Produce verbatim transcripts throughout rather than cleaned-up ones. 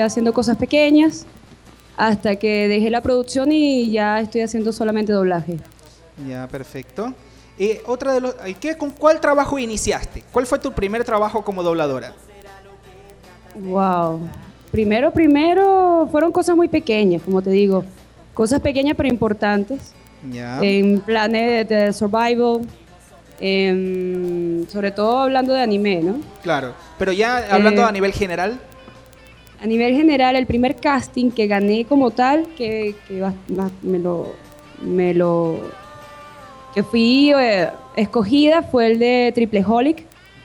haciendo cosas pequeñas hasta que dejé la producción y ya estoy haciendo solamente doblaje. Ya, perfecto. Eh, otra de los, ¿qué, ¿Con cuál trabajo iniciaste? ¿Cuál fue tu primer trabajo como dobladora? Wow. Primero, primero fueron cosas muy pequeñas, como te digo. Cosas pequeñas pero importantes. Ya. En planes de, de survival. En, sobre todo hablando de anime, ¿no? Claro. Pero ya hablando Eh, a nivel general. A nivel general, el primer casting que gané como tal, que, que va- va- me lo... Me lo que fui eh, escogida fue el de Tripleholic.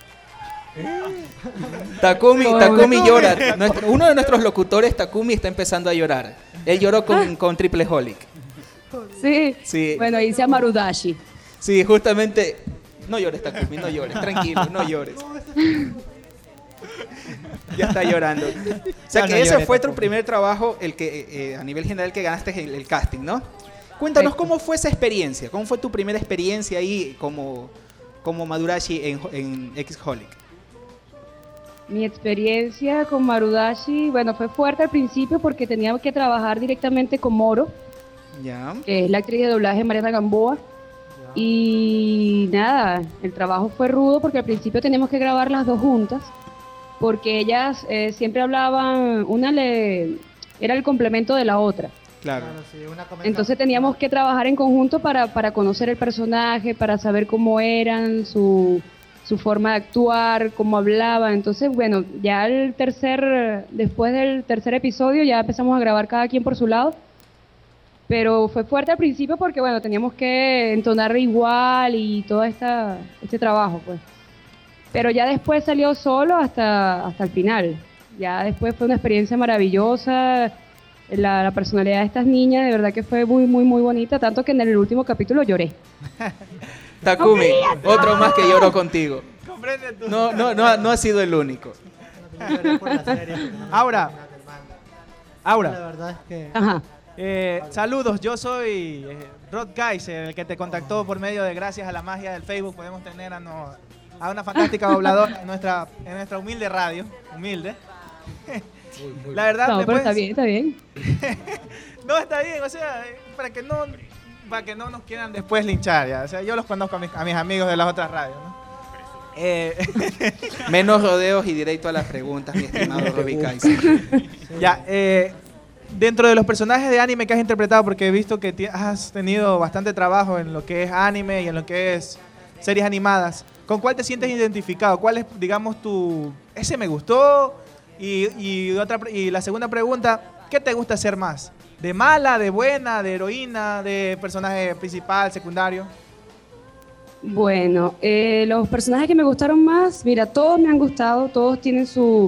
Takumi, Con- Takumi llora. Nuestro- uno de nuestros locutores, Takumi, está empezando a llorar. Él lloró con, con Tripleholic. Sí. Sí. Bueno, hice a Marudashi. Sí, justamente. No llores, Takumi, no llores. Tranquilo, no llores. Ya está llorando. O sea No, que no ese llores, fue tu Takumi. primer trabajo, el que eh, a nivel general que ganaste el, el casting, ¿no? Cuéntanos Correcto. cómo fue esa experiencia. ¿Cómo fue tu primera experiencia ahí como, como Madurashi en, en X-Holic? Mi experiencia con Marudashi, bueno, fue fuerte al principio porque teníamos que trabajar directamente con Moro, Ya. que es la actriz de doblaje Mariana Gamboa. Y nada, el trabajo fue rudo porque al principio teníamos que grabar las dos juntas, porque ellas eh, siempre hablaban, una le era el complemento de la otra. Claro. Claro, sí, una comenta- Entonces teníamos que trabajar en conjunto para, para conocer el personaje, para saber cómo eran, su, su forma de actuar, cómo hablaban. Entonces, bueno, ya el tercer, después del tercer episodio ya empezamos a grabar cada quien por su lado. Pero fue fuerte al principio porque, bueno, teníamos que entonar igual y todo esta, este trabajo, pues. Pero ya después salió solo hasta, hasta el final. Ya después fue una experiencia maravillosa. La, la personalidad de estas niñas, de verdad que fue muy, muy, muy bonita. Tanto que en el último capítulo lloré. Takumi, otro más que lloró contigo. Comprende tú. No, no, no, no ha sido el único. Lloré por la serie, porque no me Aura. gusta el manga. Aura, La verdad es que Ajá. eh, saludos, yo soy eh, Rod Guys, el que te contactó por medio de gracias a la magia del Facebook. Podemos tener a, no- a una fantástica dobladora en nuestra, en nuestra humilde radio, humilde. La verdad, No, ¿me pero está puedes- bien, está bien. No, está bien, o sea, eh, para que no para que no nos quieran después linchar, ya. O sea, yo los conozco a mis, a mis amigos de las otras radios, ¿no? Eh, Menos rodeos y directo a las preguntas, mi estimado Robbie Kaiser. ya, eh, dentro de los personajes de anime que has interpretado, porque he visto que ti- has tenido bastante trabajo en lo que es anime y en lo que es series animadas, ¿con cuál te sientes identificado? ¿Cuál es, digamos, tu... ese me gustó? Y, y, otra, pre- y la segunda pregunta, ¿qué te gusta hacer más? ¿De mala, de buena, de heroína, de personaje principal, secundario? Bueno, eh, los personajes que me gustaron más, mira, todos me han gustado, todos tienen su,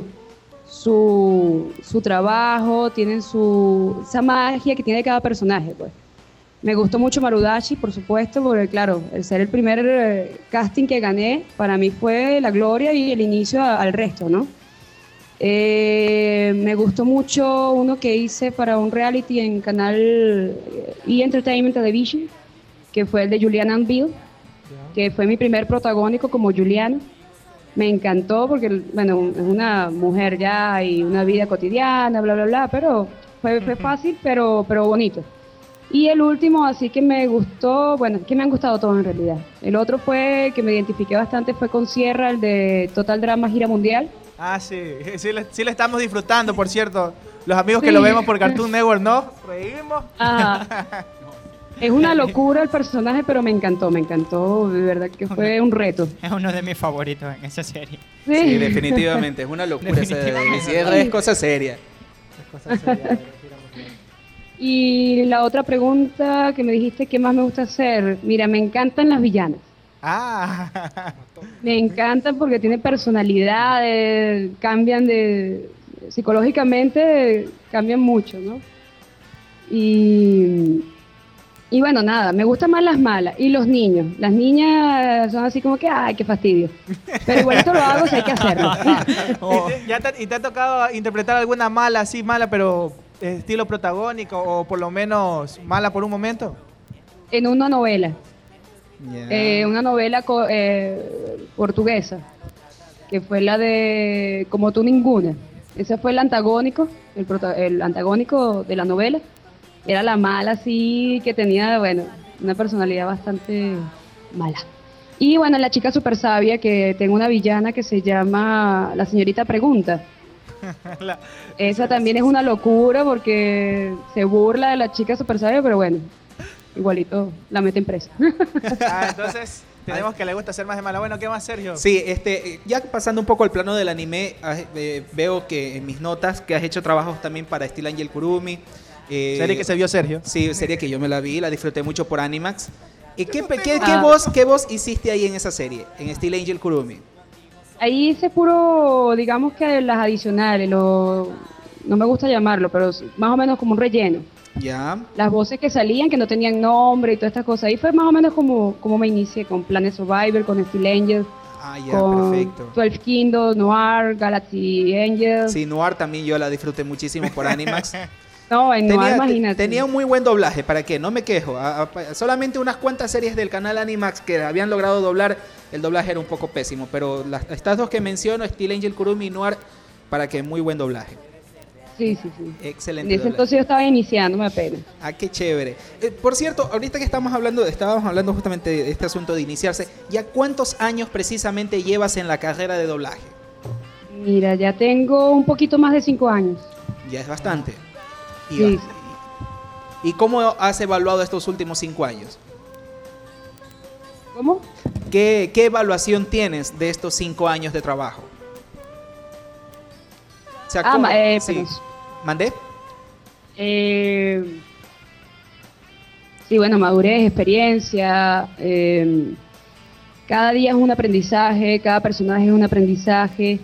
su, su trabajo, tienen su, esa magia que tiene cada personaje, pues. Me gustó mucho Marudashi, por supuesto, porque claro, el ser el primer eh, casting que gané, para mí fue la gloria y el inicio a- al resto, ¿no? Eh, me gustó mucho uno que hice para un reality en canal eh, E! Entertainment Television, que fue el de Juliana Anvil, que fue mi primer protagónico como Juliana. Me encantó porque, bueno, es una mujer ya y una vida cotidiana, bla, bla, bla, pero fue, fue fácil, pero, pero bonito. Y el último, así que me gustó, bueno, que me han gustado todos en realidad. El otro fue, que me identifiqué bastante, fue con Sierra, el de Total Drama Gira Mundial. Ah, sí, sí le, sí le estamos disfrutando, por cierto. Los amigos que Sí. lo vemos por Cartoon Network, ¿no? Reímos. Ajá. Es una locura el personaje, pero me encantó, me encantó, de verdad que fue un reto. es uno de mis favoritos en esa serie. Sí, definitivamente, es una locura esa de Definitivamente. Sierra, es cosa seria. Es cosa seria, de Gira Mundial. Y la otra pregunta que me dijiste, ¿qué más me gusta hacer? Mira, me encantan las villanas. Ah, Me encantan porque tienen personalidades, cambian de... psicológicamente cambian mucho, ¿no? Y... Y bueno, nada, me gustan más las malas y los niños. Las niñas son así como que, ay, qué fastidio. Pero igualito lo hago si hay que hacerlo. ¿Y, te, ya te, y te ha tocado interpretar alguna mala, así mala, pero eh, estilo protagónico o por lo menos mala por un momento? En una novela, Ya. eh, una novela co- eh, portuguesa, que fue la de Como tú ninguna. Ese fue el antagónico, el, prota- el antagónico de la novela. Era la mala, así, que tenía, bueno, una personalidad bastante mala. Y bueno, la chica súper sabia, que tengo una villana que se llama la señorita Pregunta. La- Esa también es una locura porque se burla de la chica súper sabia, pero bueno, igualito la meten presa. Ah, entonces tenemos que le gusta ser más de mala. Bueno, ¿qué más, Sergio? Sí, este, ya pasando un poco al plano del anime, ah, eh, veo que en mis notas que has hecho trabajos también para Steel Angel Kurumi. Eh, Serie que se vio Sergio. Sí, serie que yo me la vi, la disfruté mucho por Animax. ¿Y qué, pe- qué, qué Ah. voz, qué voz hiciste ahí en esa serie, en Steel Angel Kurumi? Ahí hice puro, digamos que las adicionales, lo, no me gusta llamarlo, pero más o menos como un relleno. Ya, Las voces que salían, que no tenían nombre y todas estas cosas. Ahí fue más o menos como, como me inicié con Planet Survivor, con Steel Angel, ah, ya, con perfecto. twelve Kingdoms, Noir, Galaxy Angel. Sí, Noir también yo la disfruté muchísimo por Animax. No, en Noir, Tenía, imagínate. tenía un muy buen doblaje, ¿para qué? No me quejo. A- a- solamente unas cuantas series del canal Animax que habían logrado doblar, el doblaje era un poco pésimo, pero las, estas dos que menciono, Steel Angel Kurumi y Noir, para que muy buen doblaje. Sí, sí, sí. Excelente. En ese doblaje. entonces yo estaba iniciando, me apena. Ah, qué chévere. Eh, por cierto, ahorita que estamos hablando, estábamos hablando justamente de este asunto de iniciarse, ¿ya cuántos años precisamente llevas en la carrera de doblaje? Mira, ya tengo un poquito más de cinco años. Ya es bastante. Y, Sí. ¿Y cómo has evaluado estos últimos cinco años? ¿Cómo? ¿Qué, qué evaluación tienes de estos cinco años de trabajo? O sea, Ah, ¿cómo- ma- eh, sí. pero- ¿Mandé? Eh, sí, bueno, madurez, experiencia. eh, cada día es un aprendizaje, cada personaje es un aprendizaje.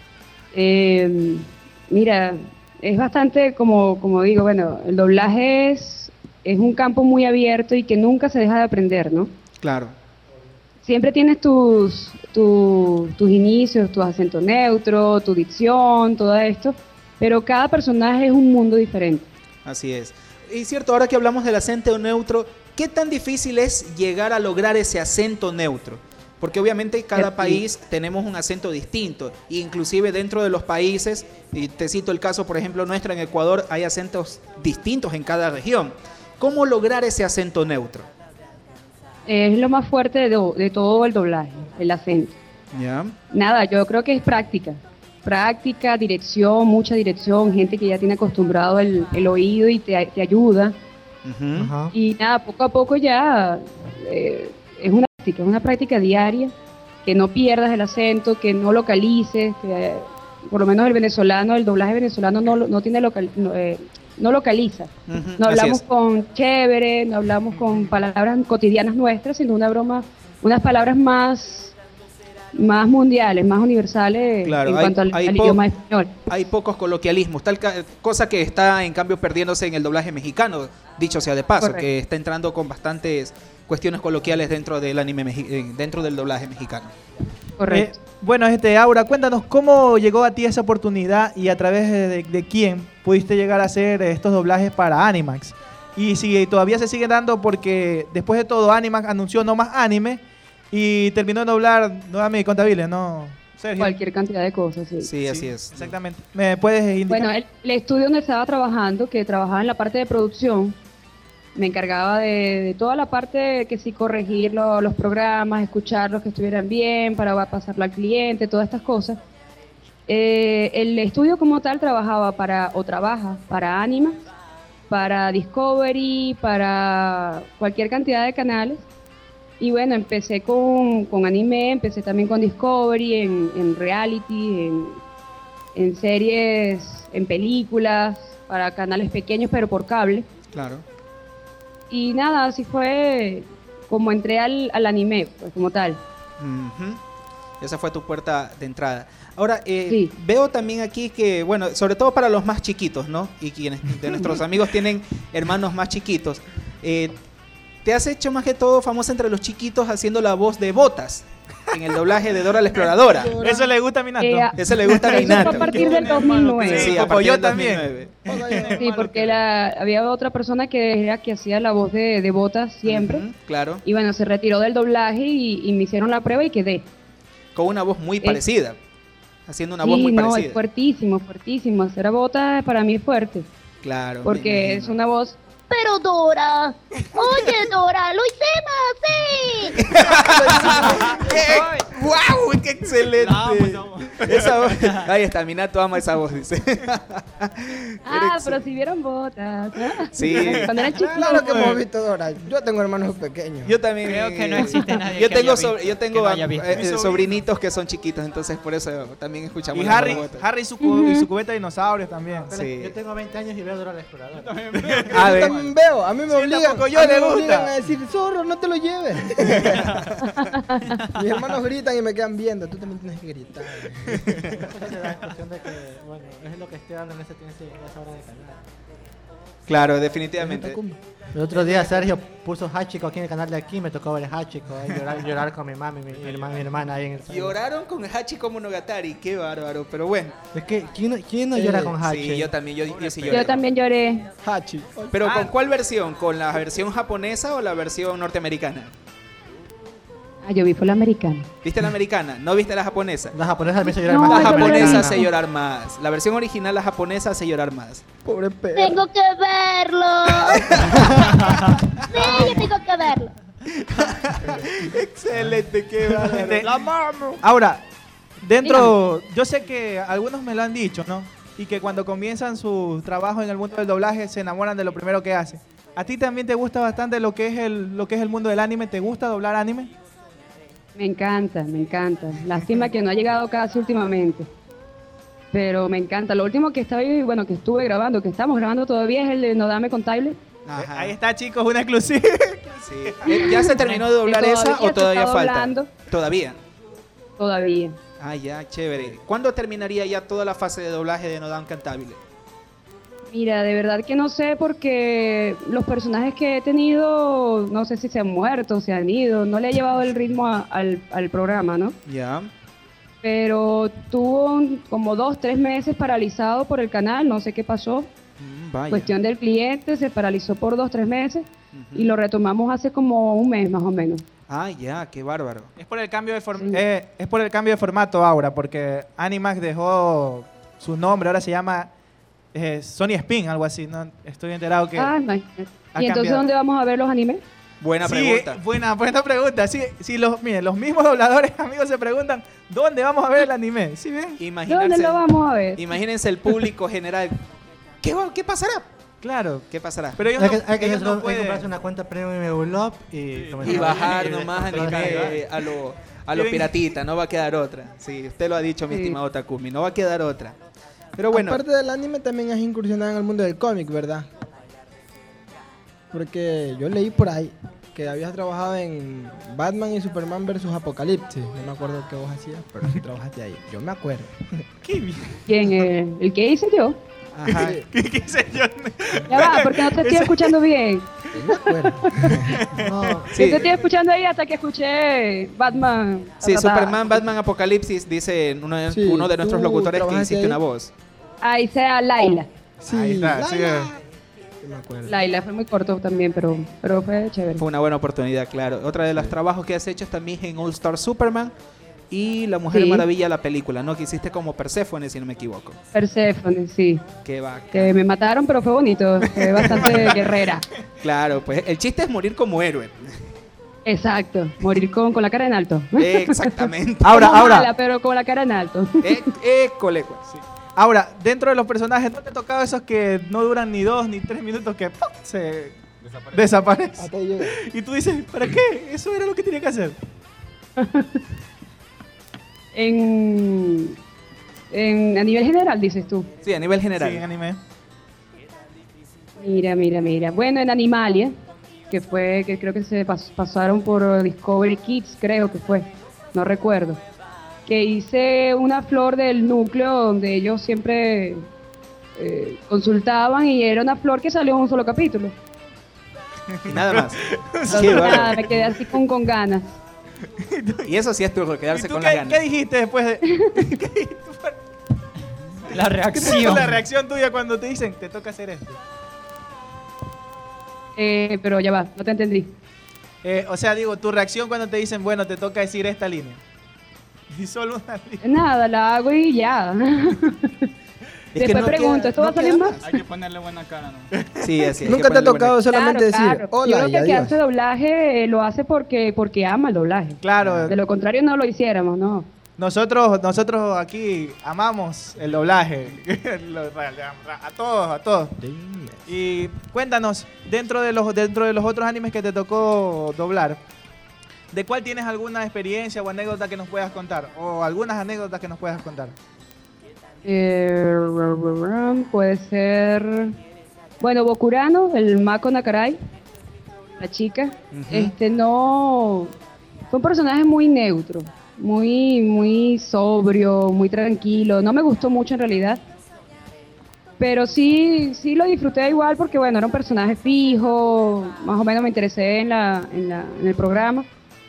eh, mira, es bastante, como, como digo, bueno, el doblaje es, es un campo muy abierto y que nunca se deja de aprender, ¿no? Claro. Siempre tienes tus, tu- tus inicios, tu acento neutro, tu dicción, todo esto, pero cada personaje es un mundo diferente. Así es. Y cierto, ahora que hablamos del acento neutro, ¿qué tan difícil es llegar a lograr ese acento neutro? Porque obviamente cada Sí. país tenemos un acento distinto, e inclusive dentro de los países, y te cito el caso, por ejemplo, nuestro en Ecuador, hay acentos distintos en cada región. ¿Cómo lograr ese acento neutro? Es lo más fuerte de, do- de todo el doblaje, el acento. Ya. Nada, yo creo que es práctica. Práctica, dirección, mucha dirección, gente que ya tiene acostumbrado el, el oído y te, te ayuda. Ajá. Y nada, poco a poco ya eh, es una práctica, es una práctica diaria, que no pierdas el acento, que no localices, que eh, por lo menos el venezolano, el doblaje venezolano no, lo- no tiene local, no, eh, no localiza. Ujú, No así hablamos es. con chévere, no hablamos con palabras cotidianas nuestras, sino una broma, unas palabras más, más mundiales, más universales Claro, en hay- cuanto al, hay al po- idioma español. Hay pocos coloquialismos, tal ca- cosa que está en cambio perdiéndose en el doblaje mexicano, dicho sea de paso, Correcto. que está entrando con bastantes cuestiones coloquiales dentro del anime mexi- eh, dentro del doblaje mexicano. Correcto. Eh, bueno, este, Aura, cuéntanos cómo llegó a ti esa oportunidad y a través de, de- de quién pudiste llegar a hacer estos doblajes para Animax. Y si todavía se sigue dando porque después de todo Animax anunció no más anime y terminó de doblar nuevamente Contabilis, ¿no, Sergio? Cualquier cantidad de cosas, sí. Sí, así es. Exactamente. ¿Me puedes indicar? Bueno, el, el estudio donde estaba trabajando, que trabajaba en la parte de producción, me encargaba de, de toda la parte que sí corregir lo- los programas, escucharlos que estuvieran bien para pasarlo al cliente, todas estas cosas. Eh, el estudio como tal trabajaba para, o trabaja para Anima, para Discovery, para cualquier cantidad de canales. Y bueno, empecé con, con anime, empecé también con Discovery, en, en reality, en, en series, en películas, para canales pequeños pero por cable. Claro. Y nada, así fue como entré al, al anime, pues como tal. Ujú. Esa fue tu puerta de entrada. Ahora, eh, Sí. veo también aquí que, bueno, sobre todo para los más chiquitos, ¿no? Y quienes de nuestros amigos tienen hermanos más chiquitos. eh, te has hecho más que todo famosa entre los chiquitos haciendo la voz de Botas en el doblaje de Dora la Exploradora. Eso le gusta a Minato. Eh, a- Eso le gusta a Eso fue Minato. a partir del dos mil nueve. Sí, Sí, a como partir yo del también. dos mil nueve. Sí, porque la, había otra persona que era que hacía la voz de, de Botas siempre. Ujú, claro. Y bueno, se retiró del doblaje y, y me hicieron la prueba y quedé. Con una voz muy Eh, parecida. haciendo una voz Sí, muy no, parecida. es fuertísimo, fuertísimo. Hacer a Bota para mí es fuerte. Claro. me Porque imagino. es una voz. Pero Dora, oye Dora, lo hicimos así. ¡Qué, ¡Wow! ¡Qué excelente! La amo, la amo. Esa voz. Ahí está, Minato ama esa voz, dice. Ah, pero si vieron Botas. ¿Ah? Sí. Cuando eran chiquitos. Claro que hemos visto Dora. Yo tengo hermanos pequeños. Yo también. Creo que no existe nadie Yo que tengo, haya sobre- visto- yo tengo que no haya visto. eh, eh, Mi sobrino. sobrinitos que son chiquitos, entonces por eso también escuchamos Y las Harry, botas. Harry y su, cu- y su cubeta de dinosaurios también. Pues, Sí. Yo tengo veinte años y veo Dora la Exploradora. A Yo ver, también veo, a mí me Sí, obligan, tampoco yo a mí le me gusta. obligan a decir, zorro, no te lo lleves. Mis hermanos gritan y me quedan viendo, tú también tienes que gritar. Eso te da la impresión de que, bueno, es lo que esté dando en ese, en ese- en esa hora de canal. claro, definitivamente. El otro día Sergio puso Hachiko aquí en el canal de aquí, me tocó ver Hachiko, eh, llorar, llorar con mi mami, mi, mi hermana, mi hermana ahí en el salón. Lloraron con Hachi Monogatari, qué bárbaro, pero bueno. Es que, ¿quién, no- quién no Eh, llora con Hachi? Sí, yo también, yo, yo sí lloré. Yo también lloré. Hachi. Pero Ah. ¿con cuál versión? ¿Con la versión japonesa o la versión norteamericana? Ah, yo vi fue la americana. ¿Viste la americana? ¿No viste la japonesa? La japonesa me hizo llorar No, más. La que esa no la japonesa vi. hace llorar más. La versión original, la japonesa, hace llorar más. Pobre perro. Tengo que verlo. Sí, yo tengo que verlo. Excelente, qué bárbaro. La mamo. Ahora, dentro, yo sé que algunos me lo han dicho, ¿no? Y que cuando comienzan su trabajo en el mundo del doblaje se enamoran de lo primero que hacen. ¿A ti también te gusta bastante lo que es el, lo que es el mundo del anime? ¿Te gusta doblar anime? Me encanta, me encanta. Lástima que no ha llegado casi últimamente. Pero me encanta. Lo último que estaba, bueno, que estuve grabando, que estamos grabando todavía es el de Nodame Contable. Ajá. Ahí está, chicos, una exclusiva. Sí. Eh, ¿Ya se terminó de doblar Que esa todavía o se todavía está falta? doblando. Todavía. Todavía. Ah, ya, chévere. ¿Cuándo terminaría ya toda la fase de doblaje de Nodam Cantabile? Mira, de verdad que no sé porque los personajes que he tenido, no sé si se han muerto, se han ido, no le he llevado el ritmo a- al, al programa, ¿no? Ya. Pero tuvo un- como dos, tres meses paralizado por el canal, no sé qué pasó. Mm, vaya. Cuestión del cliente, se paralizó por dos, tres meses Ujú. y lo retomamos hace como un mes más o menos. Ah, ya, qué bárbaro. Es por el cambio de form- Sí. eh, es por el cambio de formato ahora, porque Animax dejó su nombre, ahora se llama eh, Sony Spin, algo así, ¿no? Estoy enterado que... Ah, imagínate. ha ¿Y entonces cambiado. dónde vamos a ver los animes? Buena Sí, pregunta. buena, buena pregunta. Sí, sí, los, miren, los mismos dobladores, amigos, se preguntan, ¿dónde vamos a ver el anime? ¿Sí ven? ¿Dónde Imaginarse, lo vamos a ver? imagínense el público general. ¿Qué, va- ¿Qué pasará? Claro. ¿Qué pasará? Pero ellos Hay no, que, hay que, ellos solo- no hay que pueden. comprarse una cuenta premium en Eulop y, comenzar Y a- bajar y- nomás y- anime a lo, a lo Miren. piratita, no va a quedar otra. Sí, usted lo ha dicho, mi Sí. estimado Takumi, no va a quedar otra. Pero bueno, Aparte del anime también has incursionado en el mundo del cómic, ¿verdad? Porque yo leí por ahí que habías trabajado en Batman y Superman versus Apocalipsis. No me acuerdo qué vos hacías, pero sí trabajaste ahí. Yo me acuerdo. ¿Qué, bien? ¿Quién? El, el que hice yo. ajá. ¿Qué, qué sé yo? Ya va, porque no te estoy escuchando bien. Yo me acuerdo. No, Sí. Yo te estoy escuchando ahí hasta que escuché Batman. Sí, ta, ta, ta. Superman, Batman, Apocalipsis, dice uno de, Sí, uno de nuestros tú locutores que trabajaste hiciste ahí. una voz. Ahí sea Laila. Sí, Ahí está, sí, Laila. eh. Yo me acuerdo. Laila fue muy corto también, pero, pero fue chévere. Fue una buena oportunidad, claro. Otra de los trabajos que has hecho también en All Star Superman y La Mujer Sí. Maravilla, la película, ¿no? Que hiciste como Perséfone, si no me equivoco. Persephone, sí. Que va. Que me mataron, pero fue bonito. Fue bastante guerrera. Claro, pues el chiste es morir como héroe. Exacto. Morir con, con la cara en alto. Exactamente. Ahora, Como ahora, mala, pero con la cara en alto. Eh, école, pues, sí. ahora, dentro de los personajes, ¿no te ha tocado esos que no duran ni dos ni tres minutos que ¡pum! Se desaparecen? Hasta ahí llegué. Y tú dices, ¿para qué? Eso era lo que tenía que hacer. En, en, a nivel general, dices tú. Sí, a nivel general. Sí, en anime. Mira, mira, mira. Bueno, en Animalia, que fue, que creo que se pas- pasaron por Discovery Kids, creo que fue, no recuerdo. Que hice una flor del núcleo donde ellos siempre eh, consultaban y era una flor que salió en un solo capítulo. Y nada más. Entonces, Qué nada, bárbaro. me quedé así con, con ganas. Y eso sí es turco, ¿Y quedarse tú con qué, las ganas. qué dijiste después de...? ¿Qué dijiste? la ¿Qué fue reacción. la reacción tuya cuando te dicen, te toca hacer esto? Eh, pero ya va, no te entendí. Eh, o sea, digo, tu reacción cuando te dicen, bueno, te toca decir esta línea. Y solo una línea. Nada, la hago y ya. Es que Después no pregunto, queda- ¿esto no va a salir queda más? Hay que ponerle buena cara, ¿no? Sí, así. hay que Nunca te ha ponerle tocado solamente decir Yo hola creo y que el que adiós. hace doblaje eh, lo hace porque, porque ama el doblaje. Claro, De lo contrario no lo hiciéramos, ¿no? nosotros, nosotros aquí amamos el doblaje. Lo- a todos, a todos. Y cuéntanos, dentro de los dentro de los otros animes que te tocó doblar, ¿de cuál tienes alguna experiencia o anécdota que nos puedas contar? O algunas anécdotas que nos puedas contar. Eh, puede ser... Bueno, Bokurano, el Mako Nakarai, la chica. Ujú. Este no... Fue un personaje muy neutro, muy, muy sobrio, muy tranquilo. No me gustó mucho en realidad. Pero sí, sí lo disfruté igual porque, bueno, era un personaje fijo, más o menos me interesé en, la, en, la, en el programa.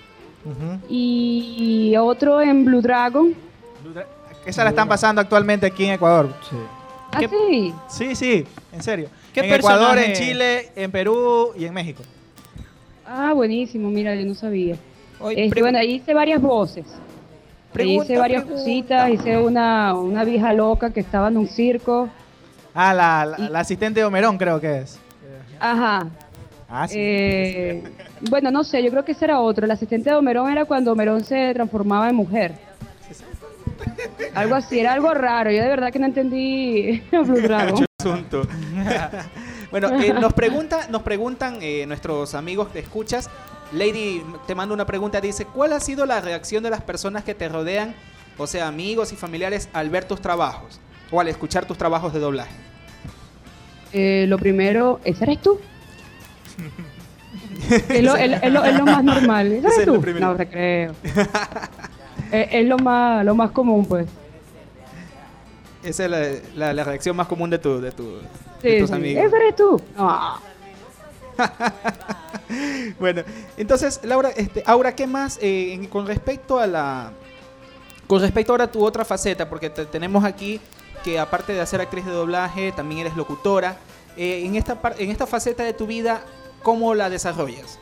Y otro en Blue Dragon. Esa la están pasando actualmente aquí en Ecuador. Sí. Ah, ¿Qué- sí. Sí, sí, en serio. ¿Qué en Ecuador, en personaje? Chile, en Perú y en México. Ah, buenísimo, mira, yo no sabía. Hoy Este, pre- bueno, ahí hice varias voces. Ahí Pregunta, hice varias pregunta. cositas, hice una, una vieja loca que estaba en un circo. Ah, la, la, Y- la asistente de Omerón creo que es. Ajá. Ah, sí. Eh, bueno, no sé, yo creo que ese era otro. El asistente de Homerón era cuando Homerón se transformaba en mujer. Algo así, era algo raro. Yo de verdad que no entendí Blue Dragon. asunto. Bueno, eh, nos, pregunta, nos preguntan eh, nuestros amigos que escuchas. Lady te manda una pregunta, dice, ¿cuál ha sido la reacción de las personas que te rodean, o sea, amigos y familiares, al ver tus trabajos o al escuchar tus trabajos de doblaje? Eh, lo primero, ¿ese eres tú? es, lo, es, es lo, es lo más normal. ¿Ese Ese eres es lo tú? primero. No te creo. es, es lo más, lo más común, pues. Esa es la, la- la reacción más común de, tu, de, tu, de Sí, tus sí. amigos. ¿Ese eres tú? No. Bueno, entonces, Laura, este, Aura, ¿qué más eh, en- con respecto a la, con respecto ahora a tu otra faceta? Porque te- tenemos aquí que aparte de hacer actriz de doblaje, también eres locutora. Eh, en esta par- en esta faceta de tu vida, ¿cómo la desarrollas?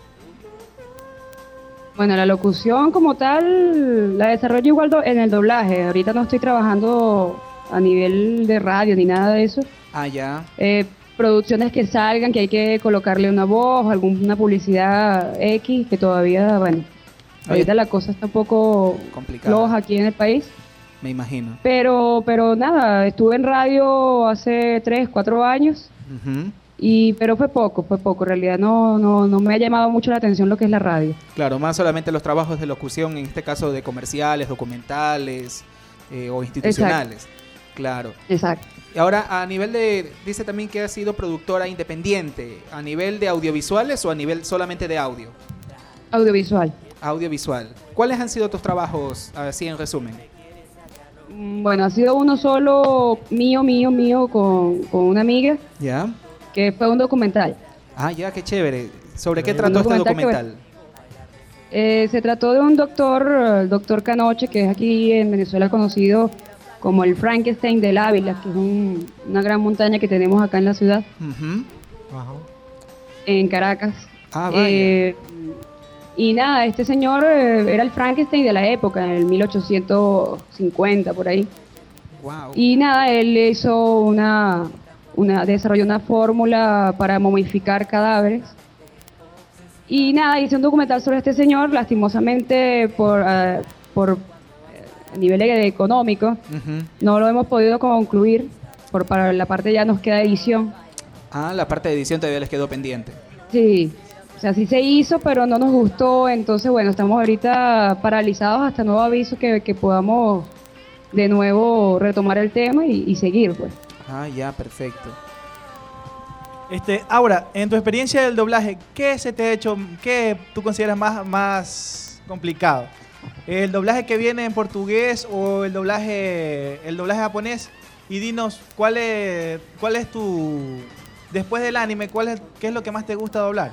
Bueno, la locución como tal la desarrollo igual do- en el doblaje. Ahorita no estoy trabajando a nivel de radio ni nada de eso. Ah, ya. Eh, producciones que salgan, que hay que colocarle una voz, alguna publicidad X, que todavía, bueno, ahorita Oye. la cosa está un poco Complicado. floja aquí en el país. Me imagino. Pero, pero nada, estuve en radio hace tres, cuatro años, Ujú. y pero fue poco, fue poco. En realidad no, no, no me ha llamado mucho la atención lo que es la radio. Claro, más solamente los trabajos de locución, en este caso de comerciales, documentales eh, o institucionales. Claro. Exacto. Y ahora, a nivel de, dice también que ha sido productora independiente, ¿a nivel de audiovisuales o a nivel solamente de audio? Audiovisual. Audiovisual. ¿Cuáles han sido tus trabajos, así en resumen? Mm, Bueno, ha sido uno solo mío, mío, mío, con, con una amiga, ¿Ya? que fue un documental. Ah, ya, qué chévere. ¿Sobre qué Un trató este documental que, documental? Eh, se trató de un doctor, el doctor Canoche, que es aquí en Venezuela conocido como el Frankenstein del Ávila, que es un- una gran montaña que tenemos acá en la ciudad, Ujú. Ajá. en Caracas. Ah, vaya. Eh, y nada, este señor eh, era el Frankenstein de la época, en el mil ochocientos cincuenta, por ahí. Wow. Y nada, él hizo una, una desarrolló una fórmula para momificar cadáveres. Y nada, hice un documental sobre este señor, lastimosamente por, eh, por eh, a nivel e- económico, Ujú. no lo hemos podido concluir, por, para la parte ya nos queda edición. Ah, la parte de edición todavía les quedó pendiente. Sí, o sea, sí se hizo, pero no nos gustó, entonces bueno, estamos ahorita paralizados hasta nuevo aviso que, que podamos de nuevo retomar el tema y, y seguir, pues. Ah, ya, perfecto. Este, Aura, en tu experiencia del doblaje, ¿qué se te ha hecho, qué tú consideras más, más complicado? ¿El doblaje que viene en portugués o el doblaje, el doblaje japonés? Y dinos, ¿cuál es, cuál es tu, después del anime, cuál es, qué es lo que más te gusta doblar?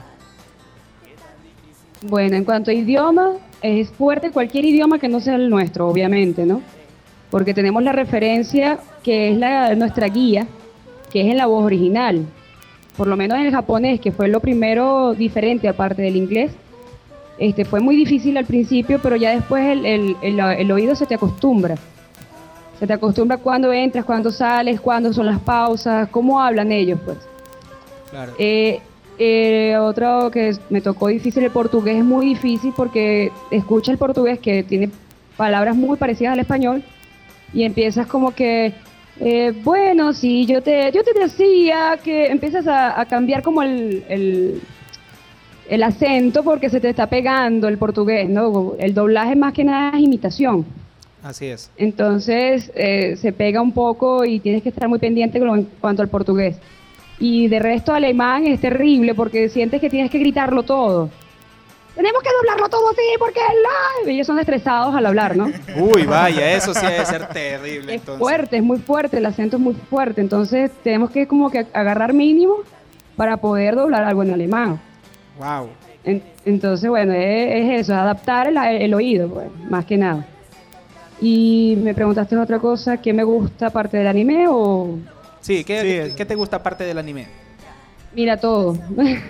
Bueno, en cuanto a idioma, es fuerte cualquier idioma que no sea el nuestro, obviamente, ¿no? Porque tenemos la referencia que es la, nuestra guía, que es en la voz original. Por lo menos en el japonés, que fue lo primero diferente aparte del inglés, Este, fue muy difícil al principio, pero ya después el, el, el, el oído se te acostumbra. Se te acostumbra cuando entras, cuando sales, cuándo son las pausas, cómo hablan ellos, pues. Claro. Eh, eh, otro que me tocó difícil, el portugués es muy difícil porque escucha el portugués que tiene palabras muy parecidas al español y empiezas como que, eh, bueno, sí, yo te, yo te decía que empiezas a, a cambiar como el, el, el acento porque se te está pegando el portugués, ¿no? El doblaje más que nada es imitación. Así es. Entonces eh, se pega un poco y tienes que estar muy pendiente con lo, en cuanto al portugués. Y de resto alemán es terrible porque sientes que tienes que gritarlo todo. Tenemos que doblarlo todo así porque la... ellos son estresados al hablar, ¿no? Uy, vaya, eso sí debe ser terrible. Es entonces. fuerte, es muy fuerte, el acento es muy fuerte. Entonces tenemos que como que agarrar mínimo para poder doblar algo en alemán. Wow. En, entonces, bueno, es, es eso, adaptar el, el oído, pues, más que nada. Y me preguntaste otra cosa, ¿qué me gusta aparte del anime o...? Sí, ¿qué, Sí, qué- es- qué te gusta aparte del anime? Mira, todo.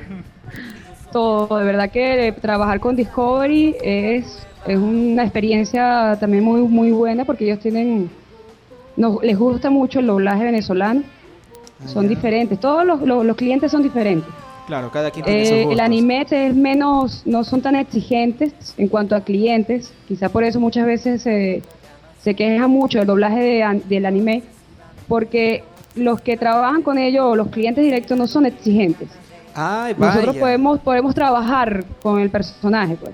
Todo, de verdad que trabajar con Discovery es, es una experiencia también muy muy buena porque ellos tienen, nos, les gusta mucho el doblaje venezolano, Ah, son ya. diferentes, todos los, los, los clientes son diferentes. Claro, cada quien tiene Eh, sus el gustos. anime es menos, no son tan exigentes en cuanto a clientes, quizá por eso muchas veces se, se queja mucho del doblaje de an- del anime, porque los que trabajan con ellos o los clientes directos no son exigentes. Ay, vaya. Nosotros podemos podemos trabajar con el personaje, pues.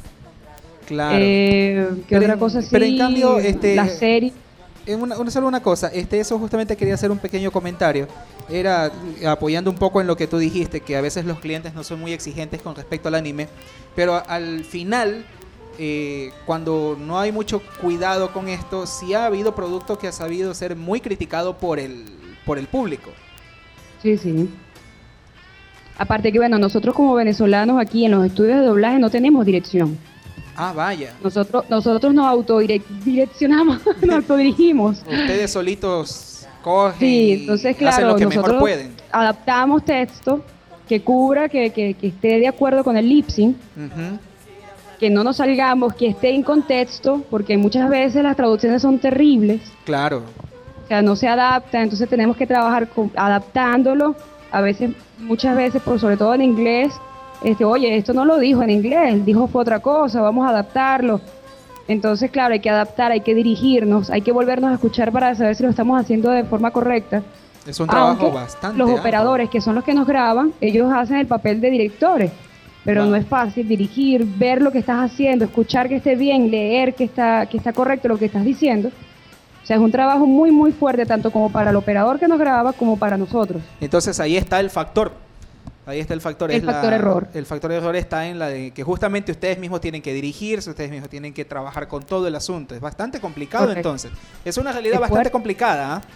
Claro. Eh, ¿Qué Pero otra en- cosa? pero en Sí, cambio, este- la serie. Eh, Una, una- solo una cosa, este, eso justamente quería hacer un pequeño comentario. Era eh, apoyando un poco en lo que tú dijiste, que a veces los clientes no son muy exigentes con respecto al anime, pero a- al final, eh, cuando no hay mucho cuidado con esto, sí ha habido productos que ha sabido ser muy criticado por el, por el público. Sí, sí. Aparte que, bueno, nosotros como venezolanos aquí en los estudios de doblaje no tenemos dirección. Ah, vaya. Nosotros nosotros nos autodireccionamos, nos autodirigimos. Ustedes solitos cogen Sí, y entonces, hacen claro, lo que mejor nosotros pueden. adaptamos texto que cubra, que, que, que esté de acuerdo con el lip sync, Ujú. que no nos salgamos, que esté en contexto, porque muchas veces las traducciones son terribles. Claro. O sea, no se adapta, entonces tenemos que trabajar con- adaptándolo. A veces, muchas veces, por sobre todo en inglés, este, oye, esto no lo dijo en inglés, dijo fue otra cosa, vamos a adaptarlo. Entonces, claro, hay que adaptar, hay que dirigirnos, hay que volvernos a escuchar para saber si lo estamos haciendo de forma correcta. Es un trabajo Aunque bastante los arduo. operadores, que son los que nos graban, ellos hacen el papel de directores. Pero Wow. no es fácil dirigir, ver lo que estás haciendo, escuchar que esté bien, leer que está, que está correcto lo que estás diciendo. O sea, es un trabajo muy, muy fuerte, tanto como para el operador que nos graba, como para nosotros. Entonces ahí está el factor. Ahí está el factor. El es la- factor error. El factor error está en la de que justamente ustedes mismos tienen que dirigirse, ustedes mismos tienen que trabajar con todo el asunto. Es bastante complicado Correcto. entonces. Es una realidad Es bastante fuerte. complicada. ¿ah?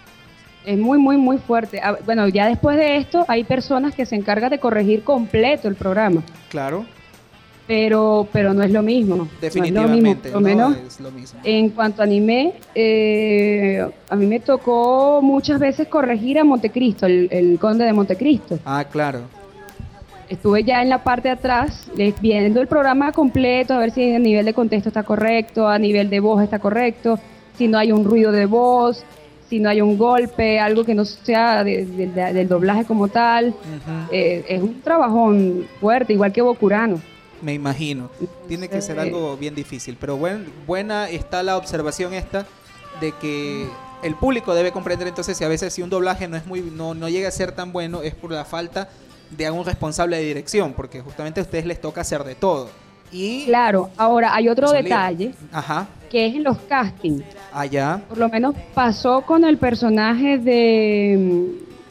Es muy, muy, muy fuerte. Ah, bueno, ya después de esto, hay personas que se encargan de corregir completo el programa. Claro, Pero, pero no es lo mismo. definitivamente. No es lo mismo, por lo no menos. es lo mismo. En cuanto a anime, eh, a mí me tocó muchas veces corregir a Montecristo, el, el conde de Montecristo. Ah, claro. Estuve ya en la parte de atrás, eh, viendo el programa completo, a ver si a nivel de contexto está correcto, a nivel de voz está correcto, si no hay un ruido de voz, si no hay un golpe, algo que no sea de- de- de- del doblaje como tal. Ujú. Eh, es un trabajón fuerte, igual que Bokurano. Me imagino. Tiene que ser Eh, algo bien difícil. Pero buen, buena está la observación esta de que el público debe comprender entonces si a veces si un doblaje no es muy no, no llega a ser tan bueno es por la falta de algún responsable de dirección, porque justamente a ustedes les toca hacer de todo. Y Claro, ahora hay otro Eso lío. detalle, ajá, que es en los castings. allá. Por lo menos pasó con el personaje de mm,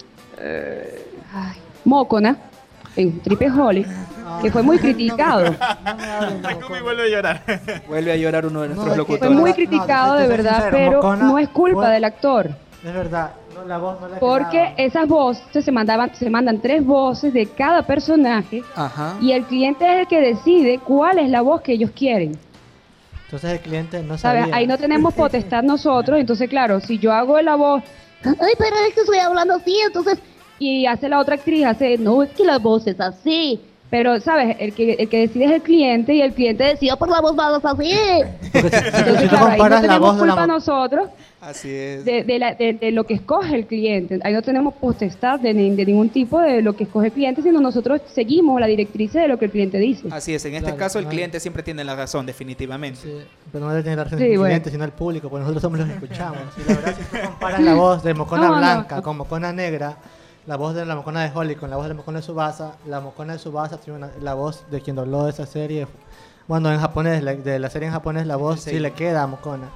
eh, ay, Mokona en Triple Holly, que fue muy criticado. Takumi vuelve a llorar. Vuelve a llorar uno de nuestros es que- Fue locutores. muy No, criticado te- te de soy verdad, sincero, pero Mokona no es culpa fue- del actor. Es verdad, no, la voz no la Porque quedaba. esas voces se mandaban, se mandan tres voces de cada personaje Ajá. y el cliente es el que decide cuál es la voz que ellos quieren. Entonces el cliente no ¿Sabes? sabía. Ahí no tenemos potestad nosotros, entonces claro, si yo hago la voz Ay, pero es que estoy hablando así, entonces... y hace la otra actriz, hace, no, es que la voz es así. Pero, ¿sabes? El que, el que decide es el cliente y el cliente decidió por la voz más así. Porque si, si- Entonces, si tú claro, ahí comparas no la tenemos voz de la culpa mo- nosotros Así es. de, de, la- de- de lo que escoge el cliente. Ahí no tenemos potestad de, ni- de ningún tipo de lo que escoge el cliente, sino nosotros seguimos la directriz de lo que el cliente dice. Así es, en este Claro, caso el claro. cliente siempre tiene la razón, definitivamente. Sí, pero no debe tener la razón Sí, el bueno. cliente, sino el público, porque nosotros somos los que escuchamos. Y la verdad, si tú comparas la voz de Mocona No, no, Blanca no. con Mocona Negra, la voz de la Mocona de Holly con la voz de la Mocona de Tsubasa, la Mocona de Tsubasa tiene una- la voz de quien dobló de esa serie. Bueno, en japonés, la- de la serie en japonés, la voz Sí. sí le queda a Mocona.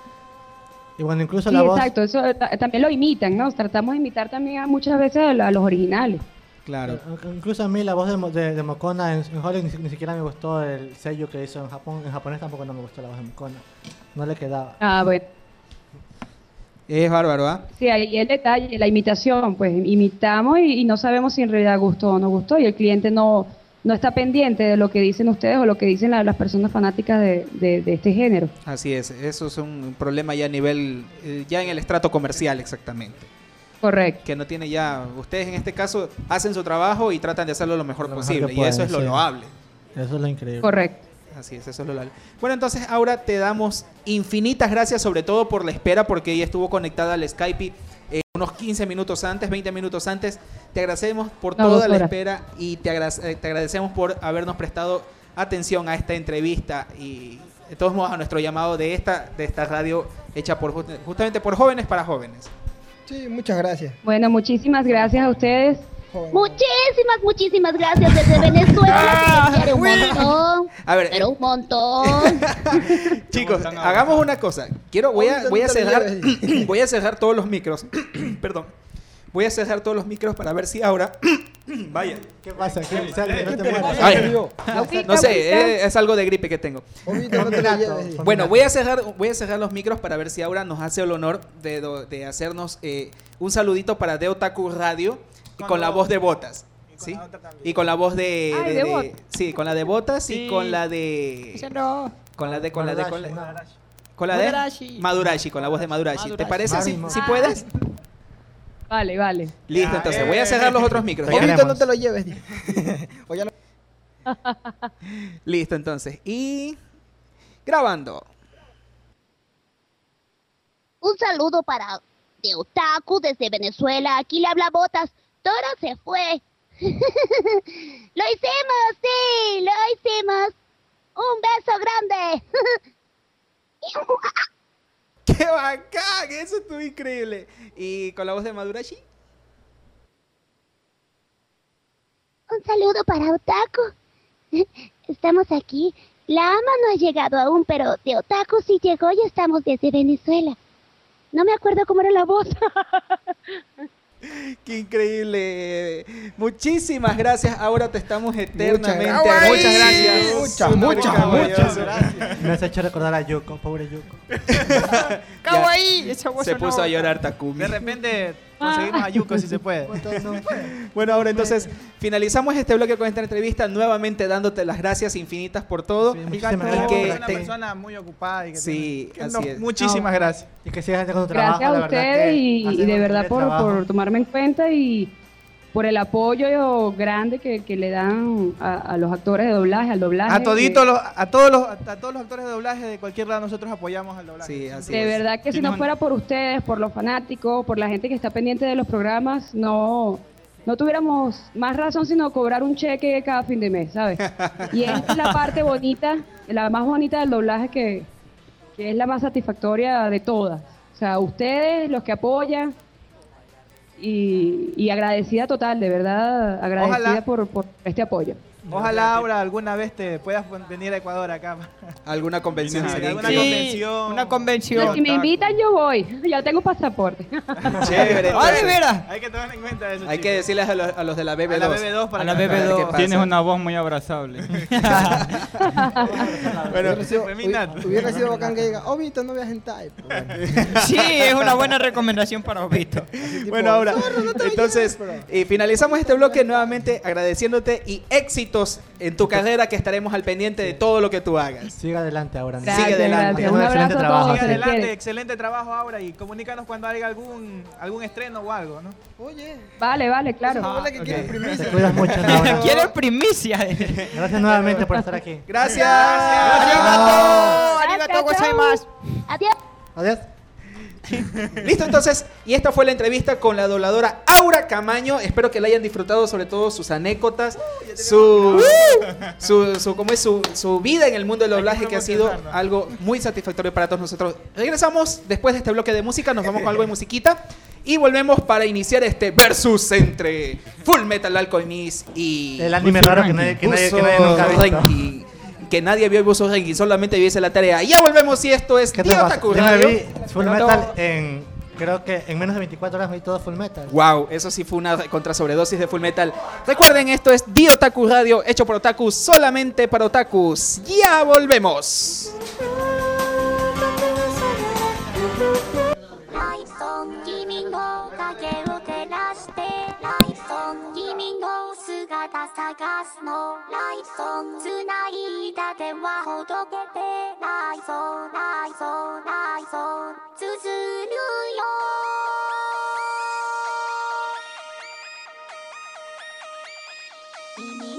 Y bueno, incluso Sí, la voz... exacto, eso ta- también lo imitan, ¿no? Tratamos de imitar también a muchas veces a, la- a los originales. Claro. Eh, Incluso a mí la voz de, Mo- de, de Mocona en, en Holly ni, si- ni siquiera me gustó el sello que hizo en Japón. En japonés tampoco no me gustó la voz de Mocona. No le quedaba. Ah, bueno. Es bárbaro, ¿ah? Sí, ahí el detalle, la imitación, pues imitamos y, y no sabemos si en realidad gustó o no gustó y el cliente no, no está pendiente de lo que dicen ustedes o lo que dicen la- las personas fanáticas de, de- de este género. Así es, eso es un problema ya a nivel, eh, ya en el estrato comercial exactamente. Correcto. Que no tiene ya, ustedes en este caso hacen su trabajo y tratan de hacerlo lo mejor Lo mejor posible que y eso pueden, es lo sí. loable. Eso es lo increíble. Correcto. Así es, eso es lo loable. Bueno, entonces ahora te damos infinitas gracias, sobre todo por la espera, porque ella estuvo conectada al Skype eh, unos quince minutos antes, veinte minutos antes. Te agradecemos por No, toda dos la horas. espera y te, agra- eh, te agradecemos por habernos prestado atención a esta entrevista y de todos modos a nuestro llamado de esta, de esta radio hecha por just- justamente por jóvenes para jóvenes. Sí, muchas gracias. Bueno, muchísimas gracias a ustedes. Joven. Muchísimas, muchísimas gracias desde Venezuela. Que les quiere un montón. A ver, Pero un montón. chicos, están hagamos una cosa. Quiero, voy a, Ahorita voy a no te lo cerrar, lleves. voy a cerrar todos los micros. Perdón. Voy a cerrar todos los micros para ver si ahora, vaya, ¿Qué pasa? ¿Qué, sal, que no te ¿Qué mueras. pasa, Ay. amigo? no sé, eh, es algo de gripe que tengo. Obito, no te lo lleves. Bueno, voy a cerrar, voy a cerrar los micros para ver si Aura nos hace el honor de, do- de hacernos eh, un saludito para De Otaku Radio y con, Con la la- voz de Botas. y con ¿Sí? la otra también. Y con la voz de, Ay, de- de de- Botas. sí, con la de Botas y Sí. con la de Ese no. con la de con la de con la, Madurashi, con la de Madurashi. Madurashi, con la voz de Madurashi. ¿Te Madurashi. parece si, Marimo. si puedes? Vale, vale. Listo, Ya, entonces eh. voy a cerrar los otros micros. Te ¿ya? queremos. Obito, no te lo lleves. O ya no- Listo, entonces. Y grabando. Un saludo para de Otaku desde Venezuela. Aquí le habla Botas. Dora se fue. Lo hicimos, sí, lo hicimos. Un beso grande. ¡Qué bacán! Eso estuvo increíble. Y con la voz de Madurashi. Un saludo para Otaku. Estamos aquí. La ama no ha llegado aún, pero de Otaku sí llegó y estamos desde Venezuela. No me acuerdo cómo era la voz. ¡Qué increíble! Muchísimas gracias. Ahora te estamos eternamente. gracias. Muchas gracias. Muchas, Súper muchas, caballoso. muchas Gracias. Me has hecho recordar a Yuko, pobre Yuko. ¡Kawaii! Esa voz Se sonó. puso a llorar Takumi. De repente conseguimos a Yuko si se puede. Bueno, ahora entonces finalizamos este bloque con esta entrevista, nuevamente dándote las gracias infinitas por todo. Sí, Y muchísimas Gato gracias. que es una te- persona muy ocupada y que Sí, tiene- que así no, es. muchísimas No. gracias. Y que sigas con tu trabajo, Gracias a la verdad ustedes que y, y hacen de un verdad gran por, trabajo. por tomarme en cuenta y por el apoyo grande que, que le dan a, a los actores de doblaje, al doblaje. A todito que- los, a todos los, a todos los actores de doblaje de cualquier lado nosotros apoyamos al doblaje. Sí, así De es. verdad que si Tienes no un- fuera por ustedes, por los fanáticos, por la gente que está pendiente de los programas, no, no tuviéramos más razón sino cobrar un cheque cada fin de mes, ¿sabes? Y es la parte bonita, la más bonita del doblaje que, que es la más satisfactoria de todas. O sea, ustedes, los que apoyan, y, y agradecida total, de verdad, agradecida Ojalá- por, por este apoyo. Ojalá Aura alguna vez te puedas venir a Ecuador acá. Alguna convención Sí, sería alguna Sí, increíble. convención. una convención. Si me invitan, yo voy. Ya tengo pasaporte. Chévere. ¡Ah, de veras! Hay que tomar en cuenta eso. Hay que chicos. decirles a los, a los de la B B a la dos. B B dos para A la que- B B ¿Qué dos. pasa? Tienes una voz muy abrazable. Bueno, Hubiera sido, feminato. hubi- hubiera sido bacán que diga, Obito, no veas hentai. Pues, bueno. Sí, es una buena recomendación para Obito. Tipo, bueno, ahora, "Zorro, no te lo entonces, lleves", pero- eh, finalizamos este bloque nuevamente agradeciéndote y éxito éxitos en tu carrera, que estaremos al pendiente de todo lo que tú hagas. Siga adelante ahora. ¿no? Gracias, Sigue adelante. gracias. Un Un excelente abrazo a trabajo. todos. Sigue se les adelante, quiere. excelente trabajo ahora y comunícanos cuando haya algún algún estreno o algo, ¿no? Oye, Vale, vale, claro. esa abuela que quiere Te primicia. cuidas mucho, Laura. Quiero primicia. Gracias nuevamente por estar aquí. Gracias. Arigato. Arigato gozaimasu. Adiós. Adiós. Listo, entonces, y esta fue la entrevista con la dobladora Aura Camaño. Espero que la hayan disfrutado, sobre todo sus anécdotas, su, su, su, ¿cómo es? Su, su vida en el mundo del doblaje, que ha sido algo muy satisfactorio para todos nosotros. Regresamos después de este bloque de música, nos vamos con algo de musiquita y volvemos para iniciar este versus entre Full Metal Alchemist y El anime raro que nadie, que nadie, que nadie nunca ha Buso visto. Renki. Que nadie vio Buso Renki, solamente viese la tarea. Ya volvemos y esto es ¿Qué te Dio pasa? Otaku Yo me Radio. vi Full No, Metal en, creo que en menos de veinticuatro horas me vi todo Full Metal. Wow, eso sí fue una contra sobredosis de Full Metal. Recuerden, esto es Dio Otaku Radio, hecho por otakus, solamente para otakus. Ya volvemos. ライソン君の影を照らしてライソン君の姿探すのライソンつないだ電話ほどけてライソンライソンライソンつづるよ君の名前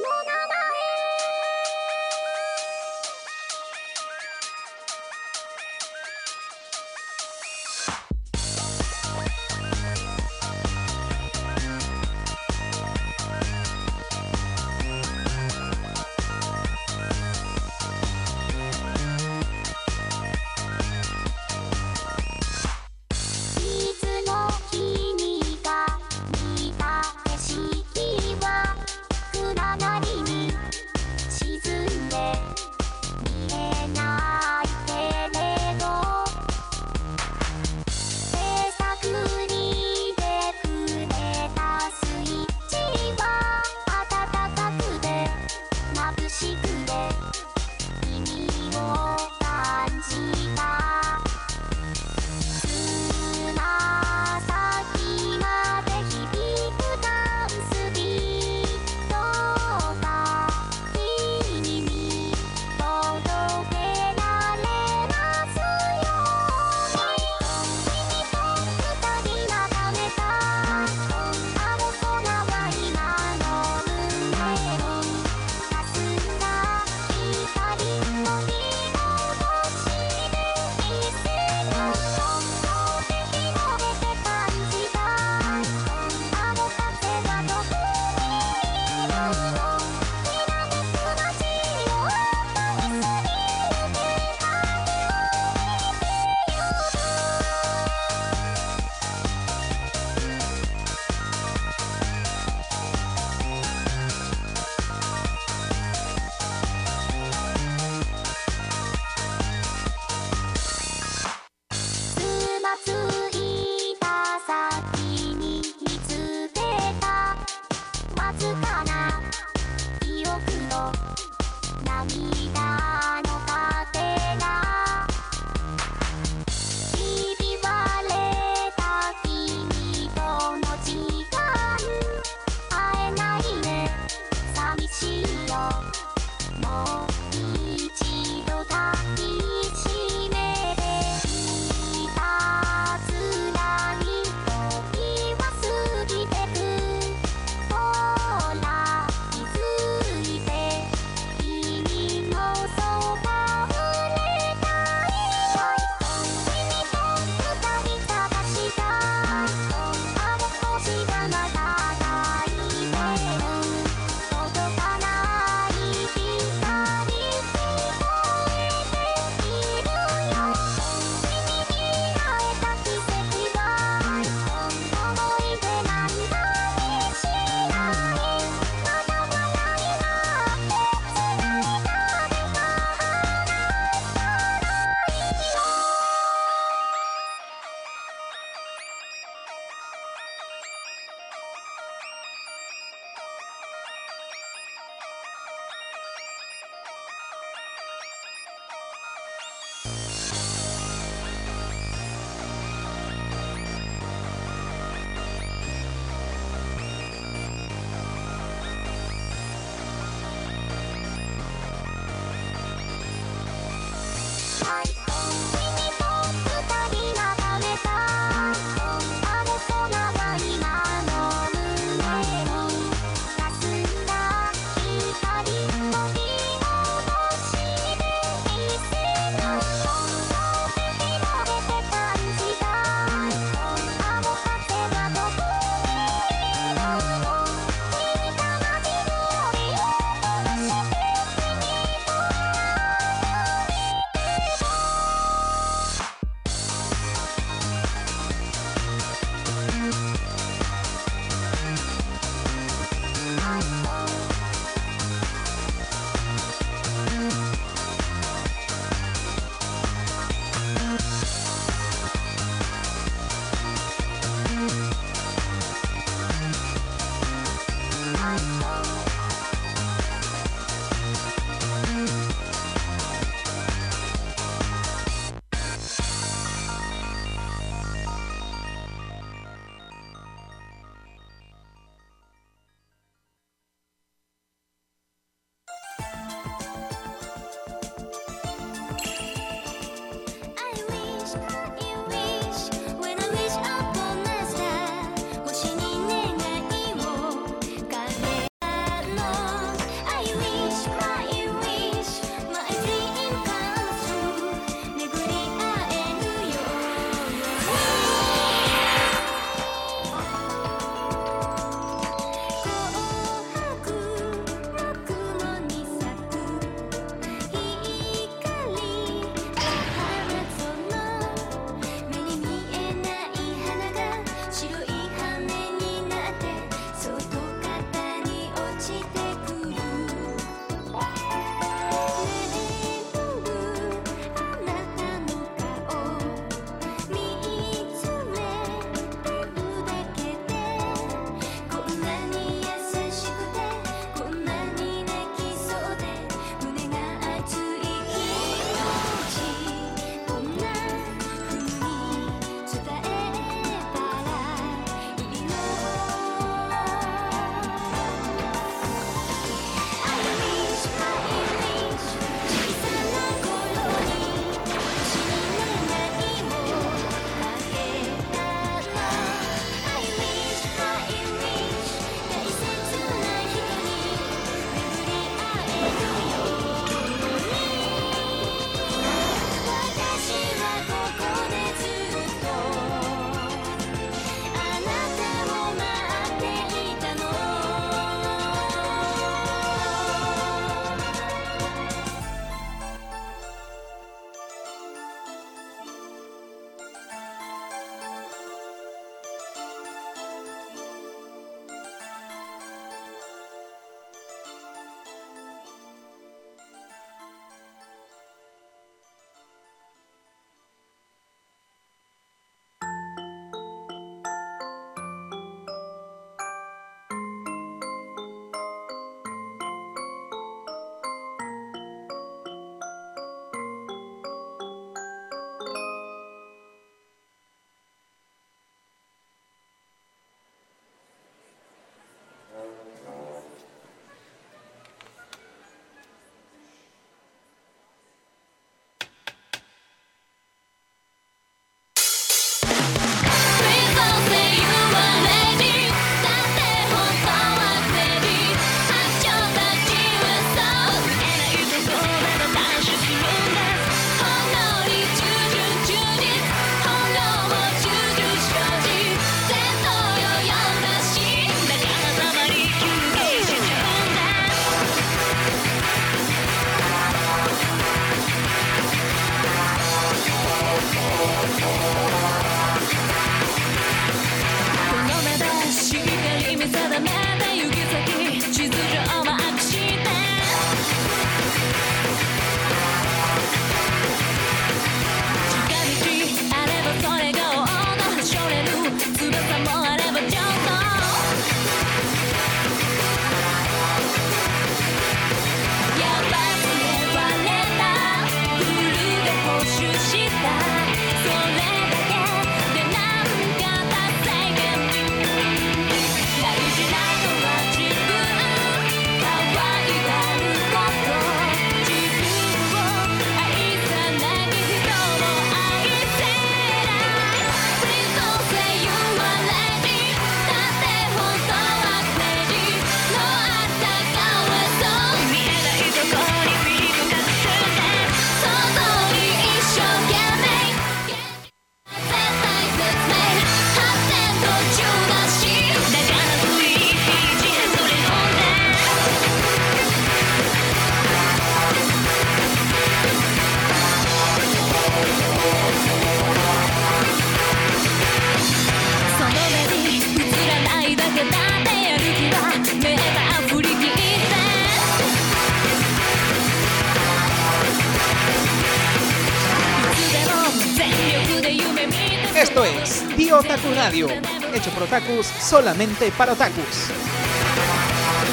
いつも君が見た景色は暗がりに Esto es Dio Otaku Radio, hecho por otakus solamente para otakus.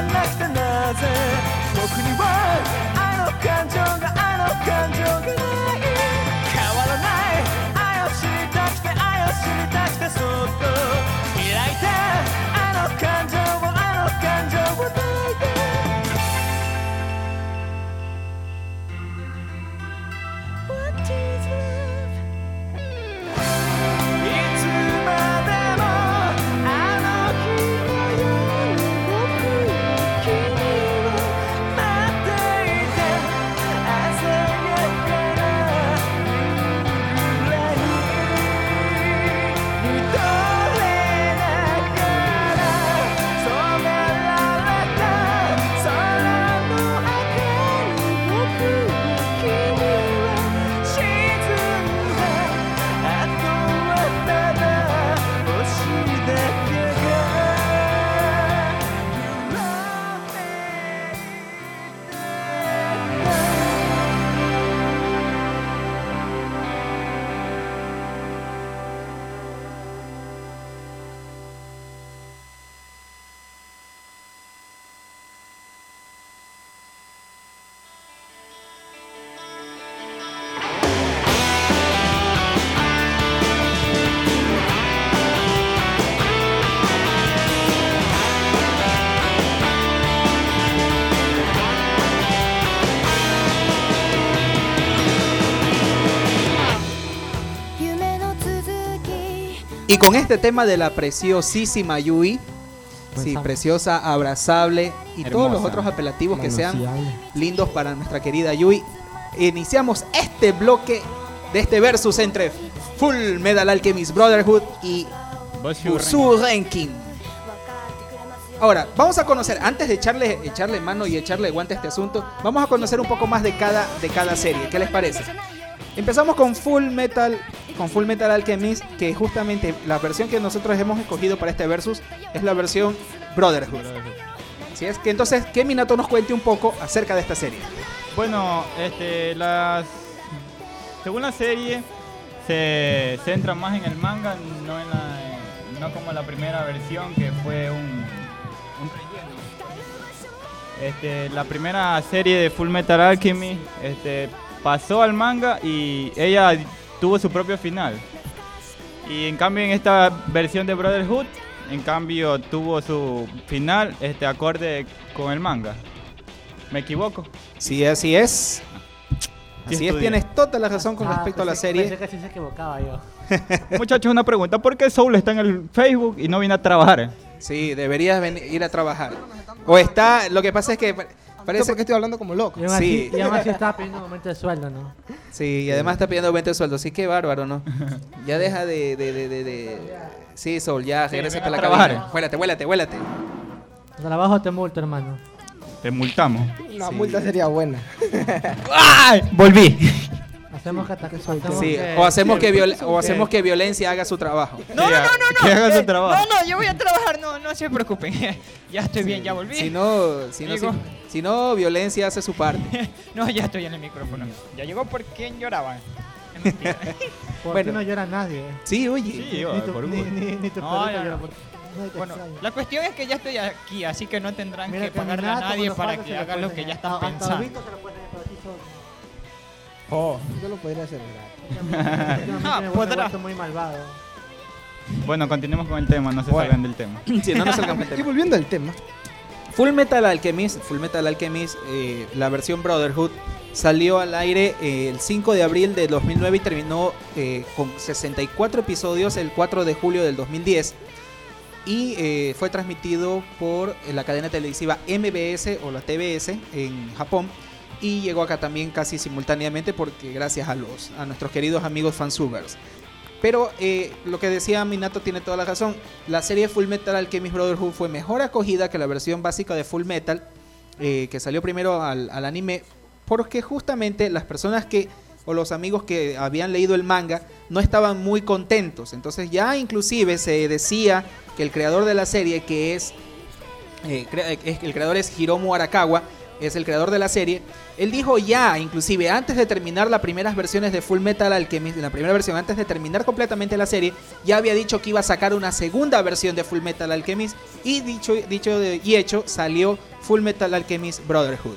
なくてなぜ僕にはあの感情があの感情がない変わらない愛を知りたくて愛を知りたくてそっと開いたあの感情をあの感情を抱いてWhat is love? いつまでもあの日のように僕は君を待っていて鮮やかな夕暮れに見とれながら染められた空の明かり僕は君は沈んだあとはただ星だけが揺らめいて Y con este tema de la preciosísima Yui, sí, preciosa, abrazable y todos los Hermosa. otros apelativos que sean Manoseable. lindos para nuestra querida Yui, iniciamos este bloque de este versus entre Full Metal Alchemist Brotherhood y Busuu Renkin. Ahora, vamos a conocer, antes de echarle, echarle mano y echarle guante a este asunto, vamos a conocer un poco más de cada, de cada serie. ¿Qué les parece? Empezamos con Full Metal, con Full Metal Alchemist, que justamente la versión que nosotros hemos escogido para este versus es la versión Brotherhood. Así es que entonces que Minato nos cuente un poco acerca de esta serie. Bueno, este, las, según la serie se centra más en el manga, no en la, no como la primera versión que fue un, un relleno. Este, la primera serie de Full Metal Alchemist, este, pasó al manga y ella tuvo su propio final. Y en cambio en esta versión de Brotherhood, en cambio tuvo su final este, acorde con el manga. ¿Me equivoco? Sí, así es. Así es, tienes toda la razón con Ah, respecto a la pensé- serie. Pensé que sí se equivocaba yo. Muchachos, una pregunta. ¿Por qué Soul está en el Facebook y no viene a trabajar? Sí, deberías venir, ir a trabajar. O está, lo que pasa es que pa- parece ¿Por qué estoy hablando como loco? Y aún Sí. así, y aún así estaba pidiendo un aumento de sueldo, ¿no? Sí, y además está pidiendo veinte sueldos. Sí, qué bárbaro, ¿no? Ya deja de... de, de, de, de- Sí, Sol, ya, Sí, regresa ven a a la trabajar. cabina. Vuélate, vuélate, vuélate. Trabajo te multo, hermano. Te multamos. Una Sí. multa sería buena. ¡Ay! Volví. Hacemos que ataque Sí, o hacemos que, viol- o hacemos que violencia haga su trabajo. No, no, no, no, no. Que haga su eh, trabajo. No, no, yo voy a trabajar, no, no se preocupen. Ya estoy bien, ya volví. Si no, si no, si, Digo. si no, violencia hace su parte. No, ya estoy en el micrófono. Ya llegó por quién lloraban. Es mentira. Por Bueno. ti no llora nadie. Sí, oye. Sí, Ni va, tu, por ni, gusto. ni, ni tu No, perrito ya, llora no. por ti. No, te Bueno, extraño. la cuestión es que ya estoy aquí, así que no tendrán Mira que que pagarle a Minato, nadie cuando para falta, que se le hagan puede lo que ya enseñar. están A- hasta pensando. Lobito se lo puede enseñar, pero a ti solo. Oh. Yo lo podría hacer gratis. Últimamente Ah, me he podrá. vuelto muy malvado. Bueno, continuemos con el tema, no se Bueno. salgan del tema. Si no, no salgamos del Y tema. volviendo al tema. Full Metal Alchemist, Full Metal Alchemist, eh, la versión Brotherhood, salió al aire eh, el cinco de abril de dos mil nueve y terminó eh, con sesenta y cuatro episodios el cuatro de julio del dos mil diez. Y eh, fue transmitido por eh, la cadena televisiva M B S o la T B S en Japón. Y llegó acá también casi simultáneamente porque gracias a los a nuestros queridos amigos fansubers. Pero eh, lo que decía Minato tiene toda la razón. La serie Full Metal Alchemist Brotherhood fue mejor acogida que la versión básica de Full Metal, eh, que salió primero al, al anime, porque justamente las personas que, o los amigos que habían leído el manga, no estaban muy contentos. Entonces ya inclusive se decía que el creador de la serie, que es, eh, cre- es- el creador es Hiromu Arakawa, es el creador de la serie, él dijo ya, inclusive antes de terminar las primeras versiones de Full Metal Alchemist, la primera versión, antes de terminar completamente la serie, ya había dicho que iba a sacar una segunda versión de Full Metal Alchemist y dicho, dicho de, y hecho salió Full Metal Alchemist Brotherhood.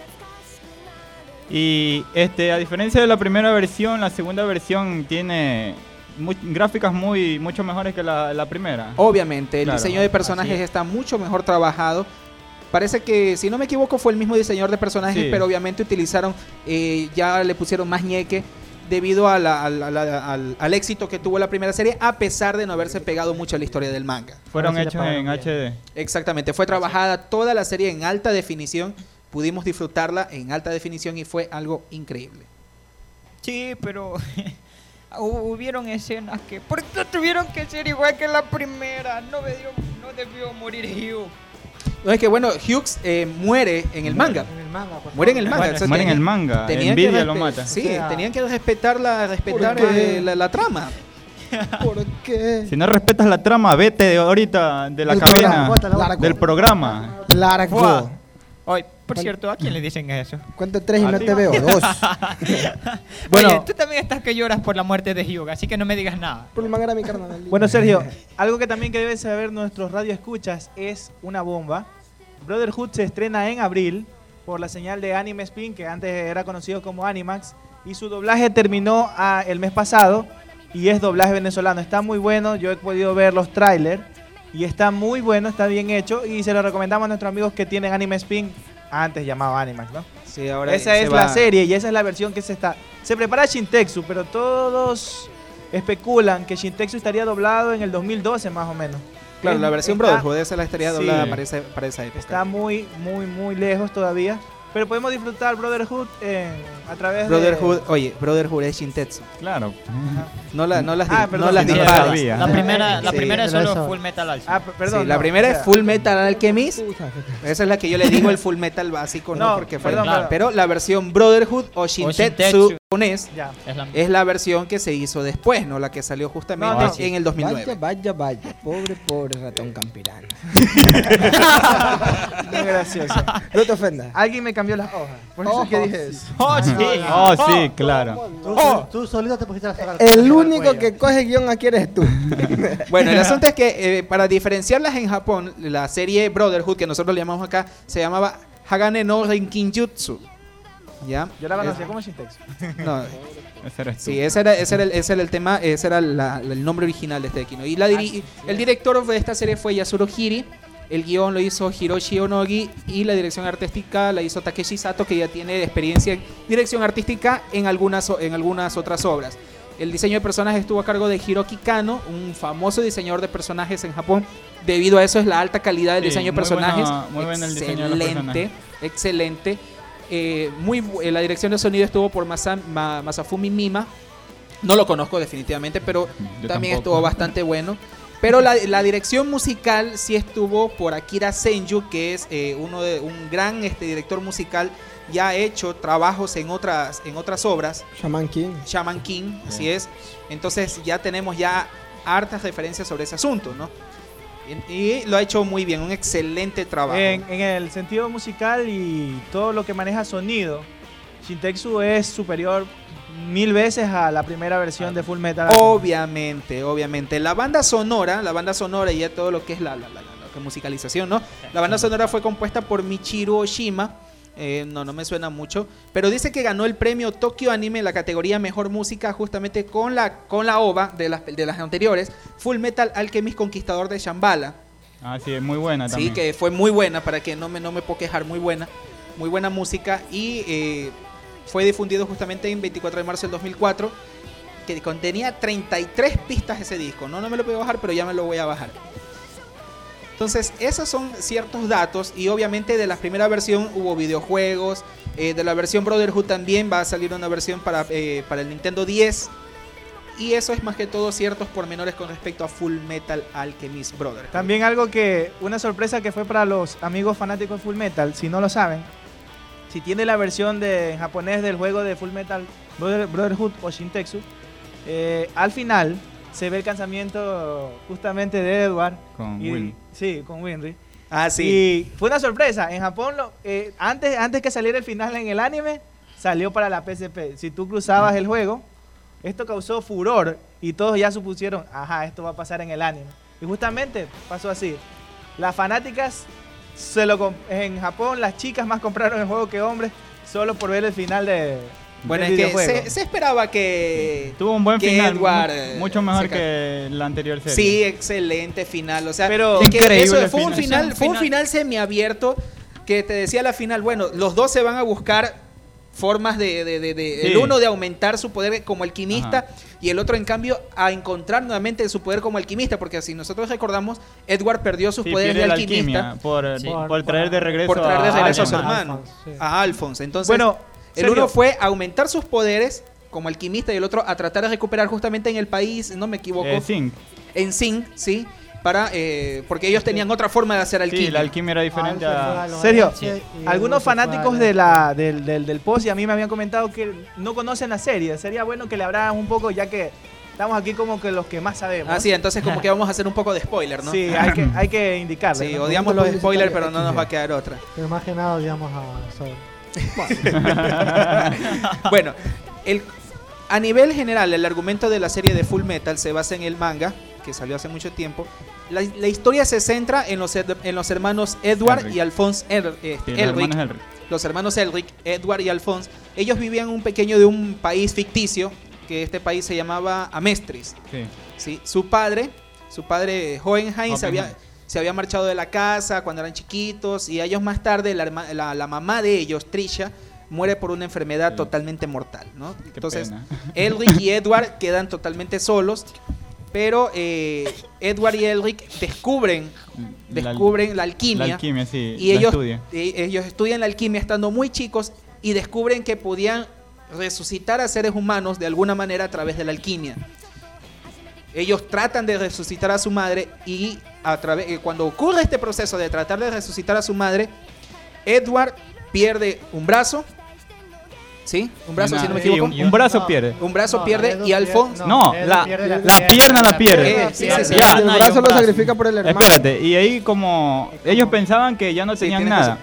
Y este, a diferencia de la primera versión, la segunda versión tiene mu- gráficas muy mucho mejores que la, la primera. Obviamente, el Claro, diseño de personajes así es. está mucho mejor trabajado. Parece que, si no me equivoco, fue el mismo diseñador de personajes, Sí. pero obviamente utilizaron, eh, ya le pusieron más ñeque debido a la- a la- a la- al, al éxito que tuvo la primera serie, a pesar de no haberse pegado mucho a la historia del manga. Fueron Ahora sí le hechos pagaron en bien. H D. Exactamente, fue trabajada toda la serie en alta definición, pudimos disfrutarla en alta definición y fue algo increíble. Sí, pero hu- hubieron escenas que... ¿Por qué tuvieron que ser igual que la primera? No, debió, no debió morir Hugh. No, es que bueno, Hughes eh, muere en el manga. En el manga, por Muere en el favor. manga. Bueno, entonces muere en tenían- el manga. tenían que Nvidia lo respe- mata. Sí, O sea, tenían que respetar la, respetar ¿por qué? eh, la, la trama. ¿Por qué? Si no respetas la trama, vete de ahorita de la El cabina, programa, bótala, bótala. del programa. Largo. Fua. Ay, por ¿Cuál- cierto, ¿a quién le dicen eso? ¿Cuánto tres y ¿A no ti? te veo? Dos. Bueno. Oye, tú también estás que lloras por la muerte de Hugh, así que no me digas nada. Por el manga era mi carnal. Bueno, Sergio, algo que también que deben saber nuestros radioescuchas es una bomba. Brotherhood se estrena en abril por la señal de Anime Spin, que antes era conocido como Animax, y su doblaje terminó ah, el mes pasado y es doblaje venezolano. Está muy bueno, yo he podido ver los trailers y está muy bueno, está bien hecho y se lo recomendamos a nuestros amigos que tienen Anime Spin, antes llamado Animax, ¿no? Sí, ahora Esa se es va- la serie y esa es la versión que se está. Se prepara Shintexu, pero todos especulan que Shintexu estaría doblado en el dos mil doce más o menos. Claro, Es- la versión está- Brotherhood, esa la estaría doblada Sí. para, esa, para esa época. Está muy, muy, muy lejos todavía. Pero podemos disfrutar Brotherhood en- a través Brotherhood, de... oye, Brotherhood es Shintetsu. Claro. No, la, no las, Ah, di- perdón, no las sí, no dispares. sabía. La primera, la Sí. primera es Pero solo eso- Full Metal Alchemist. Ah, p- perdón. Sí, la no, primera o es sea, Full Metal Alchemist. Esa es la que yo le digo el Full Metal básico, no, No, porque fue. perdón, Claro. Pero la versión Brotherhood o Shintetsu Shintetsu. japonés Ya. Es la es la versión que se hizo después, no la que salió justamente No, no. en el dos mil nueve. Vaya, vaya, vaya. Pobre, pobre ratón campirano. Muy gracioso. No te ofendas. Alguien me cambió las hojas. Por eso es que Ojo. dije eso. ¡Oh, sí! Oh, sí, claro. Tú, Oh. tú solito te pusiste la soga al- El al único cuello. que coge guión aquí eres tú. Bueno, el asunto es que eh, para diferenciarlas en Japón, la serie Brotherhood, que nosotros le llamamos acá, se llamaba Hagane no Renkinjutsu. ¿Ya? Yo la Es- conocía como Shintexu. no, Ese eres tú. sí, ese era, ese era, el, ese era el tema, ese era la- la- el nombre original de este Kino. Y la diri- el director de esta serie fue Yasuro Hiri. El guión lo hizo Hiroshi Onogi y la dirección artística la hizo Takeshi Sato, que ya tiene experiencia en dirección artística en algunas, o- en algunas otras obras. El diseño de personajes estuvo a cargo de Hiroki Kano, un famoso diseñador de personajes en Japón. Debido a eso es la alta calidad del Sí, diseño de muy personajes. bueno- muy bueno el diseño de los excelente, personajes. excelente. Eh, muy, bu- eh, la dirección de sonido estuvo por Masa- Ma- Masafumi Mima. No lo conozco definitivamente, pero Yo también tampoco. estuvo bastante bueno. Pero la, la dirección musical sí estuvo por Akira Senju, que es eh, uno de un gran este, director musical. Ya ha hecho trabajos en otras, en otras obras. Shaman King. Shaman King, así es. Entonces ya tenemos ya hartas referencias sobre ese asunto, ¿no? Y, y lo ha hecho muy bien, un excelente trabajo. En, en el sentido musical y todo lo que maneja sonido, Shintexu es superior mil veces a la primera versión de Full Metal. Obviamente, obviamente. La banda sonora, la banda sonora y ya todo lo que es la, la, la, la- la musicalización, ¿no? La banda sonora fue compuesta por Michiru Oshima. Eh, no, no me suena mucho. Pero dice que ganó el premio Tokyo Anime en la categoría Mejor Música justamente con la, con la O V A de las, de las anteriores. Full Metal Alchemist Conquistador de Shambhala. Ah, sí, es muy buena Sí, también. que fue muy buena, para que no me, no me puedo quejar, muy buena. Muy buena música y eh, fue difundido justamente en veinticuatro de marzo del dos mil cuatro, que contenía treinta y tres pistas ese disco. No, no me lo puedo bajar, pero ya me lo voy a bajar. Entonces, esos son ciertos datos y obviamente de la primera versión hubo videojuegos. Eh, de la versión Brotherhood también va a salir una versión para, eh, para el Nintendo diez. Y eso es más que todo ciertos pormenores con respecto a Full Metal Alchemist Brotherhood. También algo que, una sorpresa que fue para los amigos fanáticos de Full Metal, si no lo saben, si tiene la versión de, en japonés del juego de Full Metal Brother- Brotherhood o Shintexu, eh, al final se ve el casamiento justamente de Edward Con y, Will. sí, con Winry. Ah, sí. Y fue una sorpresa. En Japón, lo, eh, antes, antes que saliera el final en el anime, salió para la P S P. Si tú cruzabas el juego, esto causó furor y todos ya supusieron, ajá, esto va a pasar en el anime. Y justamente pasó así. Las fanáticas, se lo comp- en Japón, las chicas más compraron el juego que hombres solo por ver el final de, Bueno, del es que videojuego. se, se esperaba que... Tuvo un buen que final, Edward, mu- eh, mucho mejor se ca- que la anterior serie. Sí, excelente final. O sea, Pero- de que Increíble eso fue un final. final, Es un fue un final. final semiabierto que te decía la final, bueno, los dos se van a buscar formas de, de, de, de- Sí. el uno de aumentar su poder como alquimista Ajá. y el otro en cambio a encontrar nuevamente su poder como alquimista, porque si nosotros recordamos, Edward perdió sus Sí, poderes de pierde la alquimista alquimia por, Sí. por, por traer de regreso por traer de a regreso a su Alphonse. hermano, Alphonse, sí. a Alphonse. Entonces, Bueno, el Sergio, uno fue aumentar sus poderes como alquimista y el otro a tratar de recuperar justamente en el país, no me equivoco, Eh, Zinc. en Zinc, ¿sí? Para, eh, porque ellos tenían otra forma de hacer alquimia. Sí, la alquimia era diferente a... Sergio, Sí. algunos fanáticos de la, del, del, del post y a mí me habían comentado que no conocen la serie. Sería bueno que le hablaran un poco, ya que estamos aquí como que los que más sabemos. Ah, sí, entonces como que vamos a hacer un poco de spoiler, ¿no? Sí, hay que, hay que indicarle. Sí, ¿no? odiamos los spoilers, pero no nos va a quedar otra. Pero más que nada odiamos a Sol. Bueno, el, a nivel general, el argumento de la serie de Full Metal se basa en el manga, que salió hace mucho tiempo. La, la historia se centra en los, ed- en los hermanos Edward Elric. y Alphonse Er- eh, Sí, los Elric. hermanos Elric. Los hermanos Elric, Edward y Alphonse. Ellos vivían un pequeño de un país ficticio, que este país se llamaba Amestris. Sí. ¿Sí? Su padre, su padre Hohenheim, se había, Oppenheim. se había marchado de la casa cuando eran chiquitos y años más tarde la, herma- la, la mamá de ellos, Trisha, muere por una enfermedad Sí. totalmente mortal, ¿no? Qué Entonces, pena. Elric y Edward quedan totalmente solos, pero eh, Edward y Elric descubren, La- descubren la, alquimia La alquimia, sí. y la ellos, estudia. eh, ellos estudian la alquimia estando muy chicos y descubren que podían resucitar a seres humanos de alguna manera a través de la alquimia. Ellos tratan de resucitar a su madre y a través, eh, cuando ocurre este proceso de tratar de resucitar a su madre, Edward pierde un brazo, ¿sí? Un brazo, Una- si no me sí, equivoco. un, un brazo No. pierde. Un brazo No, pierde Edu y Alphonse... pierde- No, Edu la, pierde la, la pierna la pierde. Eh, sí, sí, sí. Ya, el no hay brazo un lo brazo. sacrifica por el hermano. Espérate, y ahí como ellos pensaban que ya no Sí, tenían tienes nada.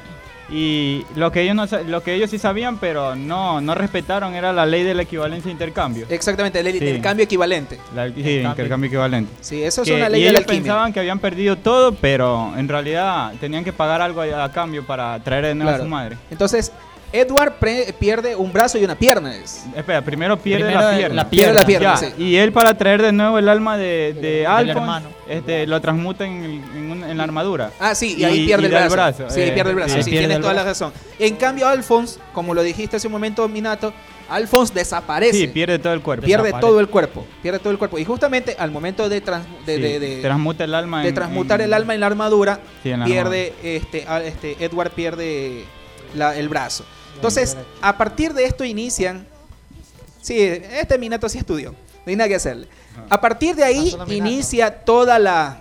Y lo que ellos no sa- lo que ellos sí sabían, pero no no respetaron era la ley de la equivalencia de intercambio. Exactamente, el, Sí. el cambio equivalente. La, sí, intercambio equivalente. Sí, eso es Que- una ley y de la ellos alquimia. pensaban que habían perdido todo, pero en realidad tenían que pagar algo a, a cambio para traer de nuevo Claro. a su madre. Entonces, Edward pre- pierde un brazo y una pierna. Es. Espera, primero pierde Primero la pierna. la Pierde la pierna, Ya, sí. y él para traer de nuevo el alma de, de Del Alphonse, hermano. este, lo transmuta en, el- en, un- en la armadura. Ah, sí, y ahí Y- pierde y el, da el brazo. brazo, Sí, eh, pierde el brazo. sí, Sí, pierde tienes el toda la brazo. razón. En cambio, Alphonse, como lo dijiste hace un momento, Minato, Alphonse desaparece. Sí, pierde todo el cuerpo. pierde desaparece. todo el cuerpo. Pierde todo el cuerpo. Y justamente al momento de, trans- de, Sí, de- de- transmuta el alma de en- transmutar en- el alma en la armadura, Sí, en la pierde este, a- este Edward pierde la- el brazo. Entonces, a partir de esto inician. Sí, este Minato sí estudió. No hay nada que hacerle. A partir de ahí Ah, solo Minato. inicia toda la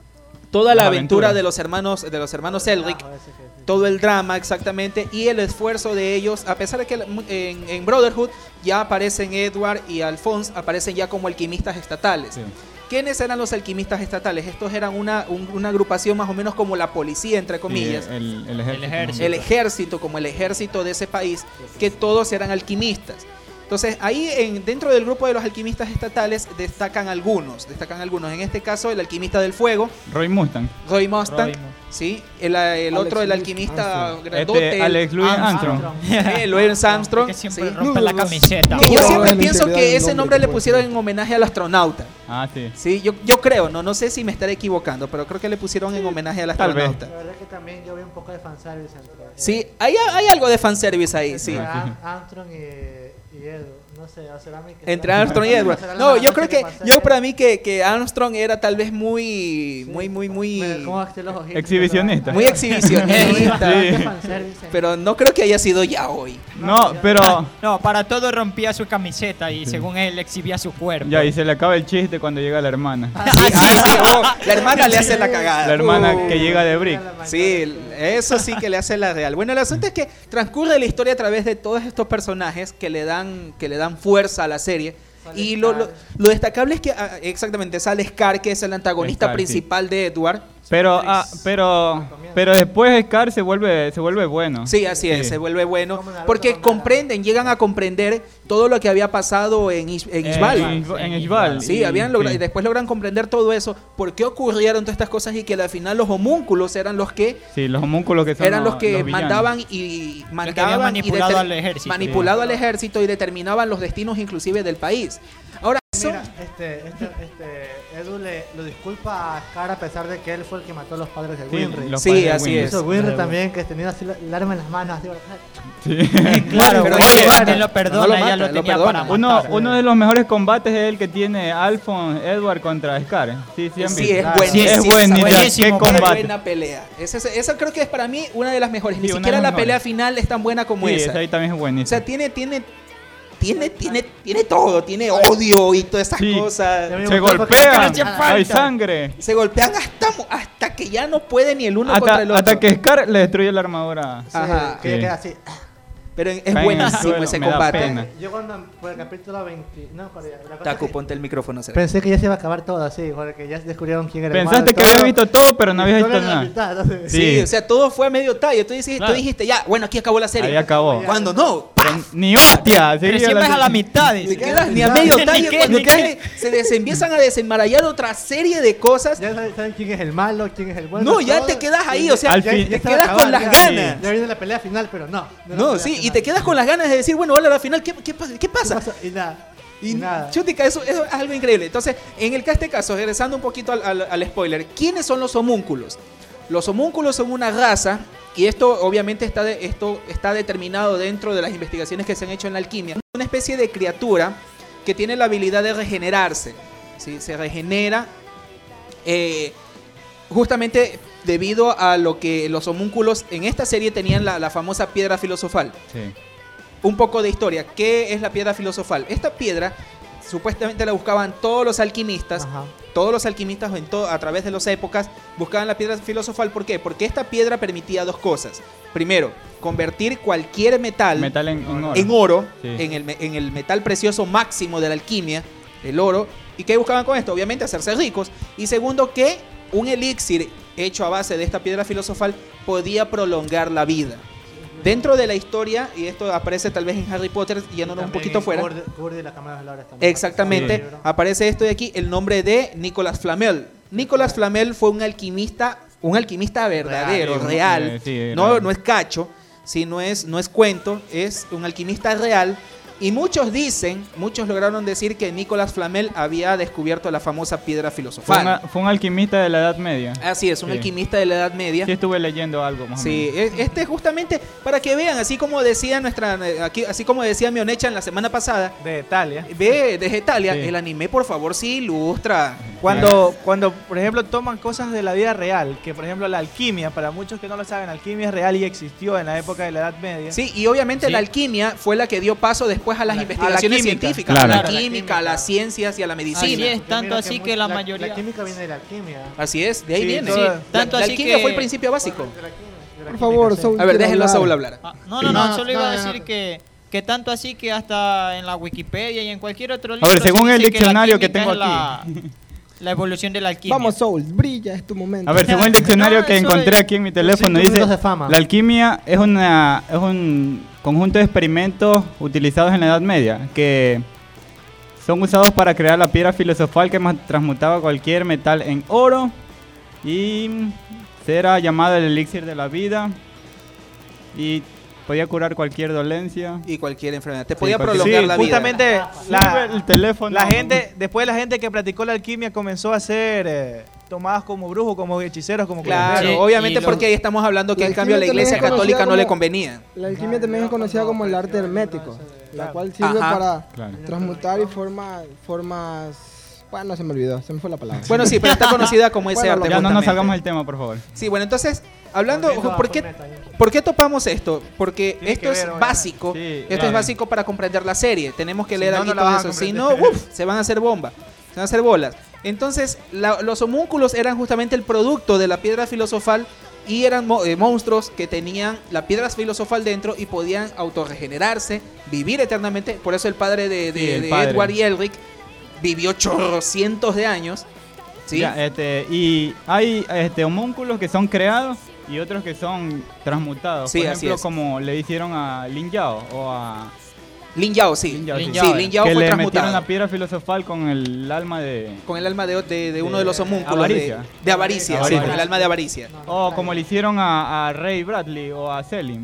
toda la Las aventura aventuras. de los hermanos de los hermanos Elric, Ah, ese que- todo el drama exactamente y el esfuerzo de ellos, a pesar de que en, en Brotherhood ya aparecen Edward y Alphonse, aparecen ya como alquimistas estatales. Sí. ¿Quiénes eran los alquimistas estatales? Estos eran una, un- una agrupación más o menos como la policía, entre comillas. Sí, el, el ejército. El ejército. El ejército, como el ejército de ese país, que todos eran alquimistas. Entonces, ahí en, dentro del grupo de los alquimistas estatales destacan algunos, destacan algunos. En este caso, el alquimista del fuego, Roy Mustang. Roy Mustang, Roy Mustang. ¿sí? El, el Alex otro, el Louis alquimista Armstrong. grandote, Este, Alex Louis Armstrong. Armstrong. eh, Louis Armstrong. Que siempre ¿sí? rompe la camiseta. Que yo No, siempre la pienso integridad que del ese nombre nombre que le puede pusieron ser. en homenaje al astronauta. Ah, sí. Sí, yo, yo creo, no, no sé si me estaré equivocando, pero creo que le pusieron en homenaje al Tal vez. astronauta. La verdad que también yo vi un poco de fanservice entre... Sí, hay, hay algo de fanservice ahí, sí. entre Am- Armstrong y, y Edu. No sé, o será mi que Entre será- Armstrong y Edward. será la No, yo noche creo que, pasé. yo para mí que, que Armstrong era tal vez muy, muy, muy, Me- muy, ¿cómo bajé los ojitos? Exhibicionista. muy exhibicionista. Sí. Fanservice. Pero no creo que haya sido ya hoy. No, pero No, para todo rompía su camiseta y según él exhibía su cuerpo. ya, y se le acaba el chiste cuando llega la hermana. Ah, sí, oh, la hermana le hace la cagada. La hermana Uh. que llega de Brick. Sí, eso sí que le hace la real. Bueno, el asunto es que transcurre la historia a través de todos estos personajes que le dan, que le dan fuerza a la serie. Sale Y lo, lo, Scar. lo destacable es que, ah, exactamente, sale Scar, que es el antagonista Scar, sí. principal de Edward. Pero, ah, pero, pero después Scar se vuelve, se vuelve bueno. Sí, así es, Sí. se vuelve bueno. Porque comprenden, llegan a comprender todo lo que había pasado en, Ish- en Eh, Ishbal. En, en Ishbal. Sí, Y- habían logra- sí. y después logran comprender todo eso, por qué ocurrieron todas estas cosas y que al final los homúnculos eran los que Sí, los homúnculos que son eran los que los villanos. mandaban y mandaban habían manipulado y deter- al ejército. manipulado al ejército y determinaban los destinos inclusive del país. Ahora eso Mira, este, este, este, Edu le lo disculpa a Scar a pesar de que él fue el que mató a los padres de Sí, Winry. los Sí, padres de así Winry. es. Eso, Winry también, que tenía así la- el arma en las manos. Así, Sí. Claro, Pero pero oye, también lo no perdona, lo ya mata, lo lo tenía perdona. para Uno, matar. uno de los mejores combates es el que tiene Alphonse Edward contra Scar. Sí, sí, han sí visto. es Claro. buenísimo. Es buenísimo. buenísimo, Qué Qué combate. buena pelea. Esa, esa- esa creo que es para mí una de las mejores. Ni Sí, una de siquiera las la mejores. pelea final es tan buena como Sí, esa. esa ahí también es O buenísimo. sea, tiene, tiene, tiene, tiene, tiene todo. Tiene odio y todas esas Sí. cosas. me Se gustó porque golpean, hacía falta. hay sangre. Se golpean hasta, mo- hasta que ya no puede ni el uno Hasta, contra el otro. hasta que Scar le destruye la armadura. Ajá. que ella Sí. queda así. Pero es Cae en el buenísimo suelo, ese me da combate. pena. Yo cuando por el capítulo veinte, no, por la cosa Taku, que- ponte el micrófono cerca. pensé que ya se iba a acabar todo así, porque ya descubrieron quién era el malo Pensaste y que todo, habías visto todo, pero no y habías solo visto en la nada. mitad, entonces- Sí, Sí. o sea, todo fue a medio tallo. Tú dijiste, Claro. tú dijiste, ya, bueno, aquí acabó la serie. Ahí acabó. Cuando no, Pero ni hostia. Pero seguía siempre es a la serie. mitad. ni dice. quedas ni a Ni medio qué, tallo. ni qué, Cuando ni quiere- se des- empiezan a desenmarallar otra serie de cosas. Ya saben, saben quién es el malo, quién es el bueno. No, ya todo. te quedas ahí, Y o sea, Al ya- fin- ya te estaba quedas con acabada, las ya. ganas. Ya viene la pelea final, pero no. la No, pelea sí, y final. te quedas con las ganas de decir, bueno, hola, a la final, ¿qué, qué, pasa? ¿Qué ¿Qué pasa? pasa? Y nada. Y Y nada. chutica, eso, eso es algo increíble. Entonces, en el este caso, regresando un poquito al, al- al spoiler, ¿quiénes son los homúnculos? Los homúnculos son una raza, y esto obviamente está, de- esto está determinado dentro de las investigaciones que se han hecho en la alquimia. Una especie de criatura que tiene la habilidad de regenerarse. ¿Sí? Se regenera eh, justamente debido a lo que los homúnculos en esta serie tenían la, la famosa piedra filosofal. Sí. Un poco de historia. ¿Qué es la piedra filosofal? Esta piedra supuestamente la buscaban todos los alquimistas. Ajá. Todos los alquimistas en todo, a través de las épocas buscaban la piedra filosofal. ¿Por qué? Porque esta piedra permitía dos cosas. Primero, convertir cualquier metal, Metal en, en oro. en oro, Sí. en, el, me- en el metal precioso máximo de la alquimia, el oro. ¿Y qué buscaban con esto? Obviamente hacerse ricos. Y segundo, que un elixir hecho a base de esta piedra filosofal podía prolongar la vida. Dentro de la historia, y esto aparece tal vez en Harry Potter, yéndonos un También poquito en fuera. Gurdi- Gurdi y la Cámara de las Lauras también. Exactamente, Sí. aparece esto de aquí, el nombre de Nicolas Flamel. Nicolas Flamel fue un alquimista, un alquimista verdadero, Real, real. eh, sí, no, real. no es cacho, si no es, no es cuento, es un alquimista real. Y muchos dicen, muchos lograron decir que Nicolas Flamel había descubierto la famosa piedra Fue, filosofal. una- fue un alquimista de la Edad Media. Así es, un Sí. alquimista de la Edad Media. Sí estuve leyendo algo más o Sí, menos. e- este justamente para que vean, así como decía nuestra, aquí, así como decía Mionecha en la semana pasada, De Italia. ve desde Italia, Sí. el anime por favor sí ilustra. Cuando, cuando, por ejemplo, toman cosas de la vida real, que por ejemplo la alquimia, para muchos que no lo saben, la alquimia es real y existió en la época de la Edad Media. Sí, y obviamente Sí. la alquimia fue la que dio paso después a las A la investigaciones química. científicas, Claro. a la Claro, la química, a las ciencias y a la Así medicina. es, Porque tanto mira así mu- que la mayoría- La química viene de la alquimia. Así es, de ahí Sí, viene. todo- La- tanto la, así alquimia que- fue el principio básico. De la química, de la Por química, favor, sí. Soul. A ver, quiere déjenlo a hablar. Saúl hablar. Ah, no, no, no, No, solo no, iba a no, decir no. que, que tanto así que hasta en la Wikipedia y en cualquier otro A libro. ver, se según el dice que la diccionario que química tengo es la, la evolución de la alquimia. Vamos, Soul, brilla, es tu momento. A ver, según el diccionario No, que eso encontré es- aquí en mi teléfono, Cinco dice: minutos de fama. la alquimia es, una, es un conjunto de experimentos utilizados en la Edad Media que son usados para crear la piedra filosofal que ma- transmutaba cualquier metal en oro y era llamado el elixir de la vida y podía curar cualquier dolencia. Y cualquier enfermedad. Te Sí, podía cualquier- prolongar Sí, la vida. justamente La, la, el teléfono. la gente, después la gente que practicó la alquimia comenzó a ser eh, tomadas como brujos, como hechiceros, como Claro, curanderos. Sí, obviamente y lo- porque ahí estamos hablando que La en cambio a la alquimia iglesia también es católica conocida no le como- convenía. La alquimia también es conocida como el arte hermético, la cual sirve Ajá. para Claro. transmutar y forma, formas... Bueno, se me olvidó, se me fue la palabra. Bueno, sí, pero está conocida como ese Bueno, arte. Ya no nos justamente. salgamos del tema, por favor. Sí, bueno, entonces, hablando, Volviendo a ¿por qué, Fullmetal. ¿por qué topamos esto? Porque Tiene esto que es ver, obviamente. básico, Sí, esto es claro. básico para comprender la serie. Tenemos que Si leer no, aquí no la todo vas a eso, si comprender. no, uf, se van a hacer bomba, se van a hacer bolas. Entonces, la- los homúnculos eran justamente el producto de la piedra filosofal y eran mo- eh, monstruos que tenían la piedra filosofal dentro y podían autorregenerarse, vivir eternamente. Por eso el padre de, de- Sí, el de padre. Edward y Elric vivió chorrocientos de años. Sí. Ya, este, y hay este, homúnculos que son creados y otros que son transmutados. Sí, Por así ejemplo, es. como le hicieron a Lin Yao o a Lin Yao, sí. Lin Yao, Lin sí. Yao, Sí, Lin Yao que fue le metieron transmutado. la piedra filosofal con el alma de... Con el alma de, de, de uno de de los homúnculos. avaricia. De, de avaricia, sí, Avaricia. con el alma de avaricia. O como le hicieron a, a Ray Bradley o a Selim.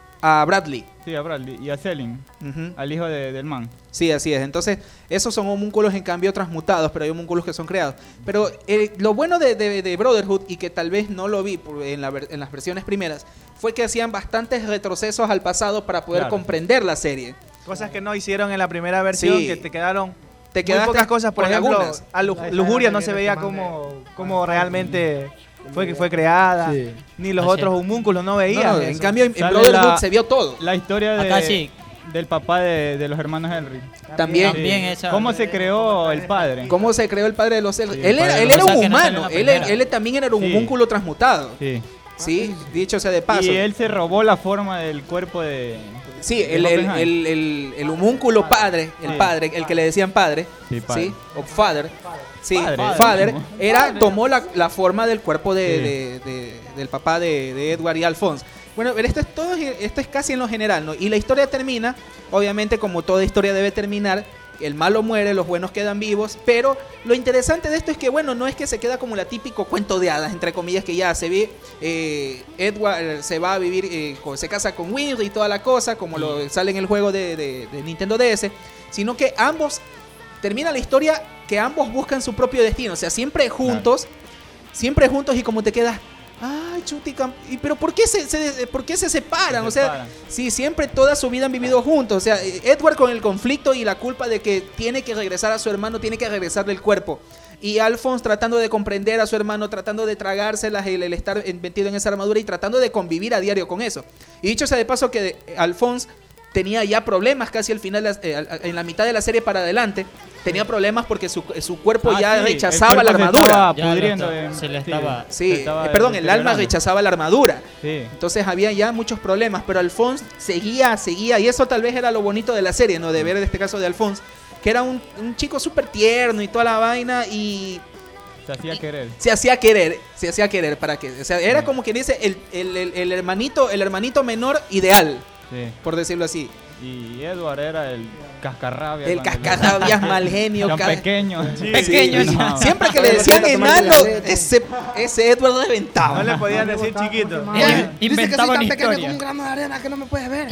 A Bradley. Sí, a Bradley. Y a Selim, Ujú. al hijo de- del man. Sí, así es. Entonces, esos son homúnculos en cambio transmutados, pero hay homúnculos que son creados. Pero eh, lo bueno de, de- de Brotherhood, y que tal vez no lo vi por- en, la ver- en las versiones primeras, fue que hacían bastantes retrocesos al pasado para poder Claro. comprender la serie. Cosas que no hicieron en la primera versión, Sí. que te quedaron Te muy quedaste pocas cosas. Por con ejemplo, lagunas. a Lu- La Lujuria escena no que se viene veía tomando como, como realmente fue que fue creada, Sí. ni los Así otros es. homúnculos no No, veían. no, en eso. cambio, en, en Sale Brotherhood la- se vio todo. La historia de, Acá sí. del papá de, de los hermanos Henry. También. También esa. ¿Cómo se creó el padre? ¿Cómo se creó el padre de los Sí, él el era, padre él de era los- un Cosa que no salió en humano, la él, primera. él también era un Sí. homúnculo transmutado. Sí. Sí, dicho sea de paso. Y él se robó la forma del cuerpo de... Sí, de el, el, Oppenheim. el, el, el homúnculo padre, el Sí. padre, el que le decían padre, Sí, padre. ¿sí? O father, sí, Padre. father, Padre. era, tomó la, la forma del cuerpo de, Sí. de- de- del papá de, de Edward y Alphonse. Bueno, pero esto es todo, esto es casi en lo general, ¿no? Y la historia termina, obviamente como toda historia debe terminar, el malo muere, los buenos quedan vivos, pero lo interesante de esto es que, bueno, no es que se queda como la típico cuento de hadas, entre comillas, que ya se ve, eh, Edward eh, se va a vivir, eh, con- se casa con Winry y toda la cosa, como lo sale en el juego de, de- de Nintendo D S, sino que ambos, termina la historia que ambos buscan su propio destino, o sea, siempre juntos, siempre juntos y como te quedas... Ay, chuti, cam- ¿y pero por qué se, se- por qué se separan? Se o sea, separan. sí, siempre toda su vida han vivido juntos. O sea, eh, Edward con el conflicto y la culpa de que tiene que regresar a su hermano, tiene que regresarle el cuerpo. Y Alphonse tratando de comprender a su hermano, tratando de tragárselas, el, el estar en- metido en esa armadura y tratando de convivir a diario con eso. Y dicho sea de paso que eh, Alphonse tenía ya problemas casi al final, eh, al- en la mitad de la serie para adelante. Tenía problemas porque su, su cuerpo Ah, ya sí, rechazaba el la cuerpo se armadura. estaba Ya lo pudriendo estaba- en- se le sí, estaba- Sí, se estaba eh, perdón, el alma deteriorando. rechazaba la armadura. Sí. Entonces había ya muchos problemas, pero Alphonse seguía, seguía, y eso tal vez era lo bonito de la serie, ¿no? De ver en este caso de Alphonse, que era un, un chico súper tierno y toda la vaina, y Se hacía querer. se hacía querer, se hacía querer, para que, o sea, era como quien dice el, el, el- el hermanito, el hermanito menor ideal, Sí. por decirlo así. Y Edward era el cascarrabia. El cuando- cascarrabias mal genio, Tan ca- pequeño. Pequeño, Sí. no. Siempre que le Cuando decían le toman enano, leche. ese, ese Edward reventaba. No le podían decir chiquito. Oye, dice que soy Inventaban tan pequeño historia. como un grano de arena que no me puedes ver.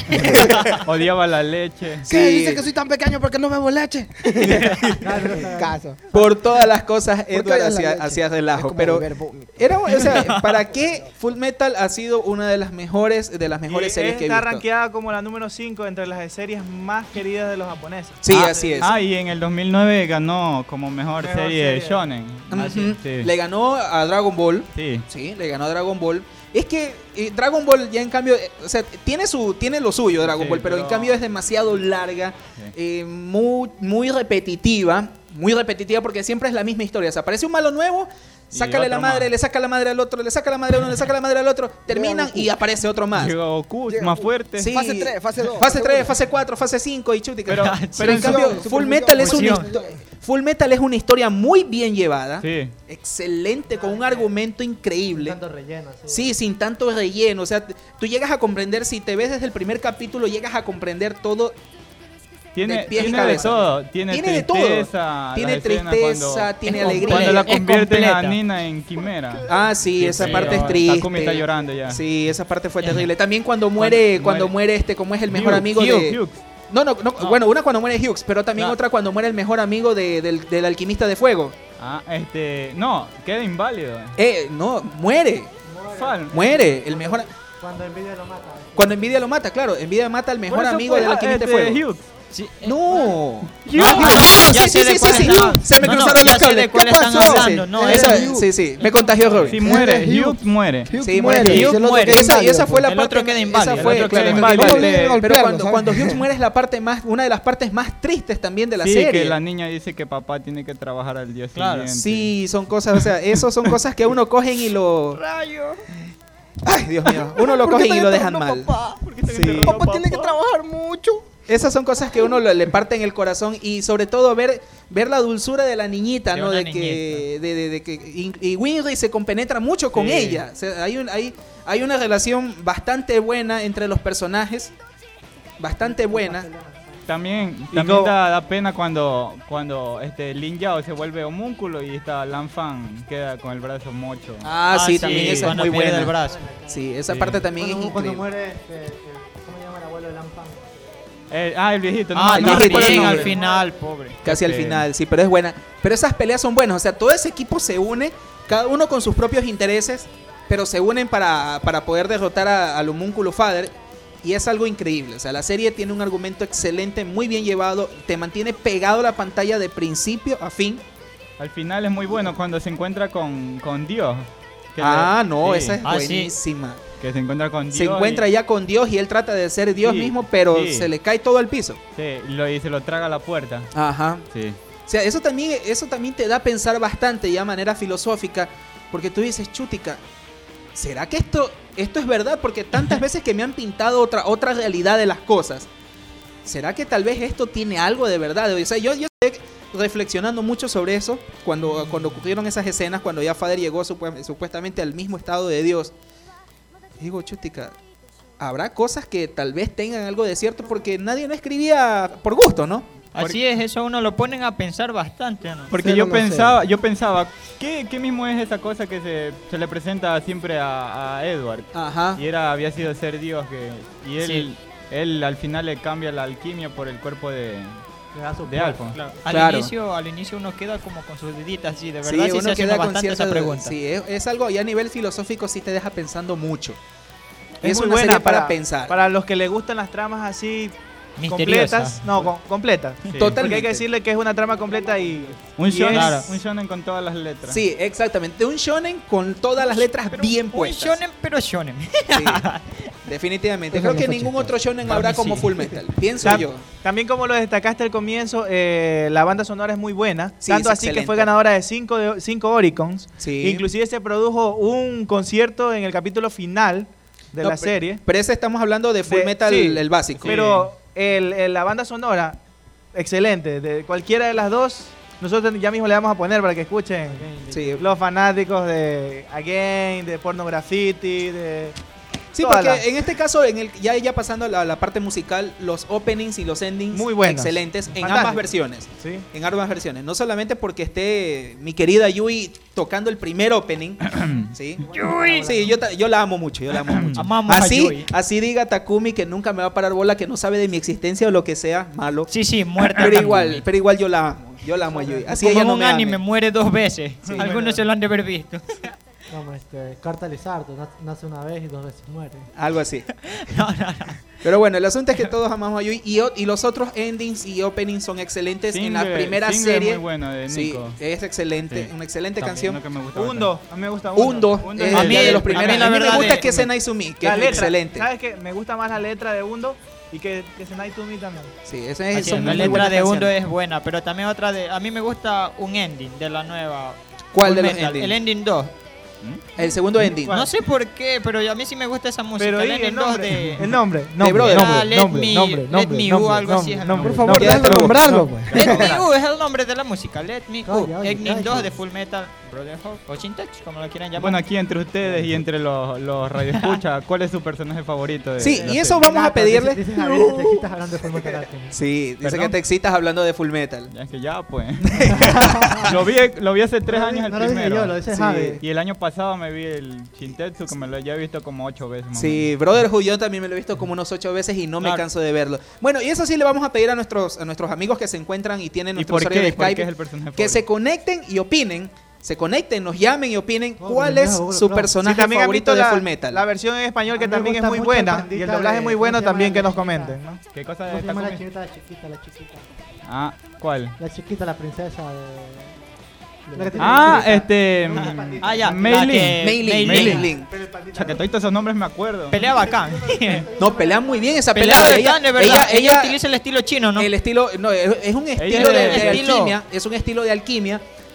Odiaba la leche. Sí. ¿Qué? Dice que soy tan pequeño porque no bebo leche. Caso. Por todas las cosas ¿Por qué Edward odias la hacía, leche? hacía Es relajo, como pero beber vómito. era, o sea, ¿para qué Full Metal ha sido una de las mejores de las mejores Y series que he está visto? rankeada como la número cinco entre las series más queridas de los japoneses. Sí, Ah, así es. Ah, y en el dos mil nueve ganó como mejor, Mejor serie, serie. shonen. Ujú. Sí. Le ganó a Dragon Ball. Sí. Sí, le ganó a Dragon Ball. Es que eh, Dragon Ball ya en cambio, eh, o sea, tiene su tiene lo suyo Dragon Sí, Ball, pero, en pero- cambio es demasiado larga, Sí. eh, muy, muy repetitiva, muy repetitiva porque siempre es la misma historia. O sea, aparece un malo nuevo, Y sácale la otro madre, más. le saca la madre al otro, le saca la madre a uno, le saca la madre al otro, terminan Goku. y aparece otro más. Llega Goku, Llega más Goku. fuerte. Sí. Fase tres, fase dos, Fase fase tres, uno. fase cuatro, fase cinco y chuti. Pero- pero en pero- cambio, Fusión, Full Metal es una fusión. histo- Full Metal es una historia muy bien llevada, Sí. excelente, con un argumento increíble. Tanto relleno, sí. Sí, sin tanto relleno. O sea, t- tú llegas a comprender, si te ves desde el primer capítulo, llegas a comprender todo. Tiene, De pies y tiene de cabeza. todo. Tiene, Tiene de todo. tristeza. Tiene las escenas tristeza, cuando- tiene Es alegría. Cuando la Es convierten a completa. Nina en quimera. Ah, sí, esa Sí, parte pero es triste. Takumi está llorando ya. Sí, esa parte fue terrible. También cuando muere, Cuando cuando muere- muere este, como es el mejor Hugh, amigo Hugh, de. Hugh. No, no, no, No. bueno, una cuando muere Hughes, pero también Ah. otra cuando muere el mejor amigo de- del, del alquimista de fuego. Ah, este. No, queda inválido. Eh, no, muere, Fal. muere, el mejor. Cuando Nvidia lo mata. Cuando Nvidia lo mata, claro, Nvidia mata al mejor Por eso amigo fue, del ah, alquimista de este, fuego. Hugh. Sí, eh, No. No, Ah, ah, ya sí, sé sí, de sí, cuál sí, están- sí. Se me no, no, cruzaron ya los sé cables. de cuál ¿Qué están pasó? hablando, Sí, no, esa- esa- sí, sí, me contagió Robin. Si muere, Hugh. Hugh muere. Hugh Sí, muere, muere. y Hugh el otro muere. queda Esa, y esa inválido, fue la El parte. otro queda inválido, Esa el fue, otro claro, queda que- inválido. pero- ¿Cómo le pero golpearlo, cuando, sabes? cuando Hughes muere es la parte más, una de las partes más tristes también de la Sí, serie. que la niña dice que papá tiene que trabajar al día Claro. siguiente. Sí, son cosas, o sea, esos son cosas que uno cogen y lo. Rayo. Ay, Dios mío, uno lo ¿Por qué cogen y están lo dejan enterrando mal. a Papá, Sí. papá tiene que trabajar mucho. esas son cosas que uno le, le parte en el corazón y sobre todo ver ver la dulzura de la niñita, De ¿no? una De que de, de- de que y, y Winry se compenetra mucho con Sí. ella. O sea, hay un hay hay una relación bastante buena entre los personajes, bastante buena. También, Y también como- da, da pena cuando, cuando este Lin Yao se vuelve homúnculo y esta Lan Fan queda con el brazo mocho. Ah, sí, sí, también esa es cuando muy pierde buena. el brazo. Sí, esa Sí. parte también Cuando, es cuando increíble. muere, este, el- ¿cómo se llama el abuelo de Lampan? Eh, ah, el viejito. Ah, me- no me viejito, recuerdo el también al nombre. final, pobre. Casi al Este, final, sí, pero es buena. Pero esas peleas son buenas, o sea, todo ese equipo se une, cada uno con sus propios intereses, pero se unen para, para poder derrotar a- al homúnculo Father. Y es algo increíble, o sea, la serie tiene un argumento excelente, muy bien llevado, te mantiene pegado a la pantalla de principio a fin. Al final es muy bueno cuando se encuentra con, con Dios. Que Ah, le- no, sí, esa es Ah, sí. buenísima. Que se encuentra con Dios. Se encuentra y, ya con Dios y él trata de ser Dios Sí, mismo, pero sí. se le cae todo al piso. Sí, lo, y se lo traga a la puerta. Ajá. Sí. O sea, eso también, eso también te da a pensar bastante ya de manera filosófica, porque tú dices, chutica, ¿será que esto, esto es verdad? Porque tantas veces que me han pintado otra, otra realidad de las cosas. ¿Será que tal vez esto tiene algo de verdad? O sea, yo, yo estoy reflexionando mucho sobre eso cuando, cuando ocurrieron esas escenas, cuando ya Father llegó supu- supuestamente al mismo estado de Dios. Digo, chutica, habrá cosas que tal vez tengan algo de cierto porque nadie no escribía por gusto, ¿no? Así es, eso a uno lo ponen a pensar bastante, ¿no? Porque Cero yo no pensaba, yo pensaba, ¿qué, qué mismo es esa cosa que se, se le presenta siempre a, a Edward? Ajá. Y era, había sido ser Dios que. Y él, Sí. él al final le cambia la alquimia por el cuerpo de, Le da su de poder. Alphonse. Claro. Al, Claro. inicio, al inicio uno queda como con sus deditas así, de Sí, verdad sí, uno se hace queda uno con bastante cierta esa pregunta. Sí, es, es algo ya a nivel filosófico sí te deja pensando mucho. Es, Es muy una buena serie para pensar. Para los que les gustan las tramas así Misteriosa. completas. No, com- completas. Sí. Total- Porque hay que decirle que es una trama completa y... Un y shonen, es- un shonen con todas las letras. Sí, exactamente. Un shonen con todas las letras Pero bien un puestas. shonen, pero shonen. Sí, definitivamente. Eso Creo que no ningún fue otro shonen Para habrá mí como sí. Full Metal. Pienso Tam- yo. También como lo destacaste al comienzo, eh, la banda sonora es muy buena. Sí, tanto es así que excelente. fue ganadora de cinco, de, cinco Oricons. Sí. Inclusive se produjo un concierto en el capítulo final de No, la pe- serie. Pero ese estamos hablando de Full De- Metal, sí, el, el básico. Pero el- el- la banda sonora, excelente. De cualquiera de las dos, nosotros ya mismo le vamos a poner para que escuchen. Sí. Los fanáticos de Again, de Porno Graffiti, de... Sí, todas porque las- en este caso, en el, ya, ya pasando a la, la parte musical, los openings y los endings Muy buenos. excelentes en Fantásticos. ambas versiones. ¿sí? En ambas versiones. No solamente porque esté mi querida Yui tocando el primer opening. ¿Sí? Sí, yo, ta- yo la amo mucho, yo la amo mucho. Amamos a Así, Yui. así diga Takumi que nunca me va a parar bola, que no sabe de mi existencia o lo que sea, malo. Sí, sí, muerta. Pero Takumi. igual, pero igual yo la amo. Yo la amo a Yui. Así Como ella en no un me anime ame. muere dos veces. Sí. Algunos se lo han de haber visto. Como este, Carta Lizardo, nace una vez y dos veces muere. Algo así. No, no, no. Pero bueno, el asunto es que todos amamos a Yui y, o- y los otros endings y openings son excelentes en la Single- primera Single serie. es muy bueno de Sí, Nico. es excelente, Sí. una excelente También, canción. uno que me gusta Undo, a mí me gusta Undo. Undo, Undo es es ya a mí- de los a primeros. mí la A mí me verdad gusta de- que sea Naizumi, que La es letra, excelente. ¿sabes qué? Me gusta más la letra de Undo y que, que Senai Tumi también. Sí, esa es, Así son es, la muy letra buenas de Undo canciones. es buena, pero también otra de... A mí me gusta un ending de la nueva... ¿Cuál Full de los Metal, endings? El ending dos. El segundo ending. No sé por qué, pero a mí sí me gusta esa música. Pero el y ending el dos nombre, de... el nombre, nombre, Brother. Ah, nombre, Let nombre, Me- nombre, Let nombre, Me nombre, U, algo así nombre, es el nombre, Por nombre. favor, Ya déjalo estuvo. nombrarlo, pues. Let Me U es el nombre de la música. Let Me U. Calla, oye, Ending calla. dos de Full Metal Brotherhood o Shintex, como lo quieran llamar. Bueno, aquí entre ustedes y entre los, los radioescuchas, ¿cuál es su personaje favorito? De, Sí, de la y eso serie? vamos a pedirle. Dice Javier que te quitas hablando de Fullmetal Alchemist. Sí, dice ¿Perdón? que te excitas hablando de Full Metal. Ya es que ya, pues. lo, vi, lo vi hace tres No lo años di- el no lo dije primero. yo, lo dice Sí. Javi. Y el año pasado me vi el Shintetsu, que me lo ya he visto como ocho veces. más o Sí, Brotherhood yo también me lo he visto como unos ocho veces y no me Claro. canso de verlo. Bueno, y eso sí le vamos a pedir a nuestros, a nuestros amigos que se encuentran y tienen menos. ¿Y nuestro por usuario qué? de ¿Por qué Skype, es el personaje que se favorito? conecten y opinen. Se conecten, nos llamen y opinen Oh, cuál pero es mira, su bro. personaje Si también han favorito visto de la, Full Metal. la versión en español A que mí me también es gusta muy mucho el buena y el pandita doblaje de- es muy bueno ¿cómo se llama también que la nos chiquita? comenten, ¿no? ¿Qué cosa ¿Cómo de se llama la Takumi? chiquita, la chiquita, la chiquita? Ah, ¿cuál? La chiquita, la princesa de... La que tiene Ah, la chiquita. este... Una pandita. Ah, ya. Mei la Lin. que- Mei Lin, Mei Mei Lin. Lin. Pero el pandita Cha, que no. todos estos nombres me acuerdo. Pelea bacán. No, pelean muy bien esa Pelea pelea. bacán, de verdad. ella, Ella ella, utiliza el estilo chino, ¿no? el estilo, no, es, es un estilo es de, de- de estilo- alquimia, es un estilo de alquimia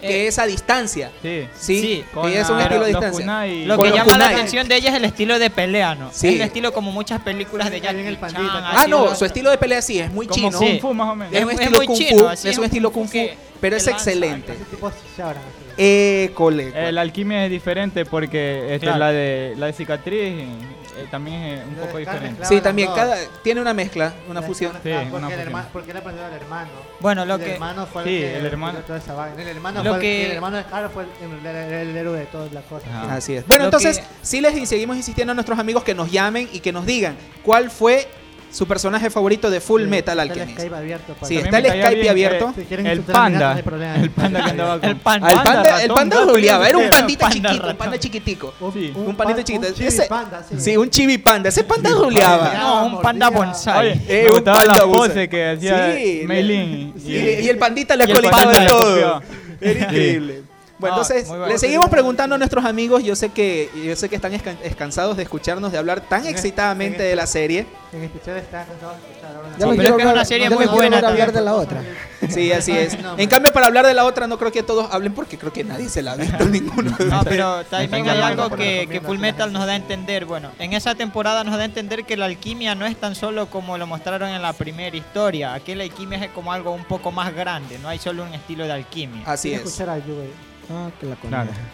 que es a distancia. Sí. Sí, Sí, con ella es un la- estilo a los distancia. kunai. Lo Con que los llama la kunai. atención de ella es el estilo de pelea, ¿no? Sí. Es el estilo como muchas películas de Jackie el Chan. pandita. Ah, así, no, ¿no? su estilo de pelea sí es muy Como chino. Kung Sí. Fu más o menos. Es un Es- es estilo muy kung chino, fu, así es es un un estilo kung kung fu fu, que pero te es lanza. excelente. Ese tipo Shaoran, así. Eh, cole. Eh, la alquimia es diferente porque este, Claro. la de la de cicatriz eh, también es un Lo poco de Carmen diferente. Clava, Sí, las también dos. cada tiene una mezcla, una La fusión. escala, Sí, porque, una el fusión. hermano, porque él aprendió del hermano. Bueno, lo el que... hermano fue el Sí, que el hermano. descubrió toda esa vaina. El hermano, Lo fue el, que- el hermano de Harold fue el, el- el- el héroe de todas las cosas. Ajá. Así es. Bueno, Lo entonces, que- sí les seguimos insistiendo a nuestros amigos que nos llamen y que nos digan cuál fue su personaje favorito de Full Sí, Metal está el Alchemist. Skype abierto para- Sí, También está me el caía Skype bien abierto. Si quieren El insultar a Minato, no panda. hay problema. El panda que andaba con... El panda. Al panda, el ratón, panda no, ruleaba, era un era pandita panda chiquito, un ratón. panda chiquitico. Sí. Un pandita pan- chiquito. Un chibi Ese- panda, sí. Sí, un chibi panda. Ese panda ruleaba. No, un panda Mordía. bonsai. Oye, Eh, me un gustaba panda la busa. pose que hacía Sí, le- Meilin. Sí, y el pandita le y el colitaba panda le todo. copiaba. Era increíble. Bueno, No, entonces, muy bueno. le seguimos preguntando a nuestros amigos. Yo sé que yo sé que están escan- cansados de escucharnos de hablar tan En este- excitadamente en de la serie. En especial está cansado de escuchar ahora. Ya pero no es quiero que es una hablar- serie ya no muy quiero buena volver a hablar también. de la otra. Sí, así es. No, En cambio, para hablar de la otra, no creo que todos hablen porque creo que nadie se la ha visto ninguno. No, pero también hay llamando algo por que, recomiendo que Full a la Metal gente. nos da a entender. Bueno, en esa temporada nos da a entender que la alquimia no es tan solo como lo mostraron en la primera historia. Aquí la alquimia es como algo un poco más grande. No hay solo un estilo de alquimia. Así Quiero es. escuchar a Yue. Ah, que la Claro. coneja.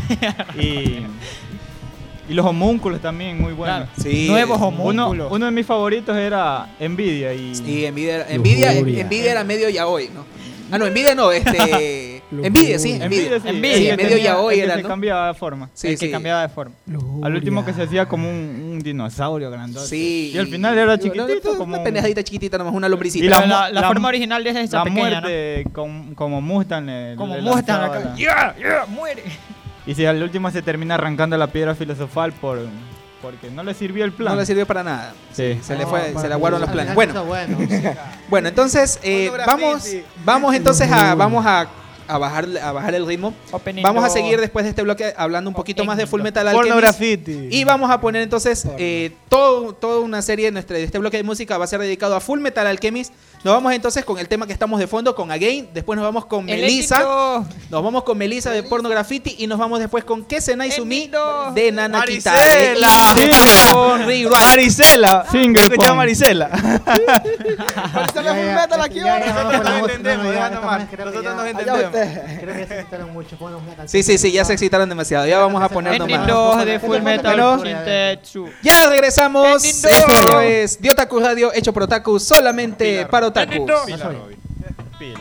Y, y los homúnculos también, muy buenos. Claro. Sí. Nuevos Uno, homúnculos. uno de mis favoritos era Envidia. Y, Sí, Envidia, era- Envidia, Lujuria. Envidia era medio yaoi, ¿no? Ah, no, Envidia no, este... Envidia, sí, Envidia. Envidia, sí. Envidia. el Sí, que medio tenía- yaoi el que era, se ¿no? cambiaba de forma. Sí, el que sí. cambiaba de forma. Al último que se hacía como un, un dinosaurio grandote. Sí. Y al final era y- chiquitito, una como un- pendejadita chiquitita nomás, una lombricita. Y Pero la la, mu- la la forma mu- original es esa la pequeña, ¿no? muerte com- como Mustang le, Como le Mustang lanzaba acá. la- ¡Ya! ¡Ya! ¡Muere! Y si al último se termina arrancando la piedra filosofal por porque no le sirvió el plan. No le sirvió para nada. Sí. Se le No, fue, para- se le aguaron los al planes. final Bueno, hizo bueno. bueno, entonces eh, Porno vamos, graffiti. vamos entonces a, vamos a, a bajar, a bajar el ritmo. Opening Vamos a dos. seguir después de este bloque hablando un poquito más de Full Metal Porno Alchemist. graffiti. Y vamos a poner entonces eh, todo, toda una serie de, nuestra, de este bloque de música va a ser dedicado a Full Metal Alchemist. Nos vamos entonces con el tema que estamos de fondo, con Again. Después nos vamos con Melissa. Eléctrico. Nos vamos con Melissa de Porno Graffiti. Y nos vamos después con Kesenai Sumi Éxito. de Nana Maricela. Kitare. Y cerramos con Rick Ross. Marisela. Finger Escucha pong. Marisela. Marisela Ya, Full ya, Metal es aquí que ya ahora. llegamos Nosotros con la nos música, entendemos, no, ya, dejando esta mal. vez creo que Nosotros ya- nos Allá entendemos. usted. Creo que ya se excitaron mucho. Ponnos una canción. Sí, sí, sí, ya se excitaron demasiado. Ya vamos a ponernos Ending más. dos de Full Bueno, Metal bueno. Shintetsu. Ya regresamos. Ending dos. Esto es Diotaku Radio, hecho por Otaku, solamente para Otaku. Ending dos. Pila, Robin. Pila.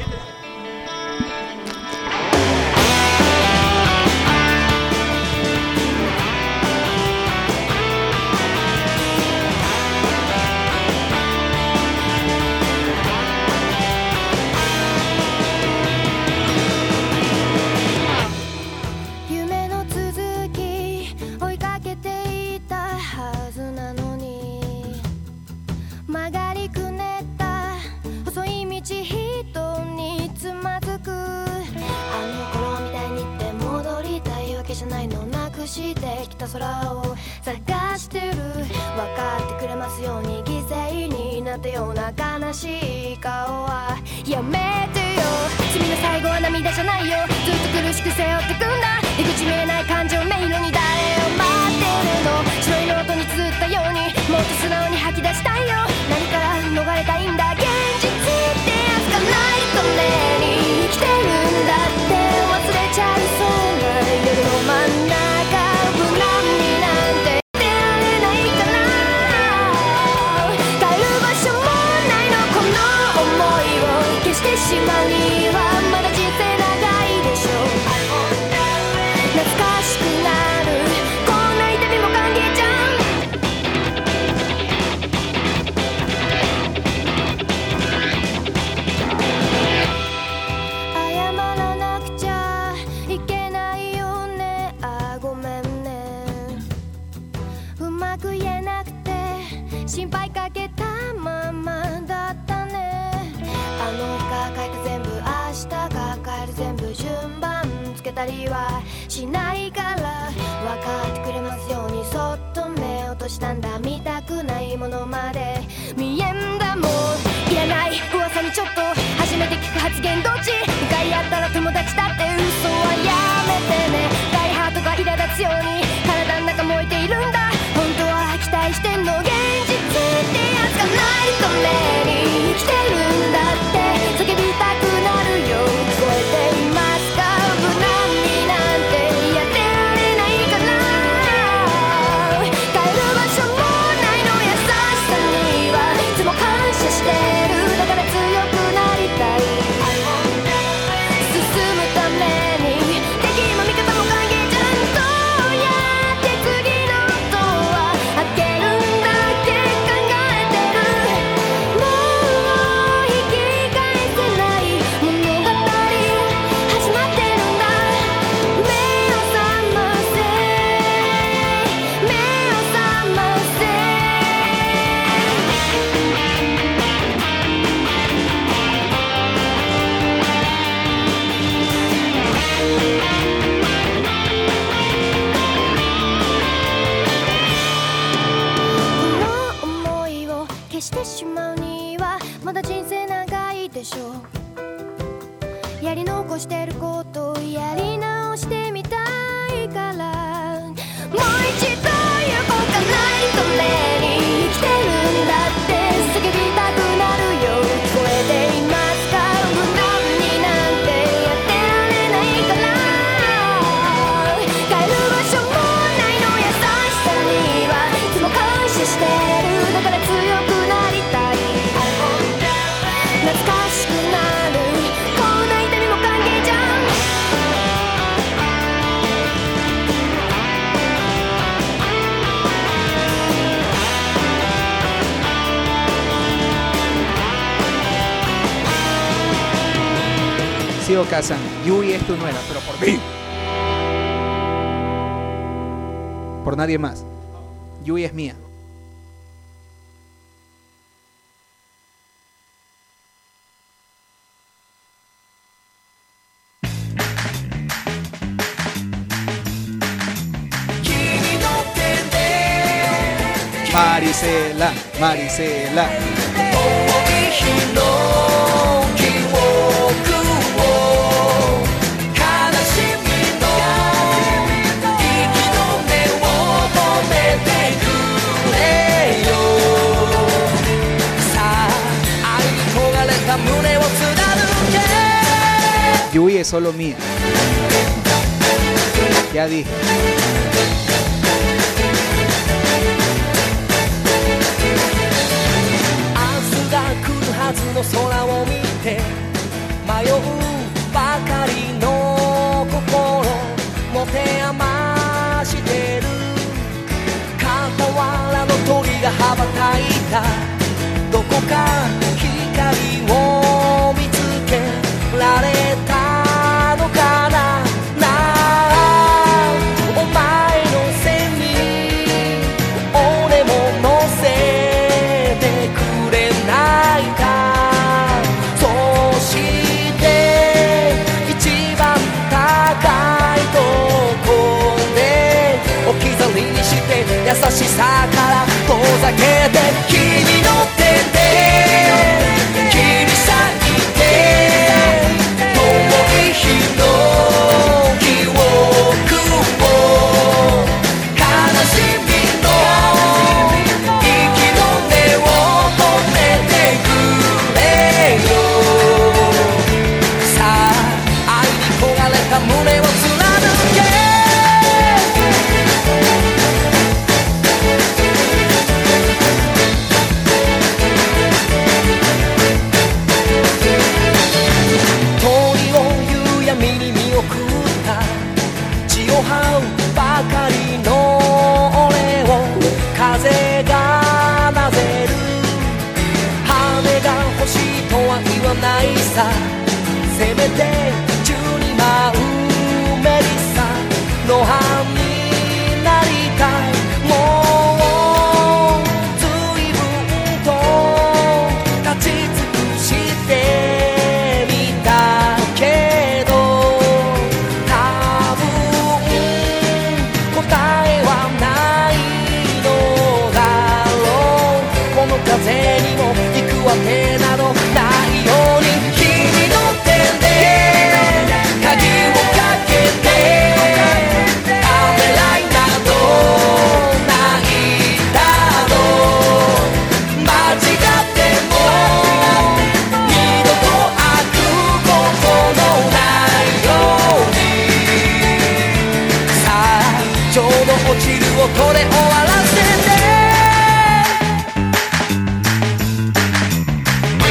夢の続き追いかけていたはずなのに曲がりくねった細い道人につまずくあの頃みたいにって戻りたいわけじゃないのなくしてきた空を探してる分かってくれますように犠牲になったような悲しい顔はやめてよ君の最後は涙じゃないよずっと苦しく背負ってくんだ出口見えない感情迷路に誰を待ってるの白いノートに綴ったようにもっと素直に吐き出したいよ何から逃れたいんだ現実ってやつがないために生きてるんだって忘れちゃいそうな夜の真ん中無難になんて出られないかな帰る場所もないのこの想いを消してしまうにはまだ人生長いでしょ懐かしくなるこんな痛みも歓迎じゃん謝らなくちゃいけないよねあごめんねうまく言えなくて心配かけたままだったねあの抱えた全部明日抱える全部順番つけたりはしないから分かってくれますようにそっと目落としたんだ見たくないものまで見えんだもういらない噂にちょっと初めて聞く発言どっち向かい合ったら友達だって消してしまうにはまだ人生長いでしょう。やり残してることをやり直してみたいから、もう一度行こうかナイトレに生きてるんだって叫びたくなるよ。聞こえていますか、無駄になんてやってられないから、帰る場所もないの優しさにはいつも感謝してる。だから強くなりたい、懐かしくなる、こんな痛みも歓迎じゃん。 Sí, Oka-san, Yui es tu nuera, pero por mí. Por nadie más. Yui es mía. Marisela, Marisela. Yui es solo mía. Ya dije. の空を見て迷うばかりの心持て余してる。傍らの鳥が羽ばたいたどこか光を見つけられたのかな。なあお前の背に俺も乗せてくれないか。優しさから遠ざけて君の手で切り裂いて遠い日の記憶を悲しみの息の根を止めてくれよ。さあ愛に焦がれた胸を貫け。ばかりの俺を風がなぜる。羽が欲しいとは言わないさ。せめて宙に舞うメリッサの葉になりたい。もう随分と立ち尽くしてみたけど風にも行くわけなどないように君の手で鍵をかけてためらいなどないだろう。間違っても二度と開くことのないように。さあちょうど落ちる音で終わらせて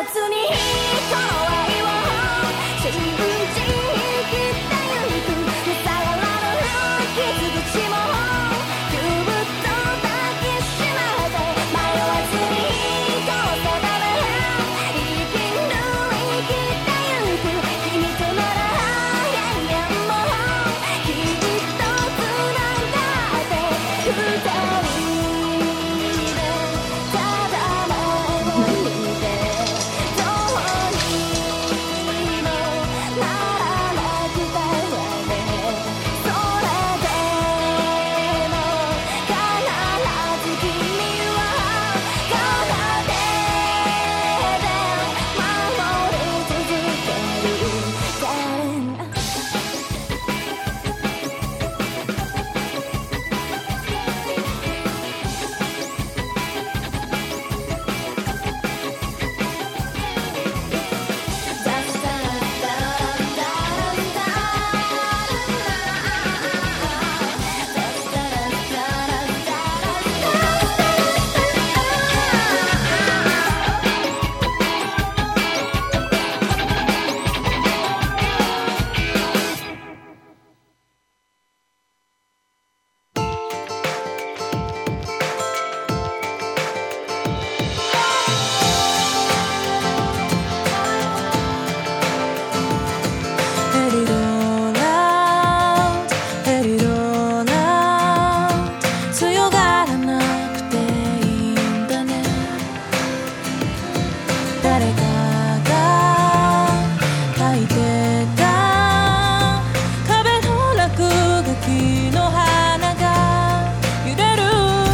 にこの愛を信じ生きてゆくさらなる傷口もぎゅっと抱きしめて迷わずにこう定め生きる生きてゆく君となら永遠もきっとつながって二人でただ前を見てどうにもならなくてねそれでも必ず君は奏でて守り続ける誰なエリローラウンドエリローラウンド強がらなくていいんだね誰かが書いてた壁の落書きの花が揺れる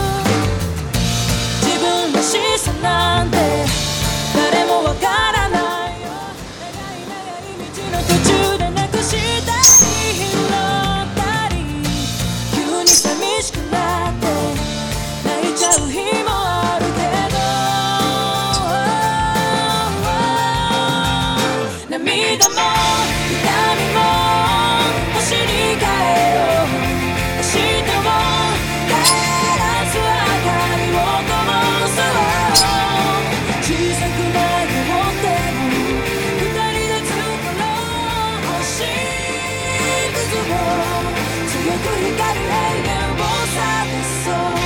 自分らしさなんて誰もわからないよ長い長い道の途中でなくしたり拾ったり急に寂しくなって泣いちゃう日もあるけど涙も痛みも星に変えよう明日も照らす明かりを灯そう小さくないと思っても二人で作ろう星屑を強く光る永遠を探そう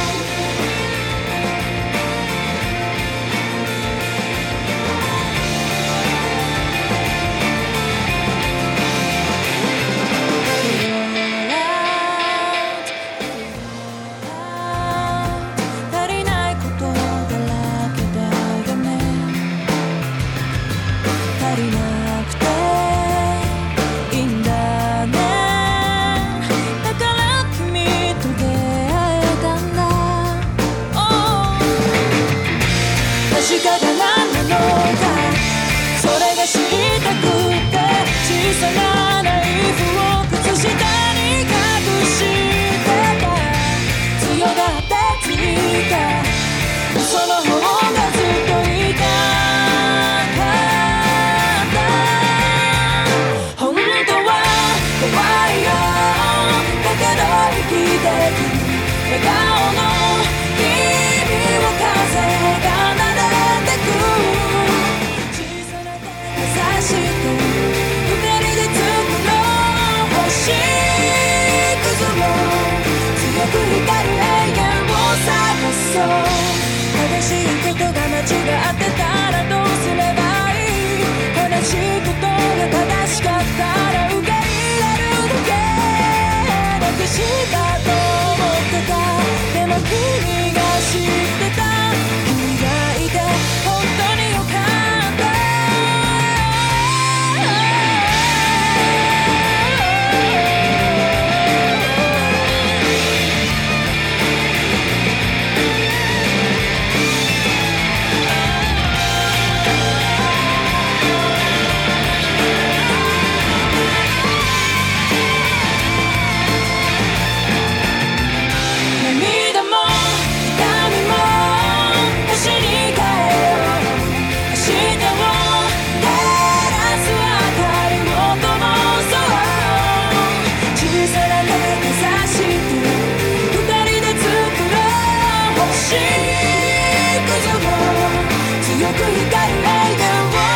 足りないことだらけだよね足りなくていいんだねだから君と出会えたんだ、oh、確かが何なのかそれが知りたくて小さなナイフを靴下に隠してた強がってついたその方がずっと痛かった本当は怖いよだけど生きてく笑顔の君を風が撫でてく小さな手を差して二人で作ろう星屑も強く光る永遠を探そう正しいことが間違ってたらどうすればいい悲しいことが正しかったら受け入れるだけなくしたと思ってたでも君が知ってた君がいて本当によかった涙も痛みも星に変えよう明日を照らす明かりを灯そう小さな手で差して二人で作ろう星屑を強く光る永遠を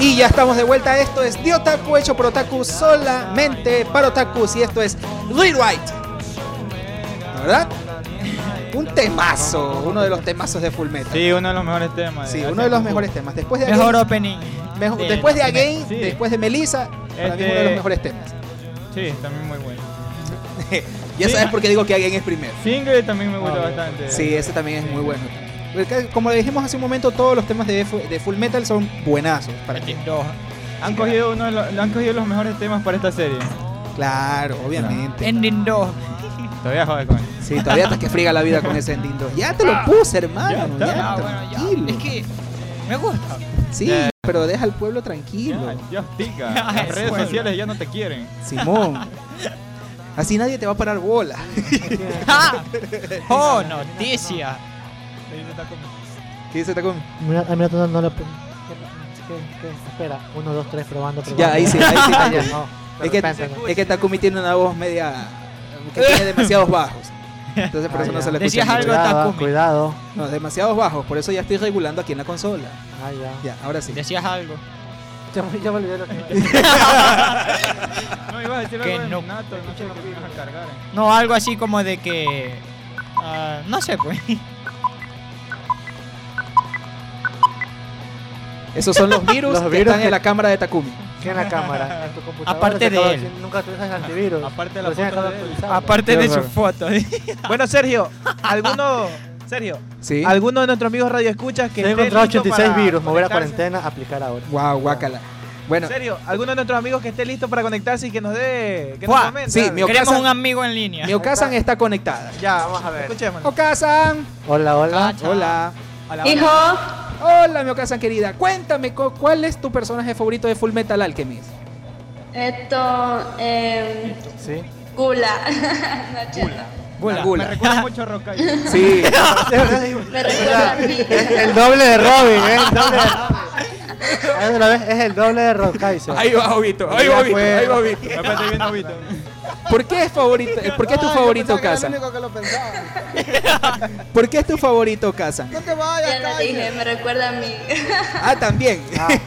Y ya estamos de vuelta. Esto es The Otaku, hecho por otaku, solamente para otakus. Y esto es Rewrite. ¿La verdad? Un temazo, uno de los temazos de Fullmetal. Sí, uno de los mejores temas. Sí, uno de los mejores temas. Después de Mejor Again, opening. mejo- de- después de de- Again, sí. después de Melissa, para mí es uno de los Este- mejores temas. Sí, también muy bueno. Ya Sí. sabes por qué digo que Again es primero. Single también me gusta Ah, bastante. Sí, ese también es muy bueno. Porque, como le dijimos hace un momento, todos los temas de, Fu- de Fullmetal son buenazos. Para que... Ending dos. Han cogido, uno de los, han cogido los mejores temas para esta serie. Claro, obviamente. Ending dos. Todavía joder con él. Sí, todavía estás que friega la vida con ese ending dos. Ya te lo puse, hermano. Ya Ya, está. Ah, bueno, ya. tranquilo. Es que me gusta. Sí, Ya. pero deja al pueblo tranquilo. Ya, Dios pica. Ya, Las es redes bueno. sociales ya no te quieren. Simón. Así nadie te va a parar bola. ¡Ah! ¡Oh, noticia! ¿Qué dice Takumi? Mira, ah, mira, tú no, no lo... ¿Qué, qué? Espera, uno, dos, tres, probando, probando. Ya, ahí sí, ahí sí. Ah, ya, no. Es que, De repente, no. es que Takumi tiene una voz media. que tiene demasiados bajos. Entonces por Ah, eso no ya. se le escucha Decías mucho. algo, Cuidado, Takumi. cuidado. No, demasiados bajos. Por eso ya estoy regulando aquí en la consola. Ah, ya. Ya, ahora sí. Decías algo. Ya, me- ya me olvidé lo que... No, ibas a decir Que algo de no. Minato, no sé lo que ibas a cargar. eh. No, algo así como de que. ah, no sé, pues. Esos son los virus Los que virus están que- en la cámara de Takumi. ¿Qué en la cámara? En tu computadora. Aparte te de acabo él. decir, nunca utilizas antivirus. Aparte de la Recién foto acabo de él. actualizarlo. Aparte Qué de su horror. foto. Bueno, Sergio, ¿alguno, Sergio, Sí. alguno de nuestros amigos radioescuchas que He esté encontrado listo ochenta y seis para virus, mover a conectarse? cuarentena, aplicar ahora. Wow, guácala. Bueno, Sergio, ¿alguno de nuestros amigos que esté listo para conectarse y que nos dé, que nos Fuá. comente? Sí, algo? mi Queremos Okasan- un amigo en línea. mi Okasan está conectada. Ya, vamos a ver. Escuchémoslo. Okasan. Hola, hola. Cacha. Hola. Hijo, Hola, mi Okasan querida. Cuéntame, cu- ¿cuál es tu personaje favorito de Fullmetal Alchemist? Esto, eh, Sí. Gula. No, cheta. Gula. Gula. Me recuerda mucho a Rokai. Sí. Me recuerda a mí. Es el doble de Robin, ¿eh? El doble de Robin. Ahí otra vez, es el doble de Rock Kaiser. Ahí va, Obito. Ahí va, Obito. Ahí va, Obito. Después estoy viendo Vito. ¿Por qué es favorito? ¿Por qué es tu Ay, favorito, yo pensaba que Okasan? era el único que lo pensaba. ¿Por qué es tu favorito, Okasan? No te vayas, Ya lo cállate. dije, me recuerda a mí. Ah, también.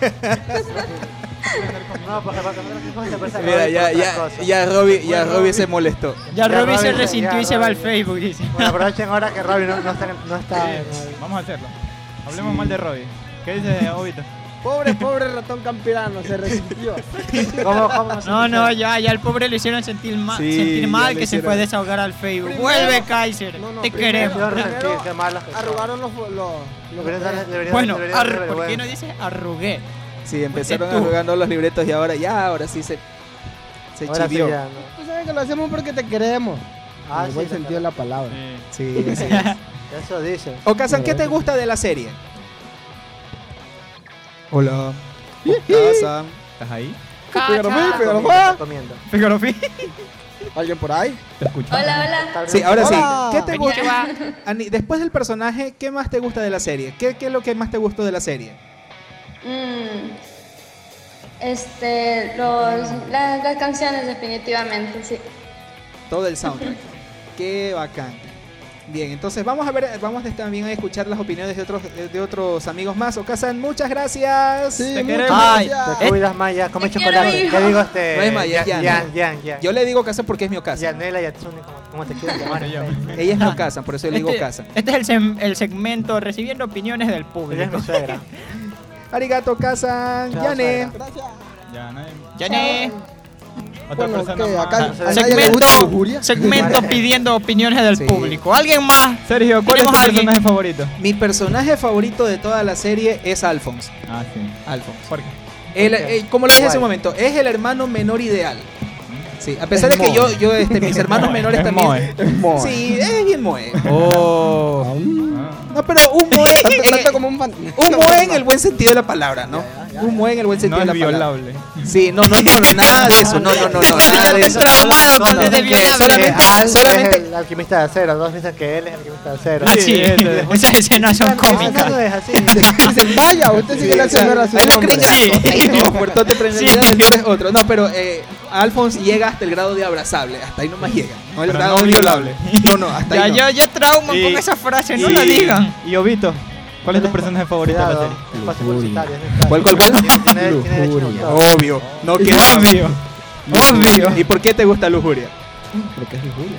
No, porque para que no se parezca a Mira, Robin ya, por otra ya, cosa. ya Robbie, ya Robbie se molestó. Ya Ya Robin se Robin, resintió ya y se va al Robin. Facebook, dice. Bueno, aprovechen ahora que Robin no, no está, no está en el- Vamos a hacerlo. Hablemos mal de Robbie. ¿Qué dice Obito? Pobre, pobre ratón campirano, se resintió. ¿Cómo, cómo se No, no, dice? ya, ya el pobre le hicieron sentir, ma- Sí, sentir ya mal le que se hicieron- fue a desahogar al Facebook. Primero- Vuelve, Kaiser. No, no, Te primero- queremos. Yo Primero, resentir, qué malos que son. Arrugaron los... los, los Deberían darle- deberían- Bueno, deberían darle ar- ¿por qué no vergüenza. dice arrugué? Sí, empezaron tú. jugando los libretos y ahora ya, ahora sí se, se Ahora sí chivió. ya, no. Tú sabes que lo hacemos porque te queremos. Ah, en el buen sí, sentido de la palabra. Sí. Sí, así es. Eso dice. Okasan, ¿qué te gusta de la serie? Hola. Okasan. ¿Estás ahí? Fígaro, Cacha. Fígaro, Comiendo, Juan. está comiendo. Fígaro, fi. ¿Alguien por ahí? Te escucho. Hola, hola. Está Sí, ahora sí. Hola. ¿Qué te gusta? Konnichiwa. Ani, después del personaje, ¿qué más te gusta de la serie? ¿Qué, qué es lo que más te gustó de la serie? Mm, este, los, las, las canciones definitivamente, sí. Todo el soundtrack. Qué bacán. Bien, entonces vamos a ver, vamos a también a escuchar las opiniones de otros, de otros amigos más. Okasan, muchas gracias. Sí, Te muchas queremos. Ay, gracias. Te cuidas, Maya, come Te quiero, chocolate. hijo. ¿Qué digo este? No es Maya, Yan, Yan. Yan, Yan, Yan. Yo le digo Okasan porque es mi Okasan. Yanela, Yatsuni, como, como te quieras llamar. te llamas? Ella es mi Okasan, por eso yo le digo Este, Okasan. este es el, sem- el segmento recibiendo opiniones del Ella es público. mi suegra. Arigato, Okasan. Chao, Yane. suegra. Gracias. Ya, nadie. Yané. Otra Bueno, persona ¿qué? más. Acá- Ah, a nadie le gusta la Segmento, lujuria. segmento pidiendo opiniones del Sí. público. ¿Alguien más? Sergio, ¿cuál es tu ¿Tenemos a alguien? personaje favorito? Mi personaje favorito de toda la serie es Alphonse. Ah, sí. Alphonse. ¿Por qué? El- ¿Por qué? eh, como lo dije hace un Guay. momento, es el hermano menor ideal. Sí, a pesar Es de que Moe. yo, yo este, mis hermanos Moe, menores es también. Moe. Es Moe. Sí, es bien Moe. Oh. Ah, No, pero un Moe. Tanto, eh, tanto como un fan. un Moe en el buen sentido de la palabra, ¿no? Un Moe en el buen sentido No es de la palabra. violable. Sí, no, no es violable, nada de eso. No, no, no, no, nada de eso. Traumado con no, el de eh, violable. solamente- Al solamente- es el alquimista de acero. Dos dicen que él es el alquimista de acero. Ah, sí, esas escenas son Eso cómicas. no es así. Dicen, vaya, usted sigue la o sea, señora a su ahí lo nombre. creen Sí. ahí como puertote, pero en Sí. realidad el nombre es otro. No, pero eh, Alphonse llega hasta el grado de abrazable. Hasta ahí nomás llega. No el Pero grado no violable. No, no, hasta Ya, ahí no. yo, yo trauma Y- con esa frase, no y- la digan. Y Obito. ¿Cuál es tu personaje favorito de la Cuidado, serie? espacio publicitario, es necesario. ¿Cuál, cuál, cuál? Tiene- tiene- tiene derecho de autor. Obvio. No queda Obvio. Obvio. ¿Y por qué te gusta Lujuria? Porque es lujuria.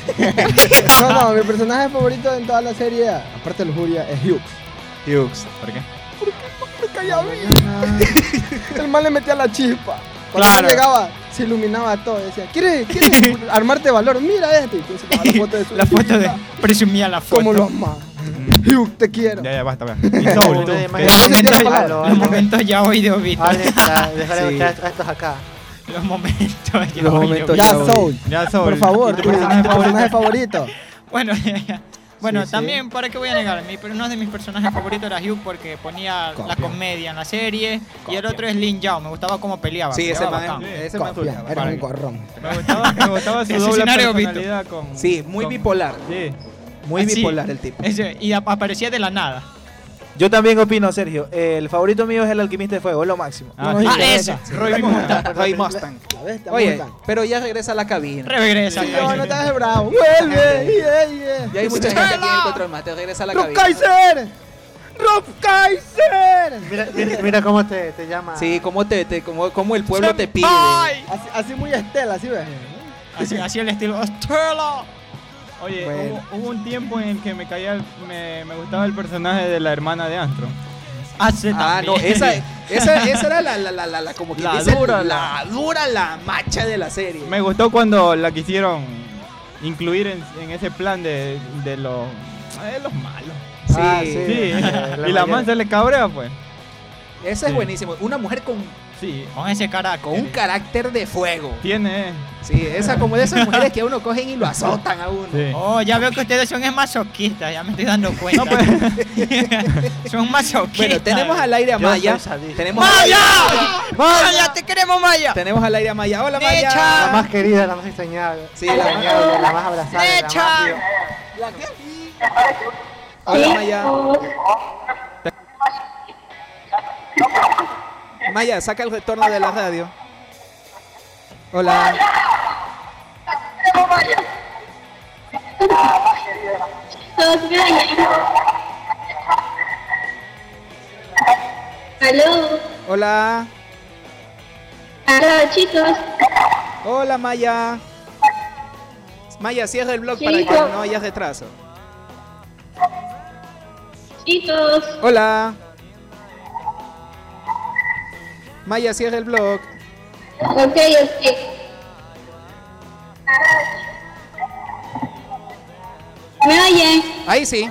No, no, mi personaje favorito en toda la serie, aparte de lujuria, es Hughes. Hughes. ¿Por qué? Me caía bien. El man le metía la chispa. Cuando Claro. él llegaba, se iluminaba todo. Decía, ¿quieres, ¿quieres armarte valor? Mira este. Y te enseñaba la foto de su La foto de. Presumía la foto. Como los más. Hughes, te quiero. Ya, ya, basta, vea. Y Soul, tú. Nadie más- ¿qué? Los momentos, Esa es la palabra. los momentos ya hoy de Obito. Hablen para dejar de Sí. escuchar a estos acá. Los momentos ya Los hoy de momentos Obito. Ya, Ya, Soul. Ya, Soul. Por favor, ¿Y tu tu personaje tu personaje favorito. Bueno, bueno Sí, sí. también, ¿para qué voy a negar? Mi, uno de mis personajes favoritos era Hugh porque ponía la Copia. comedia en la serie. Y el otro es Lin Yao. Me gustaba cómo peleaba. Sí, ese peleaba man, bacán. ese man Copia, jugaba. era un Vale. corrón. Me gustaba, me gustaba su El doble asesinario Obito. personalidad con... Sí, muy con- bipolar. Sí. Muy Así, bipolar el tipo. ese- y ap- aparecía de la nada. Yo también opino, Sergio. El favorito mío es el alquimista de fuego, es lo máximo. Ah, No, sí. no, Ah, no, ese. no, Roy Mustang. Roy Mustang. La bestia Oye, Mustang. pero ya regresa a la cabina. Regresa. Sí, coño. no, no te hagas bravo. Vuelve. Yeah, yeah. Ya hay mucha gente aquí en el control más. Te regresa a la ¡Rob cabina. Kaiser! ¡Rob Kaiser! Mira, mira, mira cómo te, te llama. Sí, como te, te como, como el pueblo te pide. Senpai. Así, así muy Estela, así ves. Así, así el estilo. ¡Stella! Oye, Bueno. hubo, hubo un tiempo en el que me caía, me, me gustaba el personaje de la hermana de Armstrong. Hace Ah, no, también. esa, esa, esa era la, la, la, la, la- como que La dice, dura, la dura, la macha de la serie. Me gustó cuando la quisieron incluir en, en ese plan de, de los, de los malos. Sí, Ah, sí. Sí, Eh, y la mayoría. man se le cabrea, pues. ese es Sí. buenísimo. Una mujer con, Sí, Con ese carácter. con un carácter de fuego. tiene. Sí, esa como de esas mujeres que a uno cogen y lo azotan a uno. Sí. Oh, ya veo que ustedes son es masoquistas, ya me estoy dando cuenta. No, pues. Son masoquistas. Bueno, tenemos al aire a Yo Maya. soy sadista. Tenemos, ¡Maya! ¡Maya! ¡Te queremos, Maya! tenemos al aire a Maya. Hola, Maya. Mecha. La más querida, la más extrañada. Sí, la la más extrañable, la más abrazada. La Mecha. más viva. Hola, Maya. Maya, saca el retorno de la radio. Hola. Aló, Hola. aló chicos. Hola, Maya. Maya, cierra el blog Sí, para que hijo. no haya retraso. Chicos, Hola. Maya, cierra el blog. ok, ok. ¿Me oyen? Ahí sí.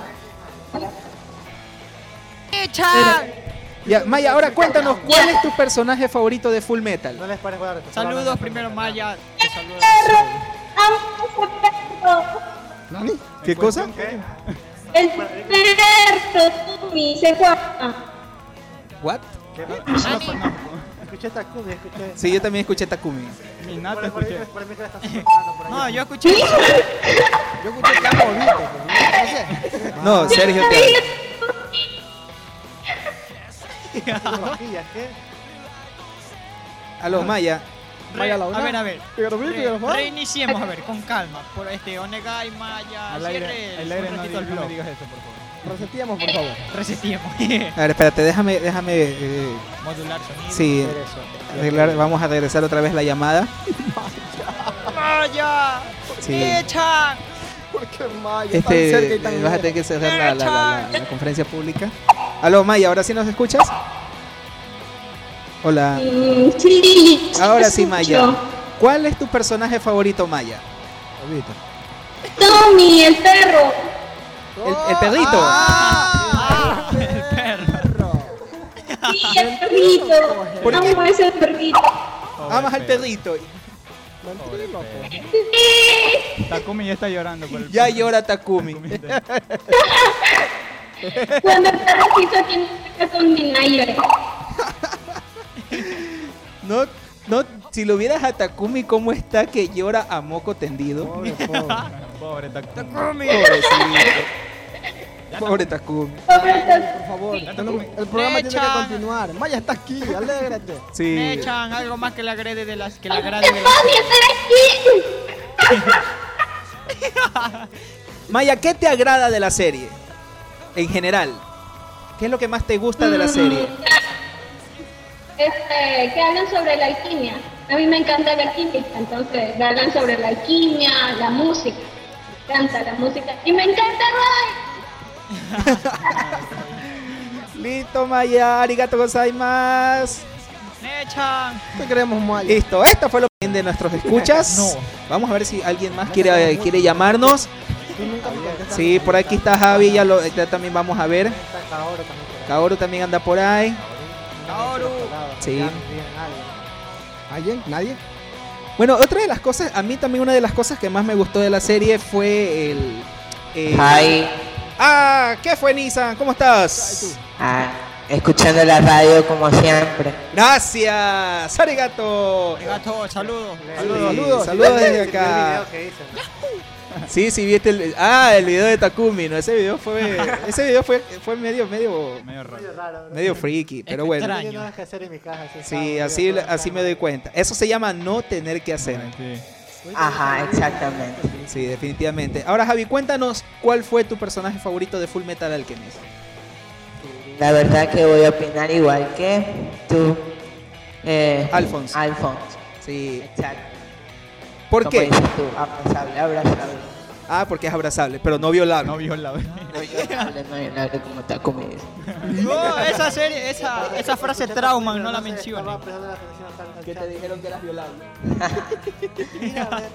¡Mecha! Ya, Maya, ahora cuéntanos, ¿cuál es tu personaje favorito de Full Metal? No les pares jugar. Saludos primero, Maya. Te saludo. ¡Amo ese perro! ¿Qué cosa? El perro, Tumi, se guapa. ¿What? Escuché Takumi, escuché. Sí, yo también escuché Takumi. Minato Por, por, escuché. por, por mí que la estás soportando por ahí. No, yo escuché. Yo escuché que amo Vito, pero no sé. No, Sergio te habla. Rojillas, ¿qué? Aló, Maya. Re- Maya a Launa. ver, a ver. Pero Vito, Re- pero Juan. reiniciemos, a ver, con calma. Por este Onegai, Maya. Al Cierre aire, el- al aire un no, ratito el no me blog. digas eso, por favor. Resetíamos, por favor. Reseteemos. A ver, espérate, déjame, déjame. eh, Modular sonido. sí, Hacer eso. arreglar, vamos a regresar otra vez la llamada. ¡Maya! Sí. ¡Mecha! ¿Por qué Maya? Tan cerca y Este, tan eh, vas a lejos. tener que cerrar la, la- la- la- la conferencia pública. Aló, Maya, ¿ahora sí nos escuchas? Hola. Mm, sí, Ahora sí, escucho. Maya. ¿Cuál es tu personaje favorito, Maya? Vito. Tommy, el perro. El, el perrito. ¡Ah! El perro. Sí, el perrito. ¿Por qué? Amo ese perrito. Amas al perrito. Ventríloco. Sí. Takumi ya está llorando por el Ya llora Takumi. Cuando el perrito tiene que con mi Nayer. No, no, si lo vieras a Takumi cómo está que llora a moco tendido. Pobre, pobre. Pobre Takumi. Pobrecito. Pobre Takumi. Por favor, tenemos- el programa tiene que Mecha. continuar. Maya está aquí, alégrate. Sí. Mechan, algo más que le agrade de las que le agrade de las. Tommy, estar aquí. Maya, ¿qué te agrada de la serie? En general. ¿Qué es lo que más te gusta de la serie? Este, que hablan sobre la alquimia. A mí me encanta la alquimia, entonces hablan sobre la alquimia, la música. Me encanta la música. Y me encanta Roy. Listo, Maya, arigato gozaimasu. Nechan. Te queremos mal. Listo, esto fue lo que de nuestros escuchas. No. Vamos a ver si alguien más quiere, quiere llamarnos. Tú nunca me contestas. Sí, por aquí está Javi, ya, lo, ya también vamos a ver. Está Kaoru también por ahí. Kaoru también anda por ahí. Kaoru. Sí. Ya, bien, alguien. ¿Alguien? ¿Nadie? Bueno, otra de las cosas, a mí también una de las cosas que más me gustó de la serie fue el... el- Hi, Ah, ¿qué fue, Nissan? ¿Cómo estás? ah, escuchando la radio como siempre. Gracias, arigato. Gato, saludos. Saludos, saludos. saludos desde El acá. video que hice, ¿no? Sí, sí, viste el... Ah, el video de Takumi, ¿no? Ese video fue... Ese video fue, fue medio, medio... Medio raro. Medio raro, bro. Medio freaky, pero bueno. Extraño. No tengo nada que hacer en mi casa. así, Sí, estaba, así, todo así me calma. doy cuenta. Eso se llama no tener que hacer. Sí. Ajá, exactamente. Sí, definitivamente. Ahora, Javi, cuéntanos cuál fue tu personaje favorito de Full Metal Alchemist. La verdad que voy a opinar igual que tú. Eh, Alphonse. Alphonse. Sí. Exacto. ¿Por Como qué? dices tú, abrazable, abrazable. Ah, porque es abrazable, pero no violable. No violable. No violable, no violable como Takumi dice. No, esa serie, esa, esa frase trauma, no la sé, menciones. estaba prestando la atención al- al Que chat. te dijeron que eras violable. Mira, a ver,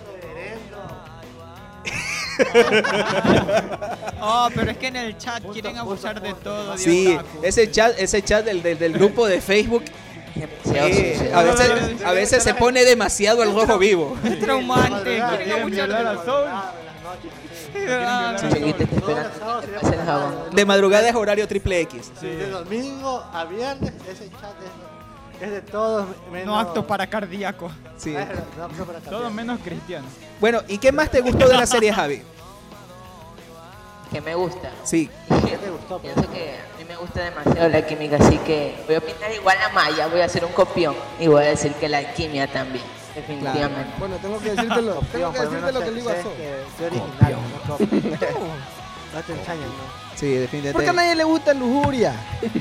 reverendo. Oh, pero es que en el chat quieren abusar de todo. Dios Sí, otaku. ese chat, ese chat del, del, del grupo de Facebook, Demasiado eh, sucio. a veces, a veces se pone demasiado el rojo vivo. Es traumante. Madrugada, Quieren quieren abusar violar de a todo. Soul. Ah, en las noches, sí. Ah, Sí, seguiste esperando que te pase el jabón. De madrugada es horario triple X. Sí, de domingo a viernes, ese chat es, es de todos menos... No apto para cardíaco. Sí. Ah, es no apto para Todo cambiar. menos cristiano. Bueno, ¿y qué más te gustó de la serie, Javi? Que me gusta. Sí. ¿Qué te gustó? Pienso que a mí me gusta demasiado la química, así que voy a opinar igual a Maya, voy a hacer un copión y voy a decir que la alquimia también, definitivamente. Bueno, tengo que decirte lo, tengo que Por lo decirte menos lo que sé- le digo a sé So. que soy original, no copia. No te ensañan, ¿no? Sí, ¿Por qué a definitivamente. nadie le gusta lujuria?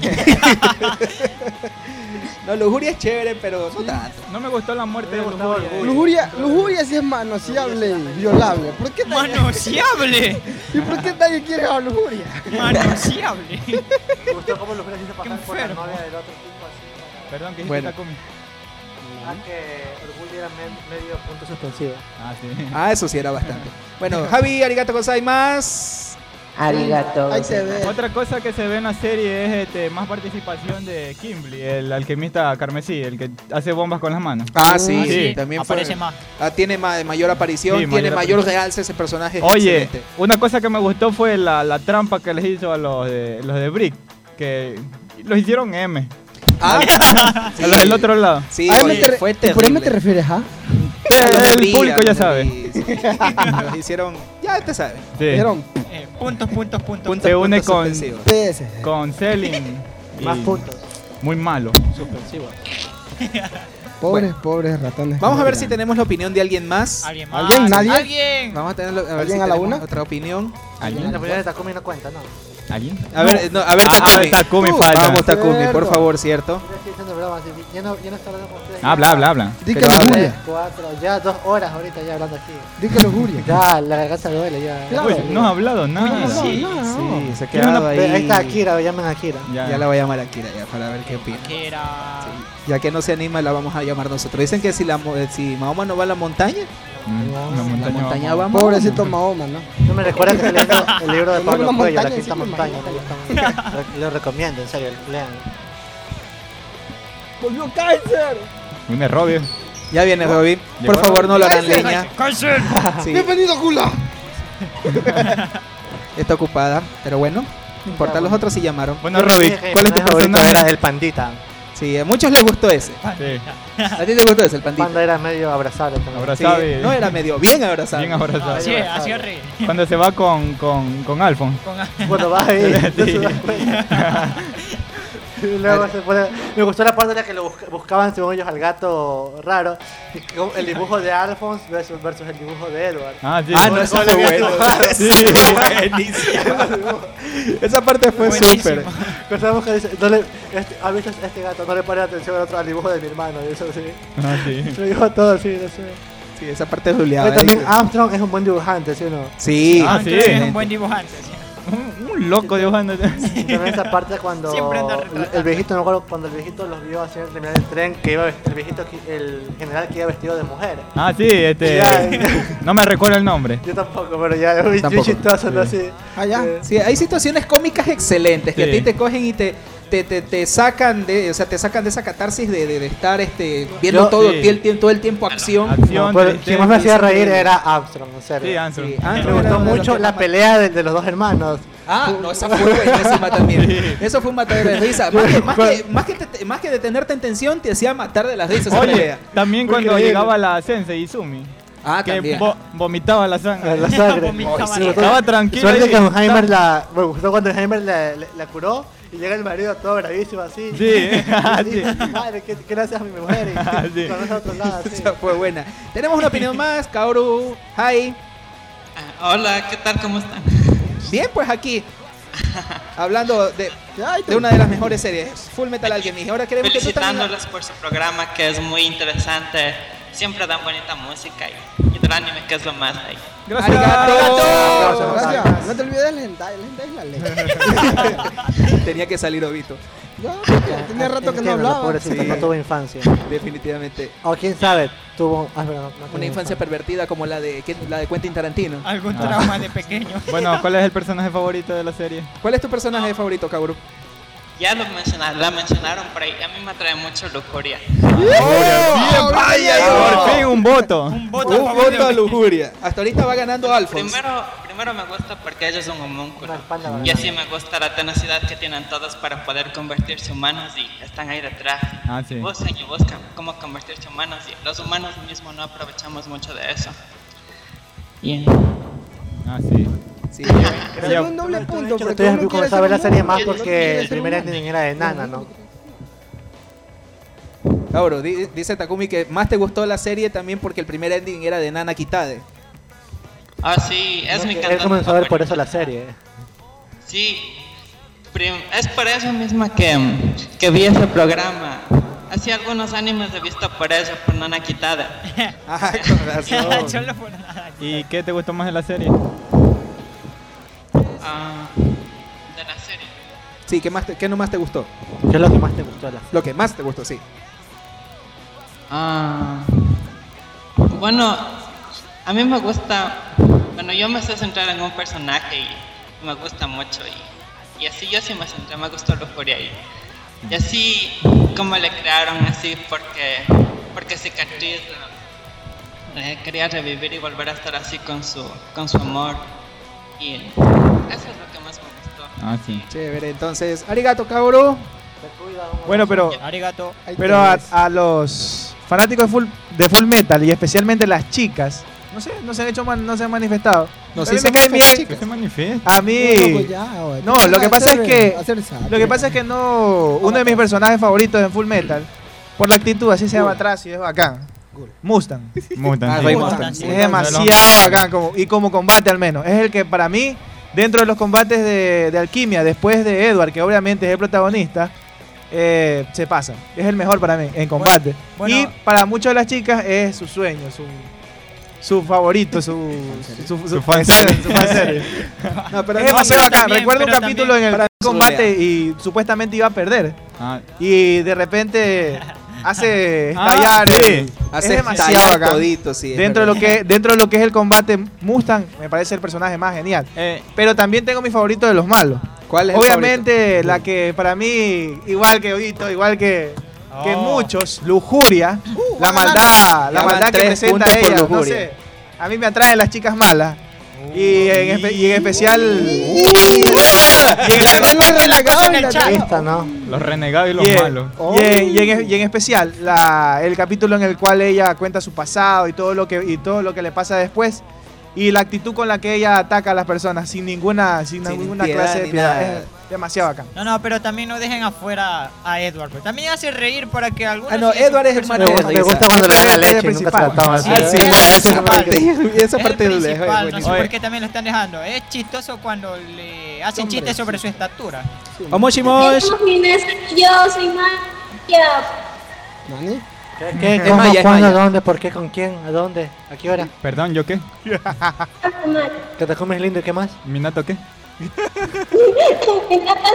No, lujuria es chévere, pero no tanto. No me gustó la muerte Me de gustaba Lujuria. el Lujuria, lujuria sí es manoseable y violable. ¿Por qué nadie, ¡Manoseable! ¿Y por qué nadie quiere a lujuria? ¡Manoseable! Me gustó cómo los hizo pasar por la enfermo. novia del otro tipo así. Perdón, que dijiste Bueno. Takumi. Ah, que Orgullo era me- medio punto suspensivo. Ah, sí. Ah, eso sí era bastante. Bueno, Javi, arigato gozaimasu. Arigato. Ahí te ves. Otra cosa que se ve en la serie es este, más participación de Kimberly, el alquimista carmesí, el que hace bombas con las manos. Ah, sí, Sí. sí, también fue. Aparece más. Ah, tiene ma- mayor aparición, Sí, tiene mayor mayor aparición. realce ese personaje. es Oye, excelente. una cosa que me gustó fue la, la trampa que les hizo a los de, los de Brick, que los hicieron M. Ah, A los del otro lado. sí, ¿A M oye, te re- fue ¿Y por M terrible. te refieres, ah? Los de El Brillo, público ya los de sabe. Brillo, sí. Los hicieron, ya te sabes. Sí. Dijeron Eh, puntos, puntos, puntos. Puntos, Se une puntos con- suspensivos. P S. Con Selling. y Más puntos. Muy malo. Suspensivo. Pobres, pobres ratones. Vamos a ver si tenemos la opinión de alguien más. ¿Alguien más? ¿Alguien? ¿Nadie? ¿Alguien? Vamos a tener a ver ¿Alguien si a la tenemos una? otra opinión. ¿Alguien? La opinión de Takumi no cuenta, ¿no? ¿Alguien? A ver, no, a ver, Ah, Takumi. Takumi Tú. falta. Vamos, Takumi, por Cierto. favor, ¿cierto? Yo estoy haciendo bromas, así, ya no, ya no está hablando con ustedes. Habla, habla, habla. Di que Pero lujuria. Tres, cuatro, ya dos horas ahorita ya hablando aquí. Di que lujuria. Ya, la garganta duele ya. Claro. Uy, no has hablado nada. No, Sí. no, no. Sí, se ha Quiero una- quedado Ahí ahí. está Akira, llamen a Akira. Ya. Ya la voy a llamar a Kira ya para ver qué opina. Que era... Ya que no se anima, la vamos a llamar nosotros. Dicen que si, la, mo- si Mahoma no va a la montaña, Mm, La la montaña, montaña vamos. vamos. Pobrecito Mahoma, ¿no? No me recuerda que estoy leyendo el libro de No, Pablo una Cuello, La montaña, Quinta sí, me Montaña. imagino. Lo, lo recomiendo, en serio, lean. ¡Volvió cáncer! Un error, viejo. ya viene Robin. Por Llegó. favor, no lo hagan leña. ¡Cáncer! Sí, ¡Bienvenido, Gula! está ocupada, pero bueno, no importa, los otros sí llamaron. Bueno, Robbie, ¿cuál es tu personaje? Era el pandita. Sí, a muchos les gustó ese. Sí, ¿A ti te gustó ese, el pandita? Panda era medio abrazable también. Sí, abrazado y- no era medio, bien abrazado. bien abrazado. Así es, así es rey. Cuando se va con, con, con Alphonse. Con- Cuando vas ahí, no Sí. se da cuenta. Y luego se pone- me gustó la parte en la que lo busca- buscaban según ellos al gato raro. Y como el dibujo de Alphonse versus, versus el dibujo de Edward. Ah, sí. Ah, no, Como eso le fue habían bueno. dibujado. Sí, buenísimo. Esa parte fue súper. Esa mujer dice, no le, este, ¿has visto este gato? No le pone atención al otro al dibujo de mi hermano. Y eso sí. Ah, sí. Lo dijo todo, sí, no sé. Sí, esa parte es ruleada. Pero también Armstrong es un buen dibujante, ¿sí o no? Sí. Ah, Tú sí. eres un buen dibujante. sí. Un, un loco dibujando. Y también esa parte cuando Siempre anda el, retratando. el viejito, no me acuerdo, cuando el viejito los vio hacia el terminal del tren, que iba vest- el viejito, que- el general que iba vestido de mujer. Ah, sí, este. Ya, No me recuerdo el nombre. Yo tampoco, pero ya, muy, Tampoco. muy chistoso, ¿no? Sí. Ah, ya. Eh, Sí, hay situaciones cómicas excelentes que Sí. a ti te cogen y te, te, te, te sacan de, o sea, te sacan de esa catarsis de, de, de estar este, viendo Yo- todo, sí. el, tiempo- todo el tiempo acción. Acción, no, pero tristeza. quien más me hacía reír era Armstrong, en serio. Sí, Armstrong. Sí, Me Armstrong gustó era uno de los mucho que la más- pelea de, de los dos hermanos. Ah, no, esa fue buenísima también. Eso fue un matadero de risa. Más que, más que, más que, te- más que de tenerte en tensión, te hacía matar de las risas. esa Oye, pelea. también Muy cuando increíble. llegaba la Sensei Izumi. Ah, Que también. vo- vomitaba la sangre. La sangre. Vomitaba sí, la- Estaba tranquilo. Suerte ahí. que Heimer la. Me gustó cuando Heimer la, la, la curó y llega el marido todo bravísimo así. Sí, Y sí. dice, madre, ¿qué, ¿qué le haces a mi mujer? Y Sí. con otro lado, así. Esa fue buena. Tenemos una opinión más, Kaoru. Hi. Ah, hola, ¿qué tal? ¿Cómo están? Bien, pues aquí. Hablando de, Ay, de una de las mejores series, Full Metal Alchemist. Y ahora queremos que tú también... Felicitándoles por su programa que es muy interesante. Siempre dan bonita música y, y del anime que es lo más ahí. Gracias. ¡Arigato! Gracias. No te olvides del hentai. El hentai es la ley. Tenía que salir Obito. No, porque tenía rato que no Entiendo, hablaba. pobrecito, Sí. no tuvo infancia. Definitivamente. O quién sabe, tuvo. Ah, pero no, no tuvo Una infancia pervertida como la de, ¿quién? La de Quentin Tarantino. Algún Ah. trauma de pequeño. Bueno, ¿cuál es el personaje favorito de la serie? ¿Cuál es tu personaje favorito, Kaoru? Ya lo mencionaron, la mencionaron por ahí. A mí me atrae mucho Lujuria. ¡Oh! ¡Vaya! Por fin un voto. Un voto Un a favor voto a de- lujuria. Hasta ahorita va ganando Alphonse. Primero, primero me gusta porque ella es un homúnculo. Una espalda Y así me gusta la tenacidad que tienen todos para poder convertirse humanos y están ahí detrás. Ah, sí. Buscan y buscan cómo convertirse humanos y los humanos mismos no aprovechamos mucho de eso. Y Ah, sí. Sí. Pero es un doble punto. porque Entonces uno quiere comencé a ser ver la un serie humano, más el otro porque quiere el ser primer humano. ending era de Nana, ¿no? Kaoru, di- dice Takumi que más te gustó la serie también porque el primer ending era de Nana Kitade. Ah, sí, es mi Él cantante comenzó a ver por favorita. eso la serie. Sí, prim- es por eso mismo que, que vi ese programa. Hacía algunos animes he visto por eso, por Nana Kitada. Ah, con razón. Solo por nada. ¿Y qué te gustó más de la serie? Ah, de la serie. Sí, ¿qué, más te, ¿qué nomás te gustó? ¿Qué es lo que más te gustó de la serie? Lo que más te gustó, sí. Ah, bueno, a mí me gusta, bueno, yo me sé centrar en un personaje y me gusta mucho y, y así yo sí me centré, me gustó Lujuria y, y así como le crearon así porque, porque Cicatriz eh, quería revivir y volver a estar así con su, con su amor y eso es lo que más me gustó. Ah, sí. Chévere, entonces, arigato, Kaoru. Bueno, pero, Arigato. Ahí pero a, tenés. a los fanáticos de full, de full Metal y especialmente las chicas, no sé, no se han hecho man- no se han manifestado. No, A sí mí se me caen manifiestan, bien. ¿Qué se manifiesta? A No, mí. loco, ya, güey. No, Tú lo que vas a pasa es hacer- que hacer sátira. Lo que pasa es que no. Uno de mis personajes favoritos en Full Metal, por la actitud, así se llama atrás y es bacán. Mustang. Mustang. Ah, sí. Rey Mustang, Mustang. sí. Es demasiado bacán como, y como combate al menos. Es el que para mí, dentro de los combates de, de alquimia, después de Edward, que obviamente es el protagonista, eh, se pasa. Es el mejor para mí en combate. Bueno, y para muchas de las chicas es su sueño, su, su favorito, su, su, su, Su fanservice. su fanservice. No, pero Es no, demasiado pero bacán. también- Recuerdo un pero capítulo también- en el para combate y supuestamente iba a perder. Ah, Y de repente hace Ah, estallar. sí. el- hace es demasiado estallar bacán. todito, sí. es Dentro de, lo verdad. que, dentro de lo que es el combate Mustang, me parece el personaje más genial. eh, Pero también tengo mi favorito de los malos. ¿Cuál es el Obviamente, la que para mí, igual que Odito, igual que, que Oh. muchos, Lujuria, Uh, la va a ganar. maldad, la Ya van maldad que tres presenta puntos por ella. No Lujuria. sé, a mí me atraen las chicas malas. Y en, espe- y en especial. y en- Son los renegados y la Esta, ¿no? los renegados y los Y en, malos. y en- y en- y en especial la, el capítulo en el cual ella cuenta su pasado y todo lo que y todo lo que le pasa después y la actitud con la que ella ataca a las personas sin ninguna, sin, Sin ninguna piedad clase de ni piedad. nada. Es demasiado bacán. No, no, pero también no dejen afuera a Edward. Pues. También hace reír para que algunos... Ah, no, sí, Edward es el personajes- más Me, me gusta cuando le da la Es el leche y nunca se principal. la toma. Sí, así. sí, es el esa principal. parte, esa Es parte el de es principal, no sé buenísima. por qué también lo están dejando. Es chistoso cuando le hacen Hombre, chistes sobre sí. su estatura. Omoshi Mosh. Somos Inés y yo soy Maya. ¿Nani? ¿Qué? ¿Qué? Es ¿Cómo? Maya, es ¿Cuándo? Maya. ¿Dónde? ¿Por qué? ¿Con quién? ¿A dónde? ¿A qué hora? Perdón, ¿yo qué? ¿Que te comes lindo y qué más? ¿Minato qué? Me encantas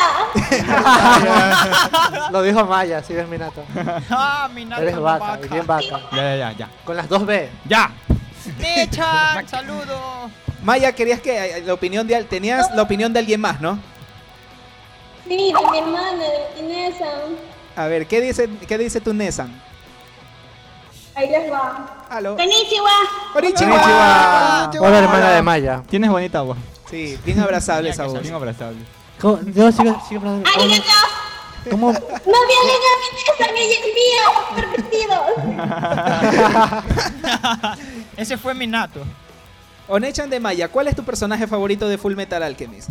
vaca. Lo dijo Maya, sí ves Minato. Ah, mi Nato Eres no vaca, y bien vaca. Ya, ya, ya, ya. Con las dos B. ¡Ya! Nechan, saludos. Maya, querías que eh, la opinión de al- tenías la opinión de alguien más, ¿no? Sí, de mi hermana, de Inesa. A ver, ¿qué dice qué dice tu Nesan? Ahí les va. Aló. Konnichiwa. Konnichiwa. Hola, hermana de Maya. Tienes bonita voz. Sí, bien abrazable esa voz. Bien abrazable. ¿Cómo? Yo sigo, sigo hablando. ¿Cómo? Arigato. ¿Cómo? No violen a mi Inesa, ella es mía, pervertidos. Ese fue mi Nato. Onechan de Maya, ¿cuál es tu personaje favorito de Full Metal Alchemist?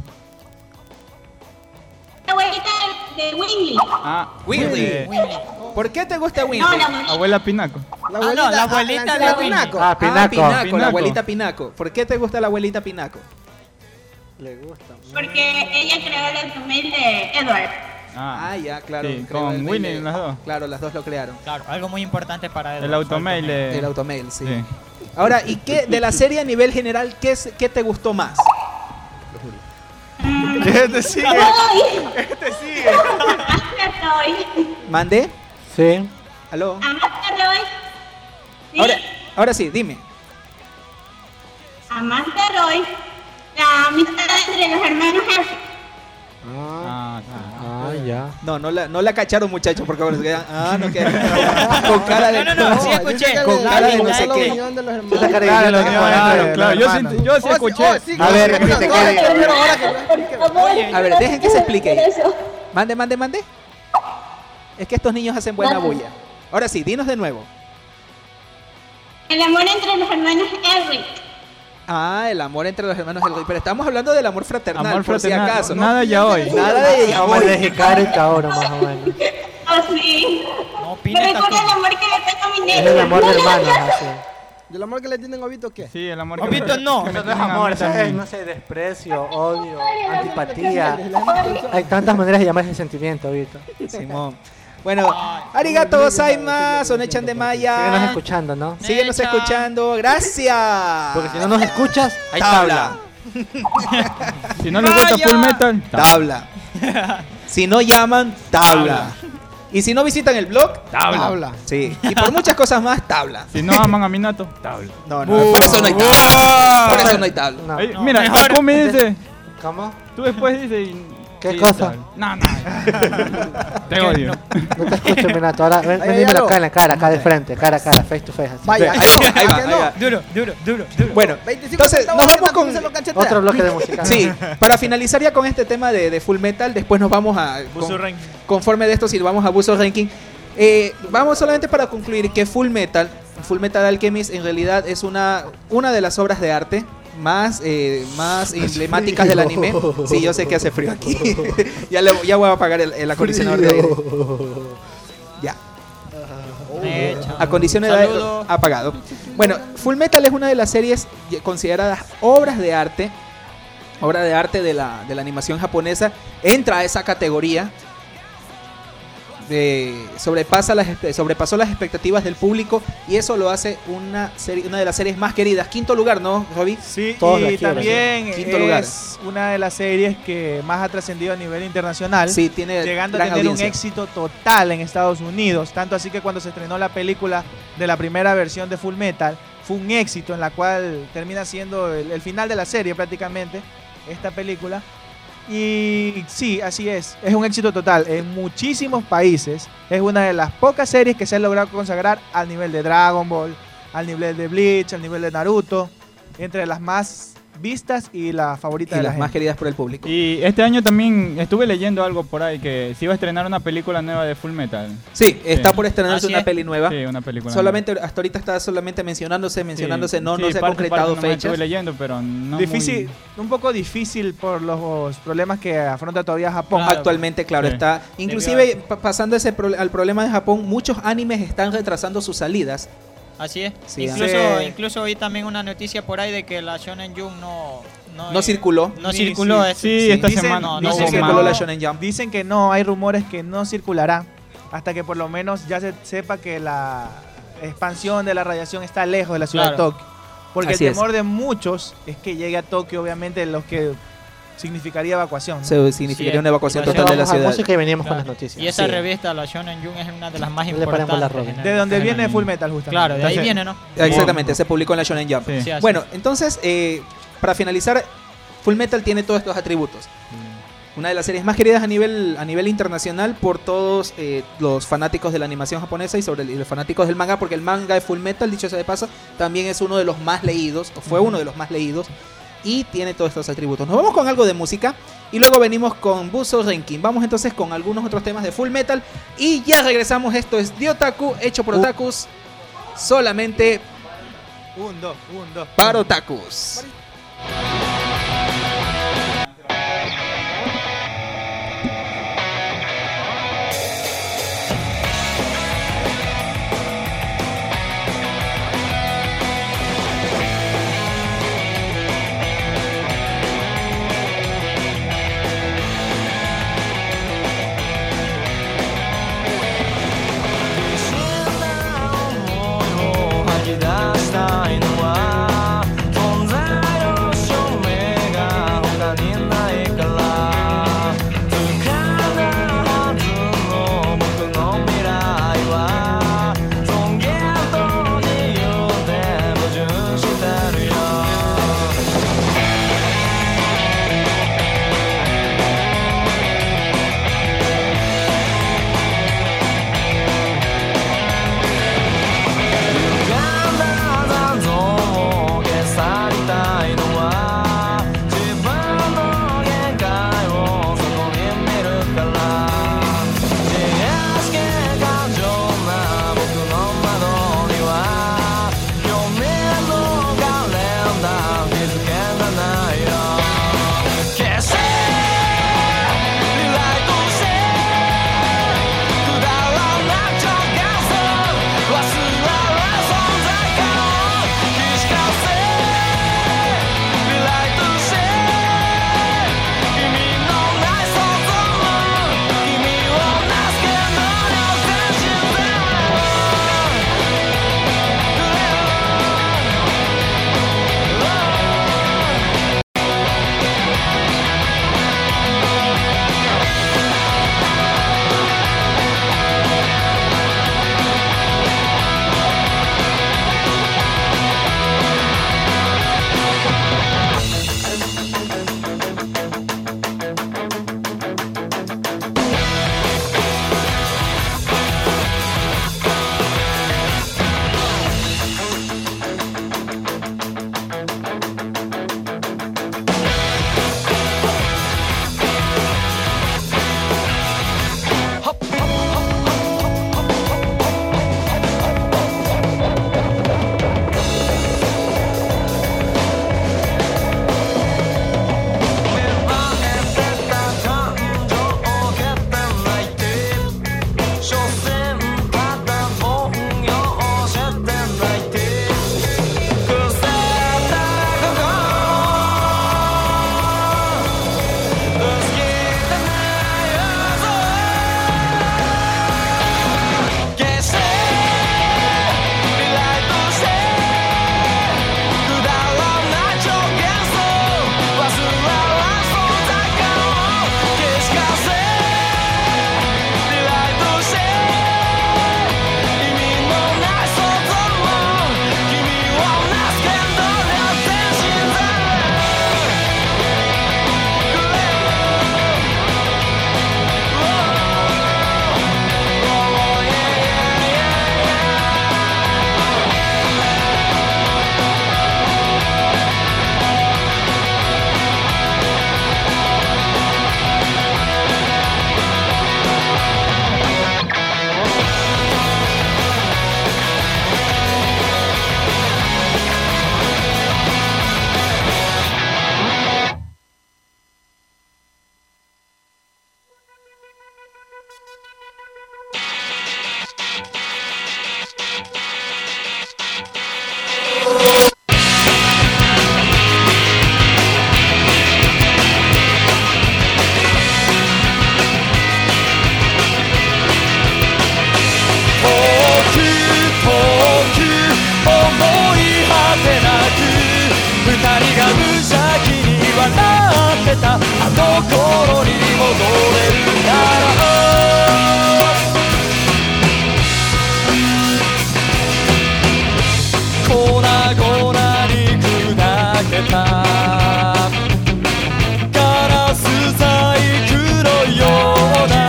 La abuelita de Winnie. Ah, Winnie. eh, ¿Por qué te gusta Winnie? No, la abuelita. Abuela Pinaco. La Ah, no, la abuelita la de anciana Winnie. Pinaco. Ah, Ah, Pinaco. Pinaco, la Pinaco. abuelita Pinaco. ¿Por qué te gusta la abuelita Pinaco? Le gusta. Porque ella creó el automail de Edward. Ah, Ah, ya, claro. sí, creo con el mail Winnie, de- las dos. Claro, las dos lo crearon. Claro, algo muy importante para Edward. el automail. eh, El automail, sí. sí. Ahora, ¿y qué de la serie a nivel general, qué, es- qué te gustó más? Este sigue. ¡Ay! Este sigue. Estoy. ¿Mandé? Sí. ¿Aló? Amante Roy. Sí. Ahora, ahora sí, dime. Amante Roy. La amistad entre los hermanos Harry. Ah, Ah, sí. ah, ya. No, no la, no la cacharon, muchachos, porque ahora se quedan. Ah, no queda. Con cara de. No, no, no, sí escuché. Con La cara de no amistad sé de qué. que- Unión de los hermanos. Esa cara de Claro, idiota lo que que pone. claro, Claro, claro, yo sí, yo sí Oh, sí, escuché. oh, sí, A ver, no, repite, no, ¿qué no, dijo? pero ahora que- Por favor. A ver, dejen que se explique. Por eso. Mande, mande, mande. Es que estos niños hacen buena Vamos. bulla. Ahora sí, dinos de nuevo. El amor entre los hermanos Eric. Ah, el amor entre los hermanos del Rey. Pero estamos hablando del amor fraternal, Amor por fraternal. si acaso. Nada ya hoy. Nada de ya Como el hoy. de Hikaru y Kaoru, más o menos. Oh, sí. No, Me Pina está recuerda el con... amor que le tengo a mi Es nena. el amor de hermanos, así. ¿Y el amor que le tienen a Obito qué? Sí, el amor. Obito que me- no. que me Eso no es tienen a amor, mí eso es, también. no sé, desprecio, odio, antipatía. Hay tantas maneras de llamar ese sentimiento, Vito. Simón. Bueno, arigato gozaimasu, Onechan de Maya. Síguenos escuchando, ¿no? Síguenos Necha. escuchando. Gracias. Porque si no nos escuchas, hay Tabla. tabla. Si no les gusta Vaya. Full Metal, Tabla. Si no llaman, tabla. Y si no visitan el blog, tabla. Habla. sí. Y por muchas cosas más, tabla. Si no aman a Minato, tabla. No, no, por eso no hay tabla. Por eso no hay tabla. No. Ay, No, mira, mejor. Takumi dice. ¿Cómo? Tú después dices. y- ¿Qué sí, cosa? tabla. No, no. Te odio. No te escucho, Minato. Ahora, ven, Ahí, ven, ahí, dímelo aló. acá en la cara, acá de frente, cara a cara, face to face. así. Vaya, Ahí va, ahí va, ¿a que ahí no? va. Duro, duro, duro, duro. Bueno, veinticinco entonces centavos nos de vamos nada, con se lo cachetea. Otro bloque de música. Sí, para finalizar ya con este tema de, de Full Metal, después nos vamos a Busu con- Ranking. conforme de esto si vamos a Buso Ranking. Eh, vamos solamente para concluir que Full Metal, Full Metal Alchemist en realidad es una una de las obras de arte más eh, más emblemáticas del anime. Sí, yo sé que hace frío aquí. ya, le- ya voy a apagar el, el acondicionador de aire. Ya. Necha. Acondicionador de aire Saludos. apagado. Bueno, Full Metal es una de las series consideradas obras de arte, obra de arte de la, de la animación japonesa. Entra a esa categoría. De, sobrepasa las, espe- sobrepasó las expectativas del público y eso lo hace una serie, una de las series más queridas. Quinto lugar, ¿no, Robbie? Sí, Todos la y quieren, también Quinto es lugar. una de las series que más ha trascendido a nivel internacional. Sí, tiene Llegando a gran tener audiencia. un éxito total en Estados Unidos. Tanto así que cuando se estrenó la película de la primera versión de Full Metal, fue un éxito en la cual termina siendo el, el final de la serie prácticamente, esta película. Y sí, así es. Es un éxito total en muchísimos países. Es una de las pocas series que se han logrado consagrar al nivel de Dragon Ball, al nivel de Bleach, al nivel de Naruto. Entre las más vistas y la favorita Y de la las más gente. queridas por el público. Y este año también estuve leyendo algo por ahí que se iba a estrenar una película nueva de Full Metal. Sí, está por estrenarse Así una es. peli nueva. Sí, una película Solamente hasta ahorita está solamente mencionándose, mencionándose, Sí, no, sí, no se ha parte, concretado parte nomás fechas. Estuve leyendo, pero no Difícil, muy... un poco difícil por los problemas que afronta todavía Japón. Claro. Actualmente, claro, Sí. está. Inclusive, pa- pasando ese pro- al problema de Japón, muchos animes están retrasando sus salidas. Así es. Sí, incluso, sí. incluso vi también una noticia por ahí de que la Shonen Jump no... No, No eh, circuló. No Ni- circuló. sí. es- Sí, esta Dicen- semana no, no No hubo se hubo más. circuló la más. Shonen Jump. Dicen que no, hay rumores que no circulará hasta que por lo menos ya se sepa que la expansión de la radiación está lejos de la ciudad Claro. de Tokio. Porque Así el es. temor de muchos es que llegue a Tokio, obviamente, los que significaría evacuación, ¿no? Se significaría Sí, una evacuación y la total de la Vamos a ciudad. música y veníamos con Claro. las noticias. Y esa Sí. revista, la Shonen Jump, es una de las más No le paremos la importantes. ropa. en el- De donde en el viene anime. Full Metal, justamente. Claro, de ahí Entonces- viene, ¿no? Exactamente, se publicó en la Shonen Jump. Sí. Sí, así Bueno, entonces, eh, para finalizar, Full Metal tiene todos estos atributos. Una de las series más queridas a nivel, a nivel internacional por todos eh, los fanáticos de la animación japonesa y sobre el- y los fanáticos del manga, porque el manga de Full Metal, dicho sea de paso, también es uno de los más leídos, o fue uno de los más leídos, y tiene todos estos atributos. Nos vamos con algo de música y luego venimos con Buso Renkin. Vamos entonces con algunos otros temas de Full Metal y ya regresamos. Esto es Diotaku, hecho por otakus, solamente Un, dos, un, dos. para otakus. たあの頃に戻れるなら粉々に砕けたガラス細工のような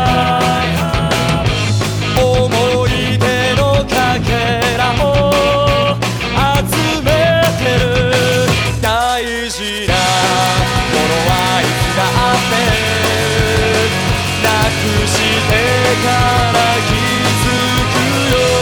思い出のかけらを集めてる大事なものはいつだってなくしてから気づくよ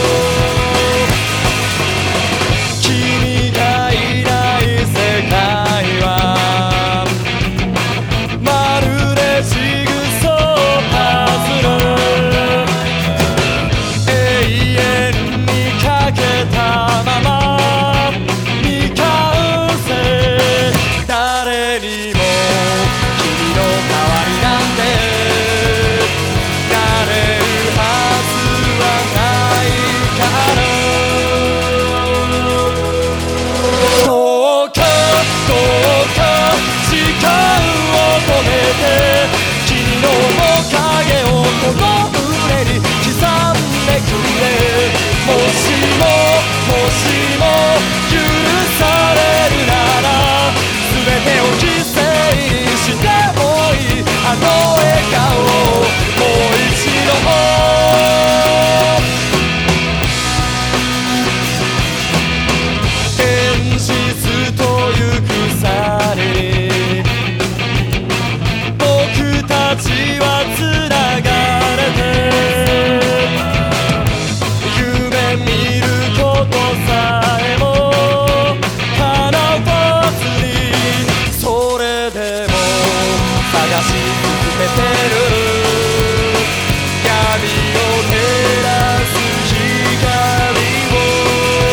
君がいない世界はまるでジグソーパズル永遠にかけたまま未完成誰にも君の代わりなんてなれるはずはないからどうかどうか時間を止めて君の面影をこの胸に刻んでくれもしももしも許されるなら全てを犠牲にしてもいいあの笑顔をもう一度現実という鎖に僕たちはつながれて夢見ることさえも叶わずにそれでも探し続けてる闇を照らす光を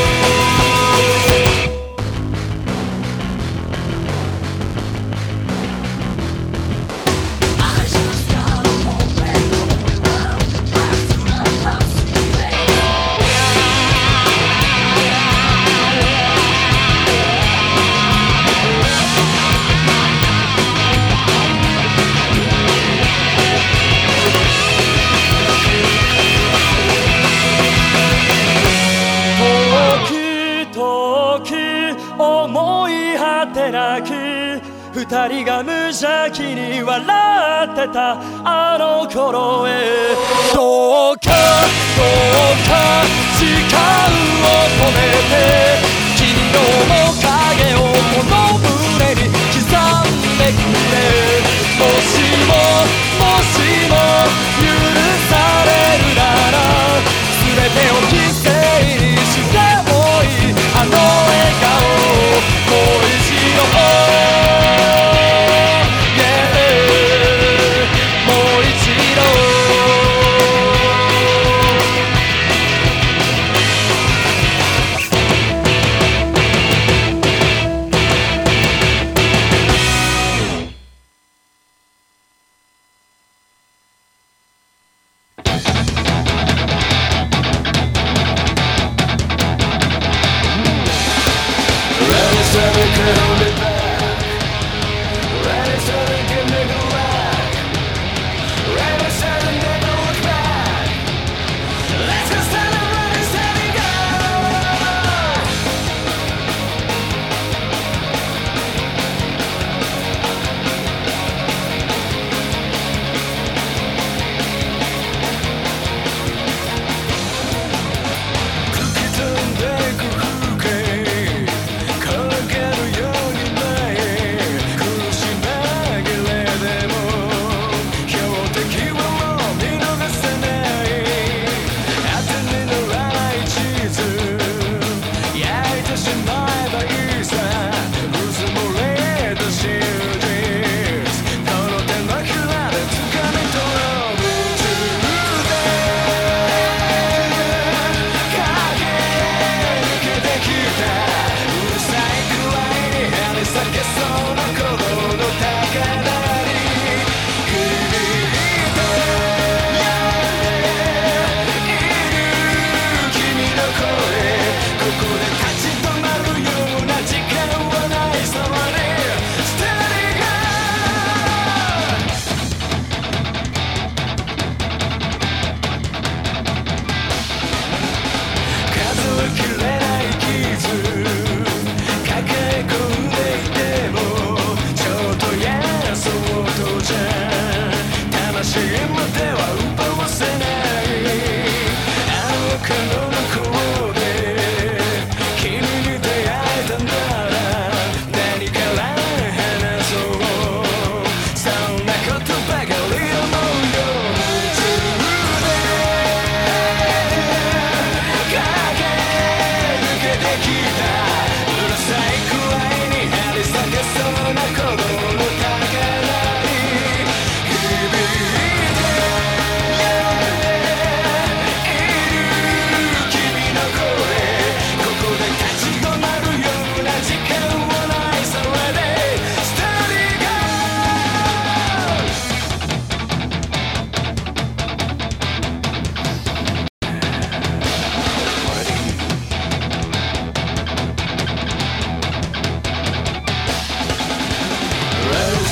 遠く遠く思い果てなく二人が無邪気に笑ってたあの頃へどうかどうか時間を止めて君の面影をこの胸に刻んでくれもしももしも許されるなら全てを犠牲にしてもいいあの笑顔をもう一度Yeah もう一度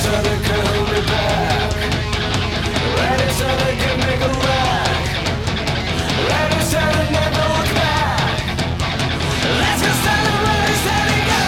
so they can hold me back. Ready so they can make a wreck. Ready so they never look back. Let's get started, ready, steady, go.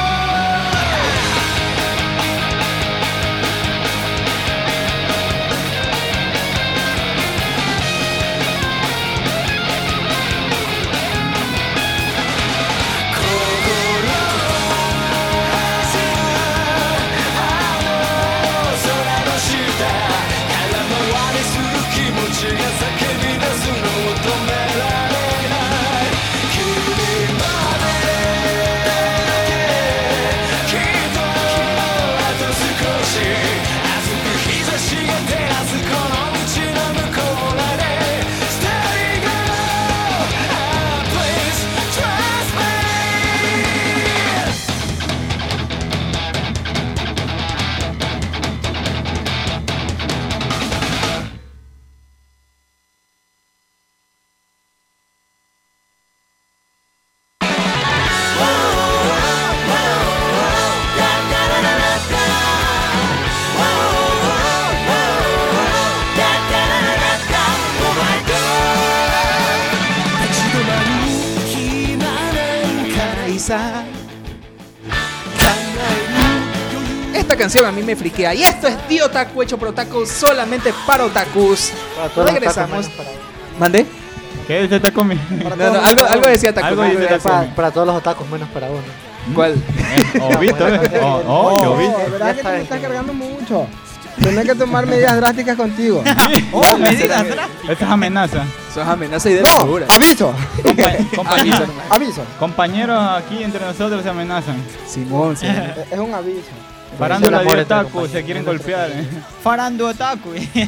Esta canción a mí me friquea. Y esto es Dio Otaku hecho por otakus, solamente para otakus. Para todos los Regresamos. otakus, menos ¿Mandé? ¿Qué dice Takumi? No, no, algo, algo decía Takumi. Algo dice para, Takumi. para, para todos los otakus menos para uno. ¿Cuál? Eh, Obito, eh. Oh, oh, No, Obito. de verdad que te me estás cargando mucho. Tienes que tomar medidas drásticas contigo. Oh, medidas drásticas. Esta es amenaza. Eso es amenaza y de No, locura. aviso. Compa- compañeros, Aviso. compañeros aquí entre nosotros se amenazan. Simón, Simón. Es es un aviso. Farándula amor de entre otaku, compañeros. se quieren golpear. eh. Farando otaku.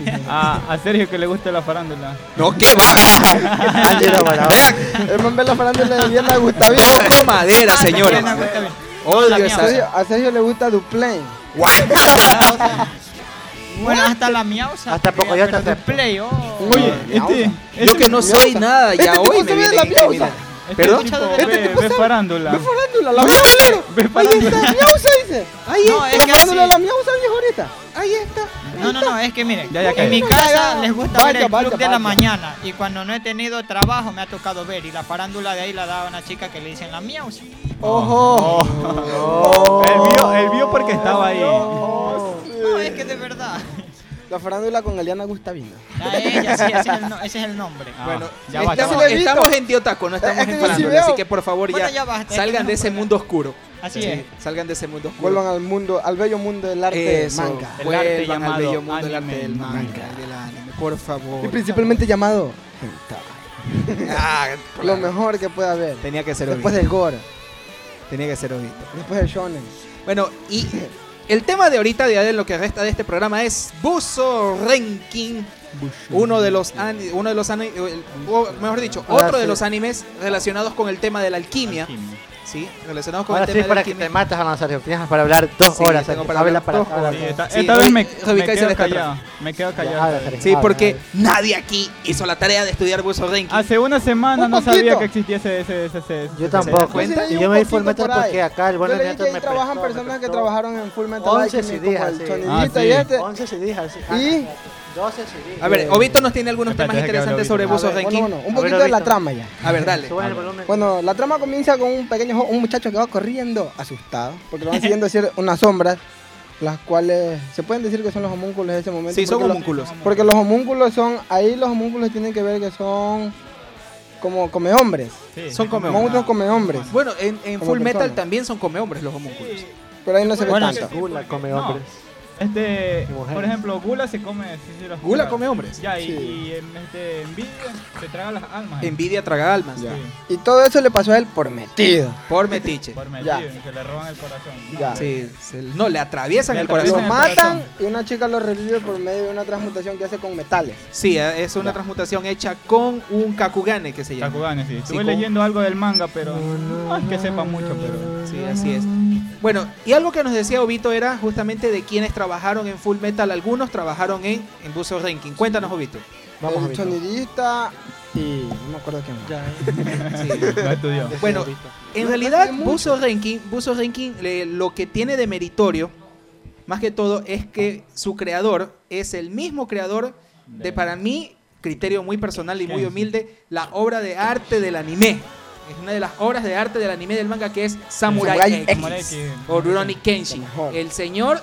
A, a Sergio que le gusta la farándula. No, ¿qué va? Tiro para El man ve la farándula de Diana Gustavino. Toco madera, señores. Bien, Agustín. Odio La A esa. Sergio, a Sergio le gusta Duplain. Bueno, hasta la miausa. Hasta pero- Pocoyote pero acepta. de play, oh. Oye, este, Yo que no soy nada, ya Este tipo hoy me se ve viene la a miausa. incriminar. este ¿Perdón? tipo Este ve, tipo ve sabe- farándula. Ve farándula, la miausa. Ve Ahí farándula. está, miausa dice. Ahí No, está, es la que farándula de así- la miausa viejo ahorita. Ahí está. No, no, no, es que miren, Ya, ya, en cállate. mi casa les gusta Vaya, ver el vaya, club de la vaya. mañana y cuando no he tenido trabajo me ha tocado ver y la farándula de ahí la da una chica que le dicen la miausa. Ojo. Él vio, él vio porque estaba ahí. No, es que de verdad. La farándula con Eliana Gustavino. A ella, sí, ese es el, no- ese es el nombre. Ah, Bueno, ya va, ya estamos, va. le he visto. estamos en Diotaco, no estamos Es que en yo sí farándula, veo. así que por favor Bueno, ya, ya basta, es que salgan no de ese puedo. mundo oscuro. Así Sí, es. salgan de ese mundo oscuro. Vuelvan al mundo, al bello mundo del arte Eso, manga. El arte vuelvan al llamado bello mundo del arte anime, del manga, manga. del anime, por favor. Y principalmente llamado hentai. Ah, Lo mejor que puede haber. tenía que ser Después obvio. del gore, Tenía que ser obvio. después del shonen. Bueno, y el tema de ahorita, de lo que resta de este programa, es Buso Ranking. Uno de los ani- uno de los ani- el- o mejor dicho, Ahora otro de sí. los animes relacionados con el tema de la alquimia. Alquimia. Sí, relacionados con Ahora el sí, tema de la para que alquimia. te matas a Nazario. Tienes para hablar dos Sí, horas. tengo aquí. para Habla hablar para dos hablar. Sí, esta, Sí, esta hoy vez me, Rebeca me se quedo le está callado. Me quedo Ya, callado. habla, esta vez. Sergio. Sí, Habla, porque habla. nadie aquí hizo la tarea de estudiar Buso Ranking. Hace una semana Un no sabía poquito. que existiese ese, ese, ese, Yo ese- tampoco. cuenta? Y Sí, yo un me di poquito Full Metal por ahí. porque acá el bueno Yo leí Neto que ahí me trabajan prestó, me personas que prestó trabajaron en Full Metal once Alchemy, C Ds como el así. sonidista Ah, y sí. este. once C Ds así. Y- doce C Ds. A ver, Obito nos tiene algunos Espérate, temas deja que hable interesantes sobre Obito. Buso A ver, Ranking. bueno, bueno, un A ver, poquito de la Obito. trama ya. A ver, dale. Suban el volumen. Bueno, la trama comienza con un pequeño, jo- un muchacho que va corriendo asustado, porque lo van siguiendo decir unas sombras, las cuales se pueden decir que son los homúnculos de ese momento. Sí, son porque los- homúnculos. Porque los homúnculos son, ahí los homúnculos tienen que ver que son como come hombres, Sí, Son sí, come monstruos come hombres, Bueno, en, en Como Full Metal persona. también son come hombres los homúnculos. pero ahí no se ve Bueno, tanto. Gula come No. hombres. Este, Y mujeres. por ejemplo, Gula se come. Sí, sí, los Gula come hombres. Ya, y, Sí. y en este, Envidia se traga las almas. eh. Envidia traga almas. Sí, Y todo eso le pasó a él por metido. Por metiche. por metido, Ya. se le roban el corazón. Ya. Sí, se- no, le atraviesan Le el Lo corazón. atraviesan. matan y una chica lo revive por medio de una transmutación que hace con metales. Sí, eh, es una Ya. transmutación hecha con un Kakugane que se llama. Kakugane, sí. Estuve con- leyendo algo del manga, pero no es que sepa mucho, pero... Sí, así es. Bueno, y algo que nos decía Obito era justamente de quienes trabajaron en Full Metal. Algunos trabajaron en, en Buso Ranking. Cuéntanos, Obito. Vamos a el ver. sonidista y no me acuerdo quién más. Sí. No estudió. Bueno, en realidad Buso Ranking, Buso Ranking eh, lo que tiene de meritorio más que todo, es que su creador es el mismo creador de, para mí, criterio muy personal y muy humilde, la obra de arte del anime. Es una de las obras de arte del anime del manga que es Samurai, Samurai X, X. o Rurouni Kenshin. El señor...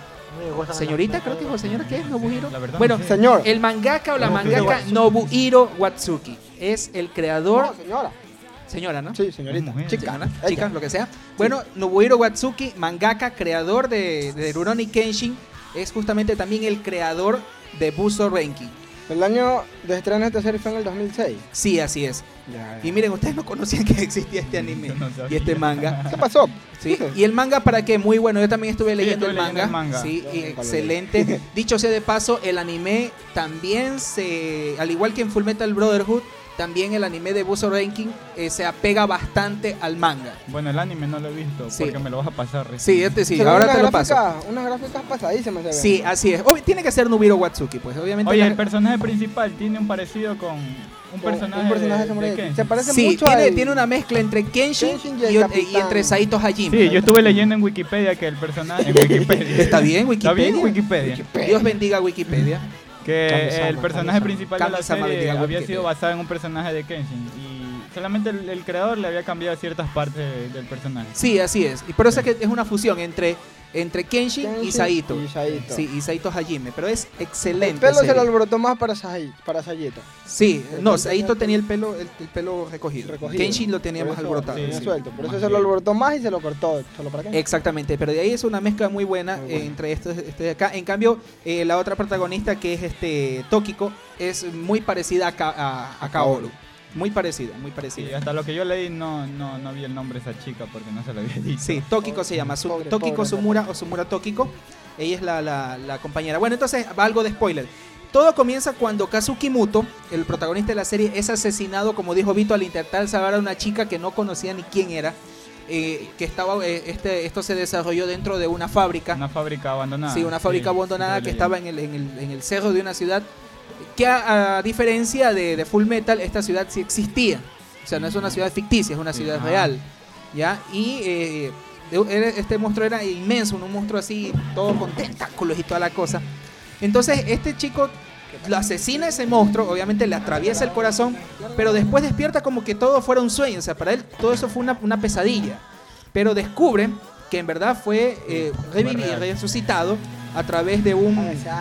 Señorita, creo que dijo señora, ¿qué es? Nobuhiro. Bueno, sí. Señor. el mangaka o la Nobuhiro mangaka Watsuki. Nobuhiro Watsuki es el creador... No, señora. Señora, ¿no? Sí, señorita. Chica, ¿no? Chica, lo que sea. Bueno, Nobuhiro Watsuki, mangaka, creador de, de Rurouni Kenshin, es justamente también el creador de Buso Renki. El año de estreno de esta serie fue en el dos mil seis. Sí, así es. Ya, Y miren, ustedes no conocían que existía este anime y este manga. ¿Qué pasó? Sí, y el manga, ¿para qué? Muy bueno. Yo también estuve leyendo, estuve el, leyendo manga. el manga. Sí, Ya, y nunca lo excelente. Dicho sea de paso, el anime también se, al igual que en Fullmetal Brotherhood, también el anime de Buso Ranking eh, se apega bastante al manga. Bueno, el anime no lo he visto Sí. porque me lo vas a pasar recién. Sí, este sí, Se ve ahora una te lo gráfica- paso. Unas gráficas pasadísimas se ven. Sí, así es. Obvi- tiene que ser Nobuhiro Watsuki, pues obviamente. Oye, la- el personaje principal tiene un parecido con un Con personaje, un personaje de de, Samurai de X. Kenshin. Se parece sí, mucho tiene, al- tiene una mezcla entre Kenshin, Kenshin y y, el y Capitán. entre Saito Hajime. Sí, yo estuve leyendo en Wikipedia que el personaje... En Wikipedia. ¿Está bien Wikipedia? Está bien Wikipedia. Dios bendiga Wikipedia. Que Kami-sama, el personaje Kami-sama. principal de la Kami-sama, serie bendiga había Wikipedia. sido basado en un personaje de Kenshin. Y solamente el, el creador le había cambiado ciertas partes del personaje. Sí, así es. Y por eso es que es una fusión entre, entre Kenshin, y Kenshin Saito. y Saito. Sí, y Saito Hajime. Pero es El excelente. pelo se serie. lo alborotó más para, Sai, para Sayito. Sí, El no, pelo Saito tenía- tenía el pelo, el, el pelo recogido. Recogido. Kenshin lo tenía Por más eso alborotado. lo tenía sí. suelto. Por eso Más se lo bien. alborotó más y se lo cortó. Solo para qué. Exactamente, pero de ahí es una mezcla muy buena, Muy buena. eh, entre estos, este de acá. En cambio, eh, la otra protagonista, que es este Tokiko, es muy parecida a, Ka- a, a Kaoru. Muy parecida, muy Sí, parecida. hasta lo que yo leí no, no, no vi el nombre de esa chica porque no se lo había dicho. Sí, Tokiko se llama. Su- Pobre, Tokiko pobre, Sumura o Sumura Tokiko. Ella es la, la- la compañera. Bueno, entonces, algo de spoiler. Todo comienza cuando Kazuki Muto, el protagonista de la serie, es asesinado, como dijo Vito, al intentar salvar a una chica que no conocía ni quién era. eh, que estaba, eh, este, esto se desarrolló dentro de una fábrica. Una fábrica abandonada. Sí, una fábrica Sí, abandonada que estuve estaba en el, en, el, en el cerro de una ciudad que a, a diferencia de, de Full Metal, esta ciudad sí existía. O sea, no es una ciudad ficticia, es una Sí, ciudad ajá. real. ¿Ya? Y eh, era- este monstruo era inmenso, un monstruo así, todo con tentáculos y toda la cosa. Entonces, este chico lo asesina a ese monstruo, obviamente le atraviesa el corazón, pero después despierta como que todo fuera un sueño. O sea, para él todo eso fue una, una pesadilla. Pero descubre que en verdad fue eh, revivido, resucitado a través de un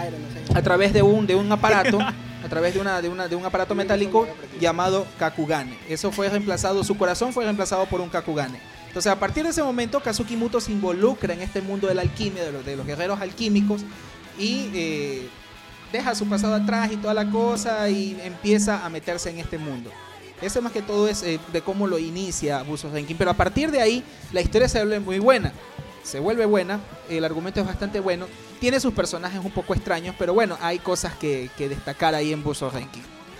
a través de un de un aparato a través de una de una de un aparato metálico llamado Kakugane. Eso fue reemplazado, su corazón fue reemplazado por un Kakugane. Entonces, a partir de ese momento, Kazuki Muto se involucra en este mundo de la alquimia, de los, de los guerreros alquímicos, y eh, deja su pasado atrás y toda la cosa y empieza a meterse en este mundo. Eso más que todo es eh, de cómo lo inicia Buso Renkin. Pero a partir de ahí, la historia se vuelve muy buena. Se vuelve buena, el argumento es bastante bueno. Tiene sus personajes un poco extraños, pero bueno, hay cosas que, que destacar ahí en Buso Renkin.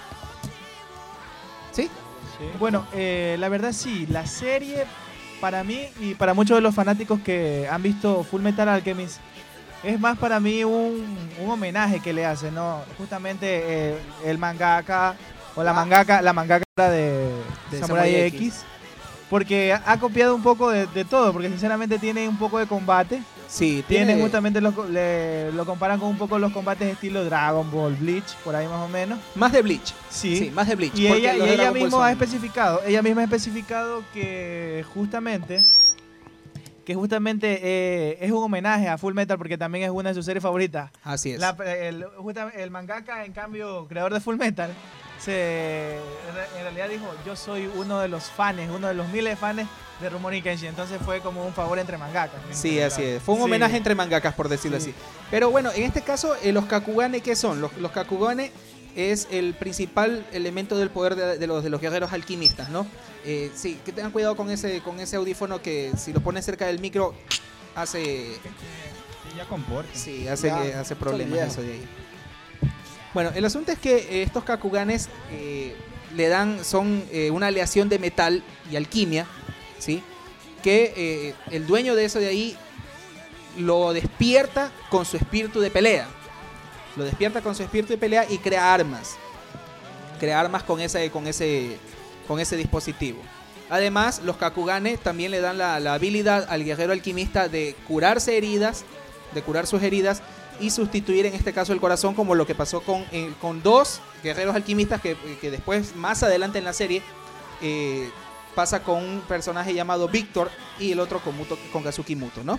¿Sí? Bueno, eh, la verdad sí, la serie para mí y para muchos de los fanáticos que han visto Full Metal Alchemist es más para mí un, un homenaje que le hace, ¿no? Justamente eh, el mangaka o la mangaka, la mangaka de, De Samurai, Samurai X, X. porque ha- ha copiado un poco de, de todo, porque sinceramente tiene un poco de combate. Sí, Tiene tiene justamente los co- le- lo comparan con un poco los combates estilo Dragon Ball, Bleach, por ahí más o menos. más de Bleach. Sí. Sí, más de Bleach. Y porque ella, y los de ella Dragon Ball misma son- ha especificado, ella misma ha especificado que justamente que justamente eh, es un homenaje a Full Metal porque también es una de sus series favoritas. Así es. La- el, justa- el mangaka, en cambio, creador de Full Metal, se, en realidad dijo, yo soy uno de los fans, uno de los miles de fans de Rurouni Kenshin. Entonces fue como un favor entre mangakas. Sí, así es. Fue un Sí. homenaje entre mangakas, por decirlo Sí. así. Pero bueno, en este caso, eh, los Kakugane, ¿qué son? Los, los Kakugane es el principal elemento del poder de, de los, de los guerreros alquimistas, ¿no? Eh, sí, que tengan cuidado con ese, con ese audífono que si lo pones cerca del micro hace... Ya comporta. Sí, hace, Ya, que- hace problemas viejo. eso de ahí. Bueno, el asunto es que eh, estos Kakuganes eh, le dan, son eh, una aleación de metal y alquimia, ¿sí? Que eh, el dueño de eso de ahí lo despierta con su espíritu de pelea. Lo despierta con su espíritu de pelea y crea armas. Crea armas con ese, con ese, con ese dispositivo. Además, los Kakugane también le dan la, la habilidad al guerrero alquimista de curarse heridas, de curar sus heridas y sustituir en este caso el corazón, como lo que pasó con, eh, con dos guerreros alquimistas que, que después, más adelante en la serie, eh, pasa con un personaje llamado Víctor y el otro con, Muto, con Kazuki Muto, ¿no?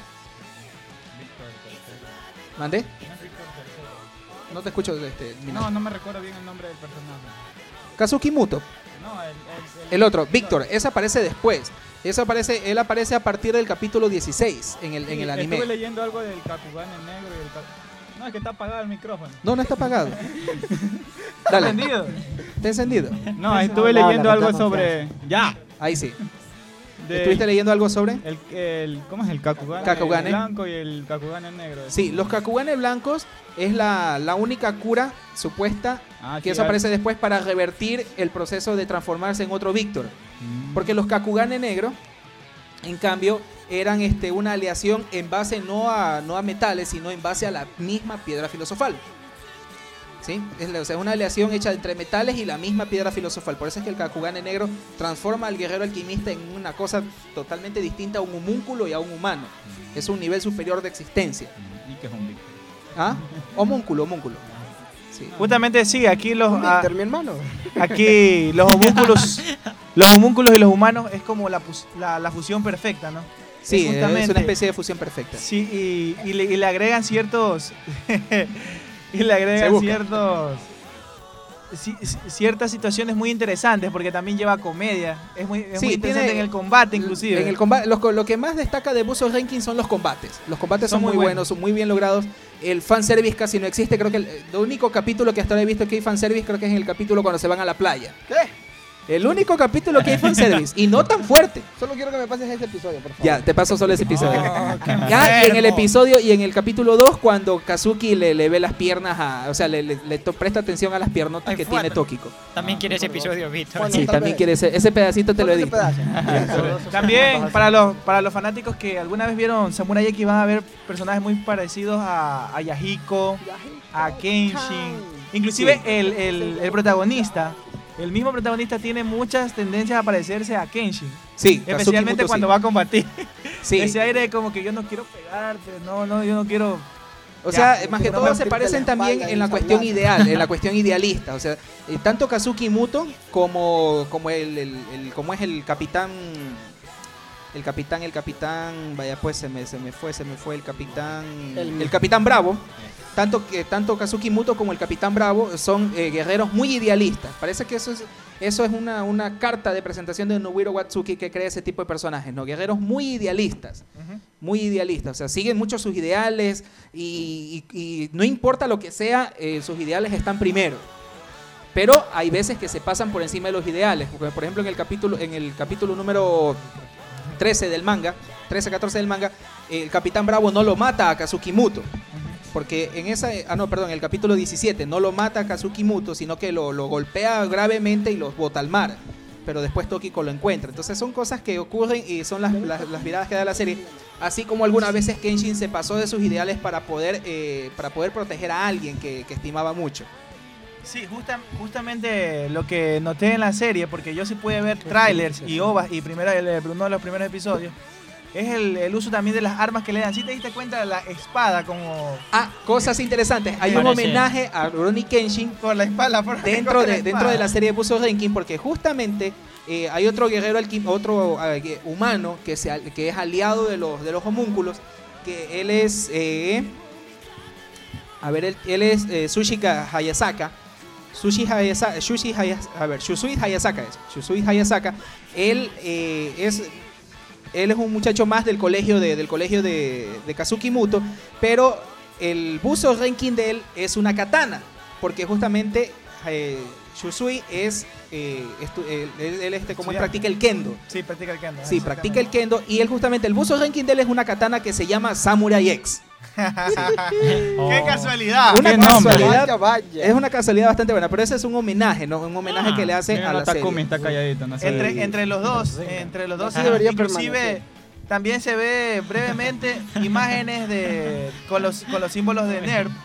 ¿Mande? No te escucho. Este, no, no me recuerdo bien el nombre del personaje. Kazuki Muto. No, el, el, el, el otro, Víctor, ese aparece después. Eso aparece, él aparece a partir del capítulo dieciséis en el, sí, en el anime. Estuve leyendo algo del Kakugan en negro y el Kakugan. No, es que está apagado el micrófono. No, no está apagado. ¿Está encendido? ¿Está encendido? No, ahí estuve no, leyendo algo sobre... ¡Ya! Ahí sí. De... ¿Estuviste leyendo algo sobre? El, el, ¿Cómo es el Kakugan? Kakugane. El blanco y el Kakugane negro. Sí, los Kakugane blancos es la, la única cura supuesta ah, que sí, eso aparece después para revertir el proceso de transformarse en otro Víctor. Mm. Porque los Kakugane negros, en cambio, eran este, una aleación en base no a, no a metales, sino en base a la misma piedra filosofal. ¿Sí? Es, o sea, es una aleación hecha entre metales y la misma piedra filosofal. Por eso es que el Kakugane negro transforma al guerrero alquimista en una cosa totalmente distinta a un homúnculo y a un humano. Es un nivel superior de existencia. ¿Y qué es un Víctor? ¿Ah? Homúnculo, homúnculo. Sí. Justamente sí, aquí los... Víctor, mi hermano. Aquí los homúnculos, los homúnculos y los humanos es como la, la, la fusión perfecta, ¿no? Sí, es, es una especie de fusión perfecta. Sí, y, y, le, y le agregan ciertos... y le agregan ciertos... ciertas situaciones muy interesantes, porque también lleva comedia. Es muy, es sí, muy interesante tiene, en el combate, inclusive. En el combate, lo, lo que más destaca de Busou Renkin son los combates. Los combates son, son muy buenos, buenos, son muy bien logrados. El fanservice casi no existe. Creo que el, el único capítulo que hasta ahora he visto que hay fanservice creo que es en el capítulo cuando se van a la playa. ¿Qué? El único capítulo que hay fanservice. Y no tan fuerte. Solo quiero que me pases ese episodio, por favor. Ya, te paso solo ese episodio. Oh, ya, y en el episodio, y en el capítulo dos, cuando Kazuki le, le ve las piernas a. O sea, le, le, le presta atención a las piernotas Ay, que fuerte. tiene Tokiko. También quiere ese episodio, Víctor. Bueno, sí, también quiere ese, ese pedacito, te lo he dicho. También, para los, para los fanáticos que alguna vez vieron Samurai X, van a ver personajes muy parecidos a, a Yahiko, a Kenshin. Inclusive sí. el, el, el protagonista. El mismo protagonista tiene muchas tendencias a parecerse a Kenshin. Sí, especialmente Muto, cuando sí. va a combatir. Sí. Ese aire de como que yo no quiero pegarte, no, no, yo no quiero... O ya, sea, más que todo se parecen también en la cuestión ideal, en la cuestión idealista. O sea, eh, tanto Kazuki Muto como, como, el, el, el, como es el capitán... El capitán, el capitán... Vaya pues, se me, se me fue, se me fue el capitán... El, el capitán Bravo. Tanto, que, tanto Kazuki Muto como el Capitán Bravo son eh, guerreros muy idealistas. Parece que eso es, eso es una, una carta de presentación de Nobuhiro Watsuki que crea ese tipo de personajes, ¿no? Guerreros muy idealistas, uh-huh. muy idealistas. O sea, siguen mucho sus ideales y, y, y no importa lo que sea, eh, sus ideales están primero. Pero hay veces que se pasan por encima de los ideales. Porque, por ejemplo, en el capítulo, en el capítulo número trece del manga, trece catorce del manga, el Capitán Bravo no lo mata a Kazuki Muto. Porque en esa, ah no, perdón, en el capítulo diecisiete no lo mata a Kazuki Muto, sino que lo, lo golpea gravemente y los bota al mar. Pero después Tokiko lo encuentra. Entonces son cosas que ocurren y son las, las, las miradas que da la serie. Así como algunas veces Kenshin se pasó de sus ideales para poder, eh, para poder proteger a alguien que, que estimaba mucho. Sí, justa, justamente lo que noté en la serie, porque yo sí pude ver trailers y ovas y primero, uno de los primeros episodios, es el, el uso también de las armas que le dan. ¿Sí te diste cuenta de la espada como...? Ah, cosas interesantes. Hay un homenaje a Rurouni Kenshin por la espada, por dentro, de, la dentro de la serie de Busou Renkin, porque justamente eh, hay otro guerrero, otro eh, humano que, se, que es aliado de los, de los homúnculos, que él es... Eh, a ver, él, él es eh, Tsushika Hayasaka. Sushi Hayasaka, Shushi Hayasaka, a ver, Shusui Hayasaka es. Shusui Hayasaka. Él eh, es... Él es un muchacho más del colegio de, del colegio de, de Kazuki Muto, pero el Busou Renkin de él es una katana, porque justamente eh, Shusui es, eh, estu, él, él este, como él practica el kendo. Sí, practica el kendo. Sí, practica el kendo, y él justamente, el Busou Renkin de él es una katana que se llama Samurai X. Sí. Oh. ¡Qué casualidad! Una ¿Qué casualidad, vaya, vaya. Es una casualidad bastante buena, pero ese es un homenaje, ¿no? Un homenaje ah, que le hace a la Takumi serie. Está calladito, no sé. Entre, entre los dos, entre los dos, sí, debería inclusive permanecer. También se ve brevemente imágenes de con los, con los símbolos de N E R V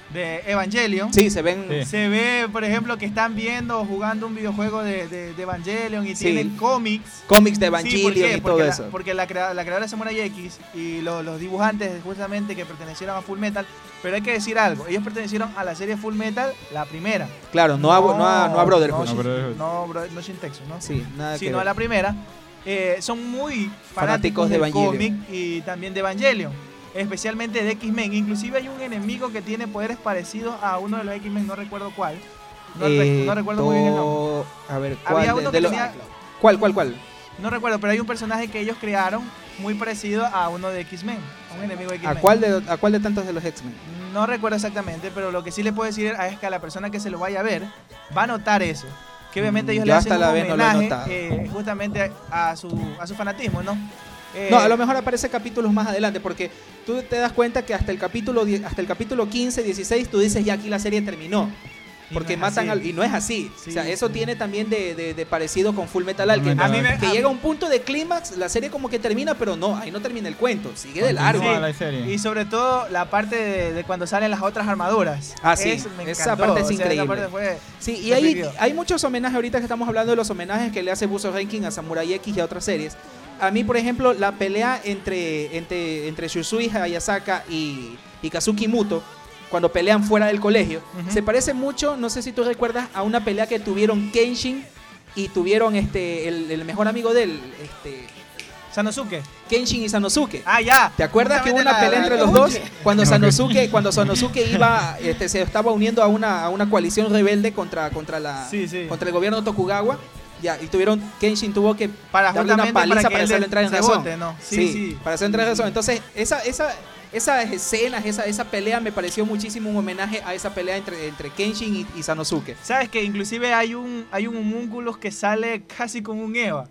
de Evangelion. Sí, se ven. Sí. Se ve, por ejemplo, que están viendo o jugando un videojuego de, de, de Evangelion y Sí. tienen cómics. Cómics de Sí, ¿por Evangelion qué? y todo porque eso. La, porque la, crea- la creadora de Samurai X y lo- los dibujantes justamente que pertenecieron a Full Metal, pero hay que decir algo, ellos pertenecieron a la serie Full Metal, la primera. Claro, no, a, no, a, no a Brotherhood. No, No, Brotherhood. no, bro- no Shintetsu, ¿no? Sí, nada que Sino ver. a la primera. Eh, son muy Fanáticos fanáticos de del Evangelion. cómic y también de Evangelion, especialmente de X-Men. Inclusive hay un enemigo que tiene poderes parecidos a uno de los X-Men, no recuerdo cuál. No, re- Eh, no recuerdo muy bien el nombre. to- A ver, ¿cuál? Había de- uno de que lo- tenía- ¿Cuál, cuál, cuál? No recuerdo, pero hay un personaje que ellos crearon muy parecido a uno de X-Men, a un enemigo de ¿A X-Men. cuál, de, ¿A cuál de tantos de los X-Men? No recuerdo exactamente, pero lo que sí le puedo decir es que a la persona que se lo vaya a ver va a notar eso. Que obviamente ellos Yo le hasta hacen la un vez no lo he homenaje notado. eh, justamente a su, a su fanatismo, ¿no? Eh, No, a lo mejor aparece capítulos más adelante, porque tú te das cuenta que hasta el capítulo die- hasta el capítulo quince, dieciséis, tú dices ya aquí la serie terminó. Y Porque no es matan así. al. Y no es así. Sí, o sea, eso sí. tiene también de, de- de parecido con Full Metal Alchemist. A mí me- que a llega mí- un punto de clímax, la serie como que termina, pero no, ahí no termina el cuento. Sigue de largo. Continúa la serie. Y sobre todo la parte de, de cuando salen las otras armaduras. Ah, sí, Es- me esa encantó, parte es o sea, esa increíble. parte fue- Sí, y fue hay, vivido. hay muchos homenajes ahorita que estamos hablando de los homenajes que le hace Buzo Ranking a Samurai X y a otras series. A mí, por ejemplo, la pelea entre, entre, entre Shusui Hayasaka y, y Kazuki Muto, cuando pelean fuera del colegio, Ujú. se parece mucho, no sé si tú recuerdas, a una pelea que tuvieron Kenshin y tuvieron este el, el mejor amigo de él, este, Sanosuke. Kenshin y Sanosuke. Ah, ya. ¿Te acuerdas que hubo una Justamente pelea la- entre la- los dos? Uche. Cuando No, Sanosuke, cuando Sanosuke iba, este, se estaba uniendo a una, a una coalición rebelde contra, contra, la, Sí, sí. contra el gobierno Tokugawa. Ya, y tuvieron, Kenshin tuvo que Para darle una justamente paliza para para, que él hacerle entrar en se razón. bote, ¿no? Sí, Sí, sí. para hacerle entrar en razón. Entonces, esa, esa, esas escenas, esa, esa pelea me pareció muchísimo un homenaje a esa pelea entre, entre Kenshin y, y Sanosuke. Sabes que inclusive hay un hay un homúnculo que sale casi como un Eva.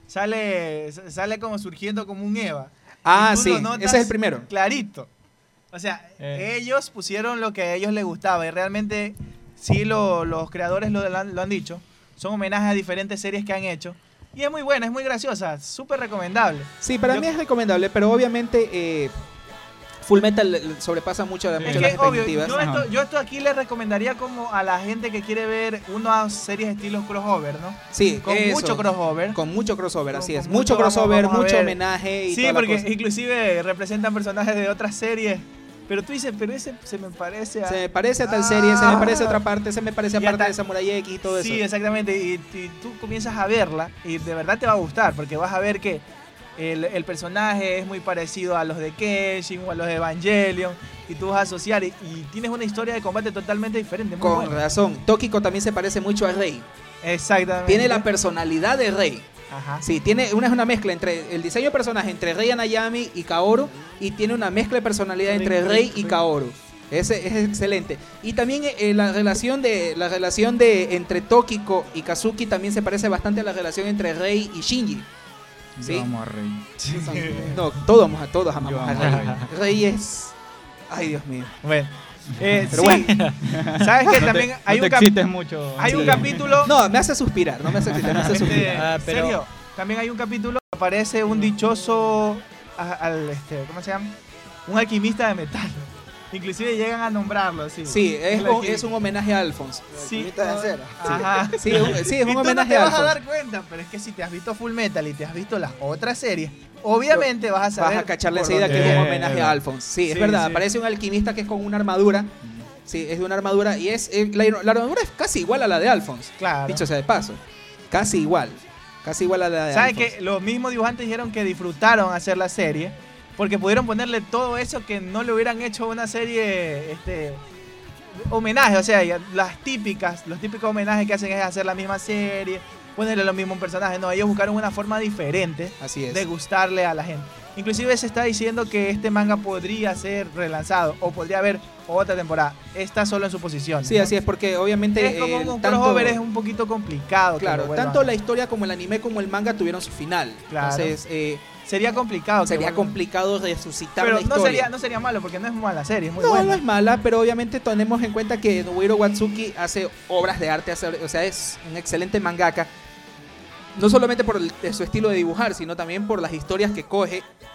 Sale sale como surgiendo como un Eva. Ah, Y tú sí, lo notas ese es el primero. Clarito. O sea, Eh. ellos pusieron lo que a ellos les gustaba y realmente sí lo- los creadores lo, lo han, lo han dicho. Son homenajes a diferentes series que han hecho. Y es muy buena, es muy graciosa, súper recomendable. Sí, para Yo- mí es recomendable, pero obviamente eh, Full Metal sobrepasa mucho, Es mucho que, las obvio, expectativas. yo esto, yo esto aquí le recomendaría como a la gente que quiere ver unas series estilo crossover, ¿no? Sí, Con eso. mucho crossover. Con mucho crossover, Con- así con es. Mucho mucho, vamos- crossover, vamos a mucho ver. homenaje y Sí, toda la porque cosa. inclusive representan personajes de otras series. Pero tú dices, pero ese se me parece a... Se me parece a tal serie, se me parece a Ah. otra parte, se me parece a Y parte hasta- de Samurai X y todo Sí, eso. exactamente. Y, y tú comienzas a verla y de verdad te va a gustar porque vas a ver que el, el personaje es muy parecido a los de Kenshin o a los de Evangelion y tú vas a asociar y, y tienes una historia de combate totalmente diferente. Muy Con buena. razón. Tokiko también se parece mucho a Rey. Exactamente. Tiene la personalidad de Rey. Ajá. Sí, tiene una, es una mezcla entre el diseño de personaje entre Rei Ayanami y Kaoru y tiene una mezcla de personalidad entre Rei y Kaoru. Ese es excelente. Y también eh, la relación de la relación de entre Tokiko y Kazuki también se parece bastante a la relación entre Rei y Shinji. ¿Sí? Yo amo a Rey. No, todos amamos a todos amamos Yo a amo Rei. a Rey. Rey es ay, Dios mío. Bueno. Eh, Pero sí. bueno. ¿Sabes que No también te, hay no un te cap- excites mucho. hay un Sí. capítulo? No, me hace suspirar, no me hace excitar, me hace Este, suspirar. Ah, pero- Sergio, también hay un capítulo que aparece un dichoso a- al este, ¿cómo se llama? Un alquimista de metal. Inclusive llegan a nombrarlo así. Sí, es, El un- alquimista. es un homenaje a Alphonse. Sí, Alquimista de cera. Ajá. Sí, es un- sí, es un Y tú homenaje no te a vas a Alphonse. dar cuenta, pero es que si te has visto Full Metal y te has visto las otras series, obviamente vas a saber. Vas a cacharle por enseguida dónde que es un es. homenaje a Alphonse. Sí, es Sí, verdad. sí. Aparece un alquimista que es con una armadura. Sí, es de una armadura. Y es eh, la, la armadura es casi igual a la de Alphonse. Claro. Dicho sea de paso. Casi igual. Casi igual a la de ¿Sabes Alphonse. que los mismos dibujantes dijeron que disfrutaron hacer la serie? Porque pudieron ponerle todo eso que no le hubieran hecho a una serie, este, homenaje, o sea, ya las típicas, los típicos homenajes que hacen es hacer la misma serie, ponerle los mismos personajes, no, ellos buscaron una forma diferente Así es. de gustarle a la gente. Inclusive se está diciendo que este manga podría ser relanzado o podría haber otra temporada. Está solo en su posición. Sí, así es, porque obviamente. Es como eh, un tanto- crossover, es un poquito complicado. que Claro, lo vuelvan tanto a- la historia como el anime como el manga tuvieron su final. Claro. Entonces, eh, Sería complicado. que sería vuelvan- complicado resucitar Pero la no historia. sería, no sería malo porque no es mala serie, es muy no, buena. no es mala, pero obviamente tenemos en cuenta que Nobuhiro Watsuki hace obras de arte, hace- o sea, es un excelente mangaka. No solamente por el- su estilo de dibujar, sino también por las historias que coge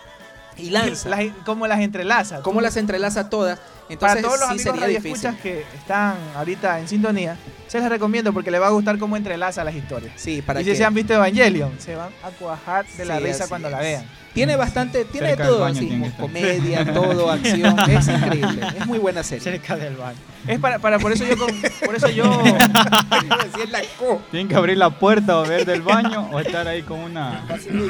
y lanza. Las, ¿Cómo las entrelaza? Cómo las entrelaza todas. Para Entonces todos los sí amigos sería radioescuchas difícil. que están ahorita en sintonía, se les recomiendo porque les va a gustar cómo entrelaza las historias. Sí, para y si que- se han visto Evangelion, se van a cuajar de la Sí, risa así cuando es. la vean. Tiene bastante, tiene de Cerca del todo, baño así, tiene que estar. comedia, todo, acción, es increíble, es muy buena serie. Cerca del baño. Es para, para por eso yo con- por eso yo Tienen que abrir la puerta o ver del baño o estar ahí con una...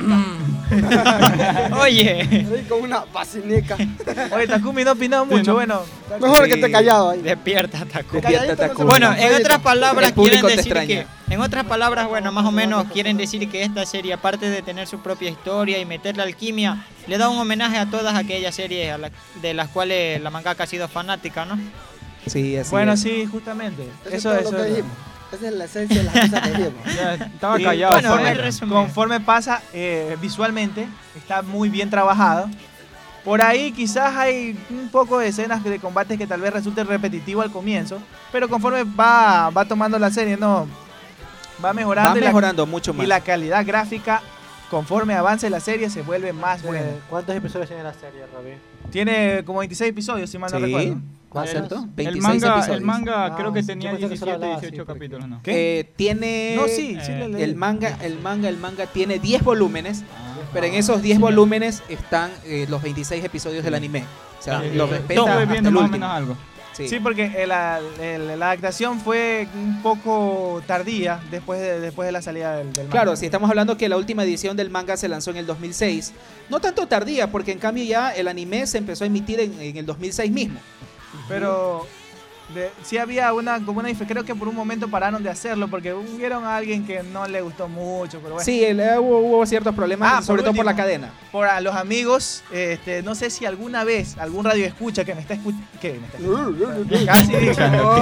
Oye. Ahí con una vacinica. Oye, Takumi no ha opinado mucho, Sí, ¿no? bueno. Mejor que esté callado ahí. Despierta, Takumi. Despierta, Takumi. Bueno, en otras palabras El público quieren te decir que, extraña. en otras palabras, bueno, más o menos quieren decir que esta serie, aparte de tener su propia historia y meterle alquimia, le da un homenaje a todas aquellas series a la- de las cuales la mangaka ha sido fanática, ¿no? Sí, así Bueno, es. sí, justamente. Eso, Eso, es eso todo lo que es. dijimos. Esa es la esencia de las cosas que dijimos. Ya estaba Y callado. bueno, Forma. el resumen. Conforme pasa eh, visualmente, está muy bien trabajado. Por ahí quizás hay un poco de escenas de combates que tal vez resulten repetitivo al comienzo, pero conforme va, va tomando la serie, no va mejorando, Va y, la- mejorando mucho y más. la calidad gráfica, conforme avance la serie, se vuelve más buena. Eh, ¿Cuántos episodios tiene la serie, Robin? Tiene como veintiséis episodios, si mal no Sí, recuerdo. ¿no es cierto? El veintiséis manga, episodios. el manga Ah, creo que sí, tenía yo pensé que solo diecisiete, hablaba así, dieciocho porque- capítulos, ¿no? Eh, tiene No, sí, sí, Eh, le leí. el manga, el manga, el manga tiene diez volúmenes, Ah. pero en esos diez volúmenes están eh, los veintiséis episodios del anime. O sea, Sí, lo sí. respeta Estuve hasta viendo el más o último. menos algo. Sí. Sí, porque el- el- la adaptación fue un poco tardía después de, después de la salida del, del manga. Claro, si estamos hablando que la última edición del manga se lanzó en el dos mil seis, no tanto tardía, porque en cambio ya el anime se empezó a emitir en, en el dos mil seis mismo. Pero de- sí había una como una dif- creo que por un momento pararon de hacerlo porque hubieron a alguien que no le gustó mucho, pero bueno. Sí, el- eh, hubo, hubo ciertos problemas, Ah, sobre por todo por la último, cadena. Por a los amigos, este, no sé si alguna vez algún radio escucha que me está escuchando, ¿qué? Me está escuchando. Casi dije.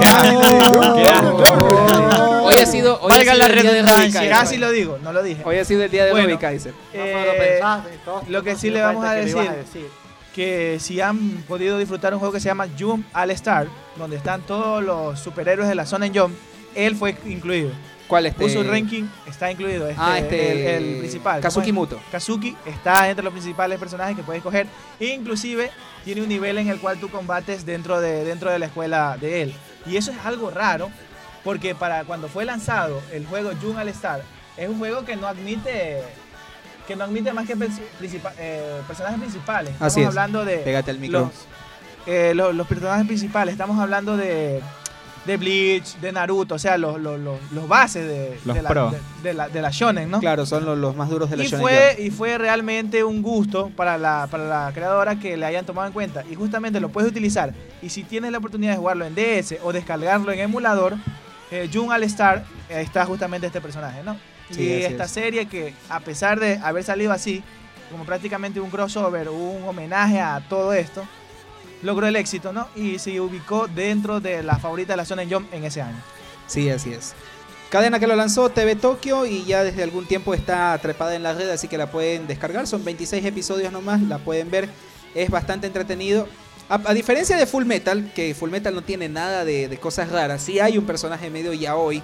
Hoy ha sido, hoy ha Valga sido la el día de redundancia. Robbie Kaiser. Casi lo digo, no lo dije. Hoy ha sido el día de Bueno, Robbie Kaiser. Eh, lo lo que sí le vamos a decir, que si han podido disfrutar un juego que se llama Jump All Star, donde están todos los superhéroes de la zona en Jump, él fue incluido. ¿Cuál este? Puso ranking, está incluido. Este, Ah, este, el, el principal. Kazuki ¿cómo es? Muto. Kazuki está entre los principales personajes que puedes escoger. E inclusive tiene un nivel en el cual tú combates dentro de, dentro de la escuela de él. Y eso es algo raro, porque para cuando fue lanzado el juego Jump All Star, es un juego que no admite que no admite más que princi- principa- eh, personajes principales. Estamos Así es. hablando de Pégate al micro. los, eh, los, los personajes principales. Estamos hablando de, de Bleach, de Naruto, o sea, los, los, los, los bases de, Los de, la, pro. de, de la, de la shonen, ¿no? Claro, son los, los más duros de la Y Shonen fue, Jump. y fue realmente un gusto para la, para la creadora que le hayan tomado en cuenta. Y justamente lo puedes utilizar. Y si tienes la oportunidad de jugarlo en D S o descargarlo en emulador, eh, Jun All Star, eh, está justamente este personaje, ¿no? Sí, y así esta es. serie que, a pesar de haber salido así, como prácticamente un crossover, un homenaje a todo esto, logró el éxito, ¿no? Y se ubicó dentro de la favorita de la zona en Jump en ese año. Sí, así es. Cadena que lo lanzó T V Tokio y ya desde algún tiempo está trepada en la red, así que la pueden descargar. Son veintiséis episodios nomás, la pueden ver. Es bastante entretenido. A, a diferencia de Full Metal, que Full Metal no tiene nada de, de cosas raras. Sí hay un personaje medio yaoi,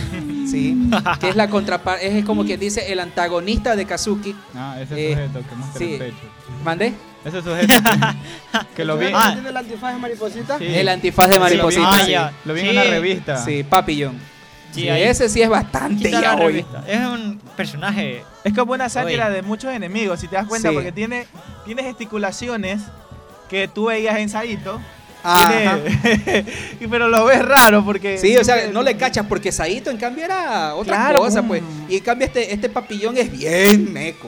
sí, que es la contraparte, es como quien dice el antagonista de Kazuki. Ah, ese Eh, sujeto que muestra sí. el pecho. ¿Mandé? Ese sujeto que, que lo vi. ¿Ese ¿Tiene el antifaz de mariposita? Sí. El antifaz de Sí, lo vi- mariposita. Ah, sí. ya. Lo vi en Sí. una revista. Sí, Papillon. Sí, Sí, ahí. ese sí es bastante Quita la yaoi. revista. Es un personaje. Es como una sátira Oye. de muchos enemigos, si te das cuenta, Sí. porque tiene, tiene gesticulaciones que tú veías en Saito. Ajá. Tiene- y pero lo ves raro porque... Sí, o sea, siempre- no le cachas porque Saito en cambio era otra Claro, cosa, mm. pues. Y en cambio este, este papillón es bien meco.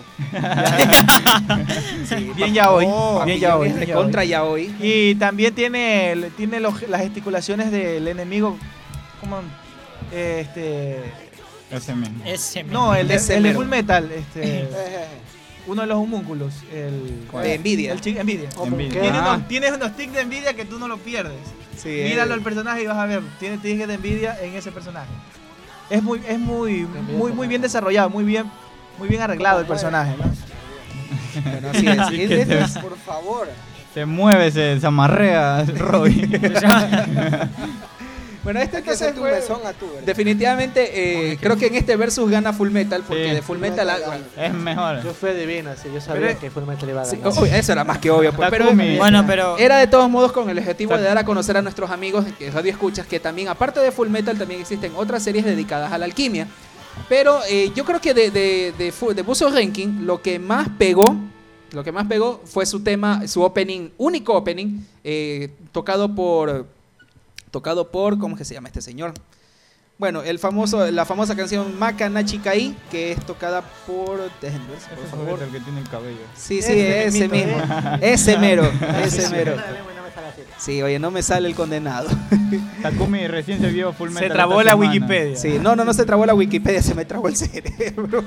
Sí, Bien papi- yaoi, papillón bien yaoi, es bien recontra yaoi. Y también tiene, tiene los- las gesticulaciones del enemigo, como... Este... Ese mismo. Ese No, el de, Ese el de mero. Full Metal, este, Eh, uno de los homúnculos, el... De envidia. El chico Envidia. Envidia. Tiene, Ah. unos, tienes unos tics de envidia que tú no lo pierdes. Sí, Míralo eh, al personaje y vas a ver, tiene tics de envidia en ese personaje. Es muy, es muy, muy, muy bien desarrollado, muy bien, muy bien arreglado el personaje, ¿no? Bueno, así es. Sí, Es- que es- se- Por favor. Se mueve, se, se amarrea, Robin. Bueno, este Hay que entonces hacerte un fue- mesón a tú, ¿verdad? definitivamente eh, creo que en este versus gana Full Metal porque Sí. de Full Metal ah, bueno, Es mejor. Yo fui adivino, sí, yo sabía Pero- que Fullmetal iba a sí, ganar. uy, eso era más que obvio pues, pero Takumi. Bueno, pero era de todos modos con el objetivo de dar a conocer a nuestros amigos que radio escuchas que también aparte de Full Metal también existen otras series dedicadas a la alquimia. Pero eh, yo creo que de, de, de, Fu- de Buso Ranking lo que más pegó, lo que más pegó fue su tema, su opening, único opening, eh, tocado por, tocado por, ¿cómo es que se llama este señor? Bueno, el famoso, la famosa canción Maka Nachikai, que es tocada por, déjenme ver, por Ese favor. es el que tiene el cabello. Sí, sí, Ese ese mismito, mismo, ¿eh? ese mero, ese mero. No me sale así. Sí, oye, no me sale el condenado. Takumi recién se vio Full Metal. Se trabó esta la semana. Wikipedia. Sí, no, no, no se trabó la Wikipedia, se me trabó el cerebro.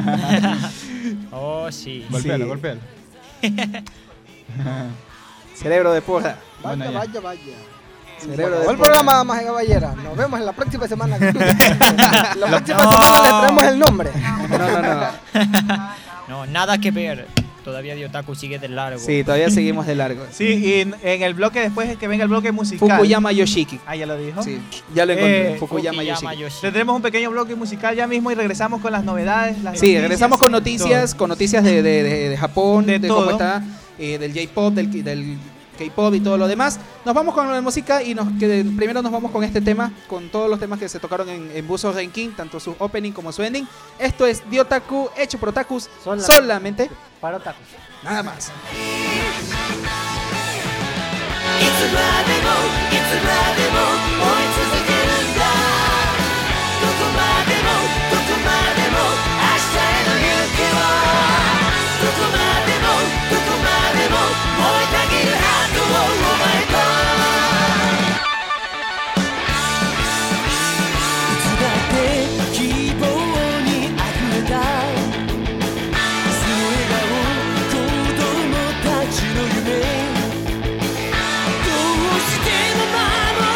oh sí. Golpéalo, Sí. golpéalo. Cerebro de porra. Bueno, Vaya, ya. vaya, vaya. Cerebro Acabó de el porra. programa, damas y caballeras. Nos vemos en la próxima semana. La próxima No. semana les traemos el nombre. No, no, no. No, nada que ver. Todavía Diotaku sigue de largo. Sí, todavía seguimos de largo. Sí, y en, en el bloque después es que venga el bloque musical. Fukuyama Yoshiki. Ah, ya lo dijo. Sí, ya lo encontré. Eh, Fukuyama Fukuyama Yoshiki. Yoshi. Tendremos un pequeño bloque musical ya mismo y regresamos con las novedades. Las Sí, noticias, regresamos con y noticias, todo. con noticias de, de, de, de Japón, De de, cómo todo. está, eh, del J-pop, del, del K-pop y todo lo demás. Nos vamos con la música y nos, que primero nos vamos con este tema, con todos los temas que se tocaron en, en Buso Ranking, tanto su opening como su ending. Esto es Diotaku, hecho por otakus, Solamente. solamente, Para otakus. nada más. いつまでもいつまでも追い続けるんだどこまでもどこまでも明日への勇気をどこまでもどこまでも燃えたぎるハートをお前といつだって希望にあふれたその笑顔子供たちの夢どうしても守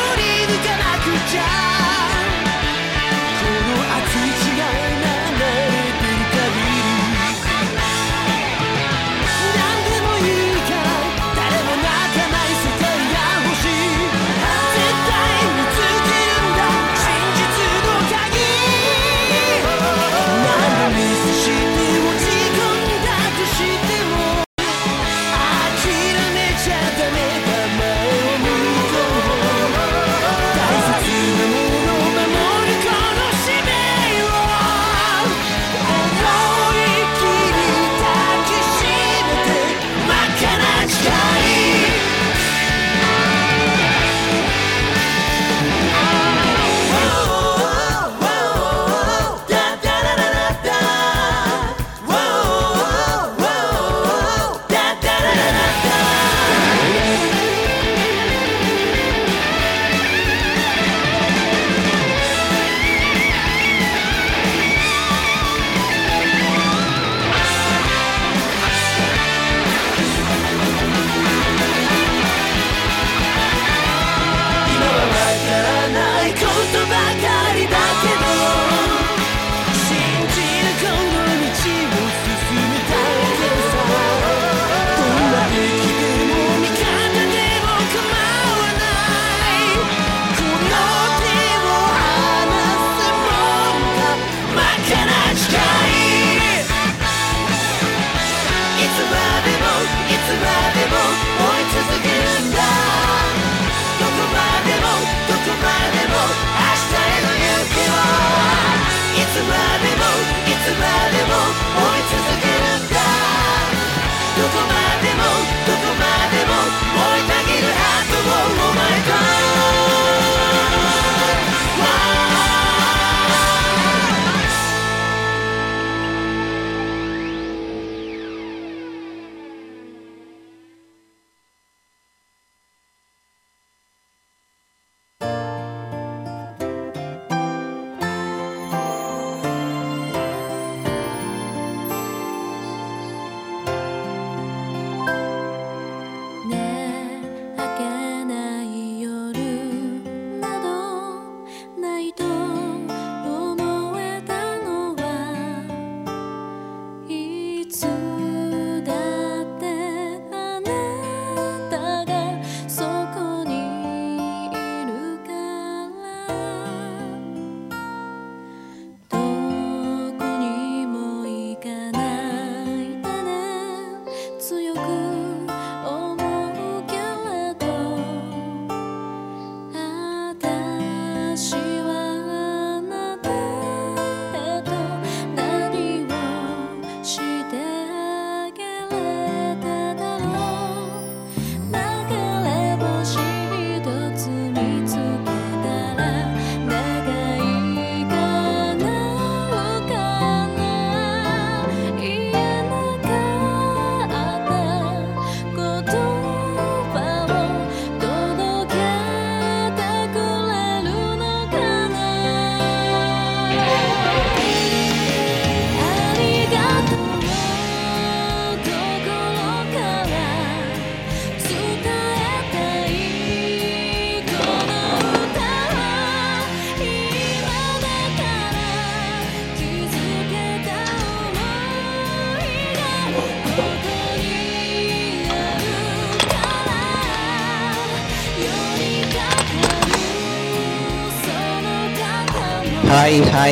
はいはい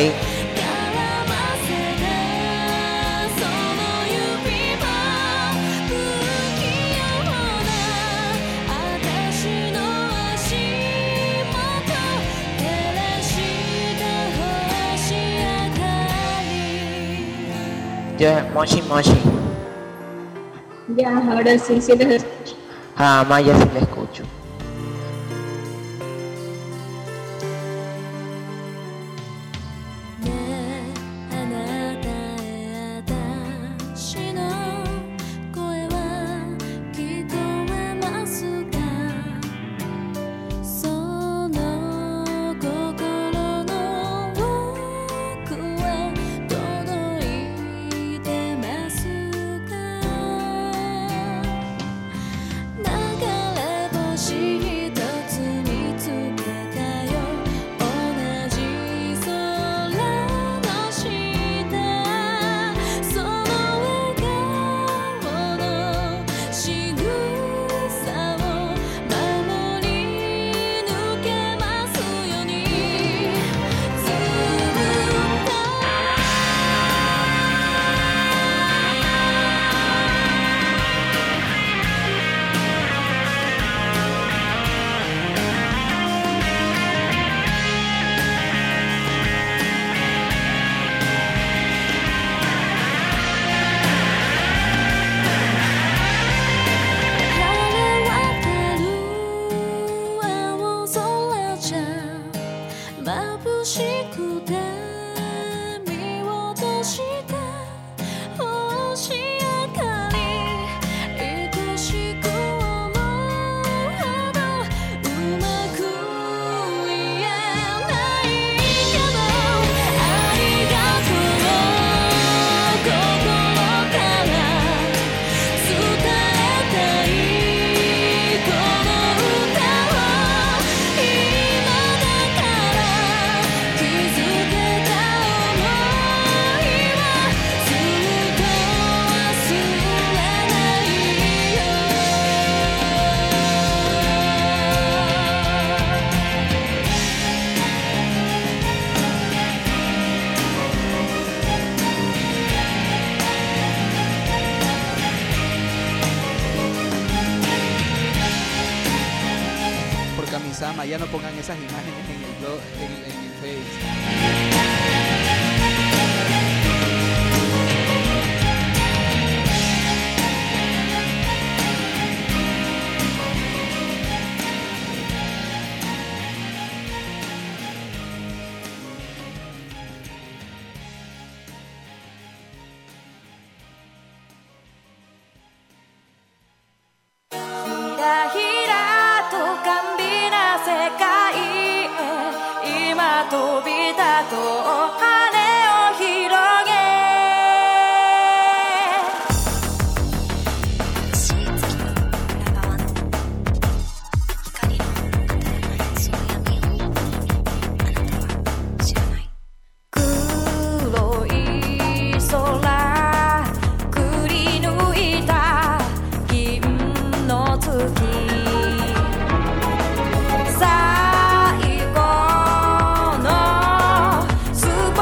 。Ya, moshi moshi. Ya, ahora sí, sí les escucho. Ah, Maya sí la escucho. Kami-sama, ya no pongan esas imágenes en el blog, en, en el Face. Saigo no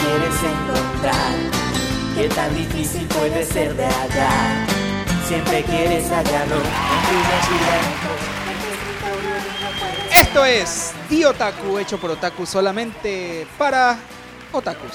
quieres encontrar. ¿Qué tan difícil puede ser de hallar? Siempre quieres hallarlo en tu vida. Esto es Di Otaku, hecho por otakus solamente para otakus.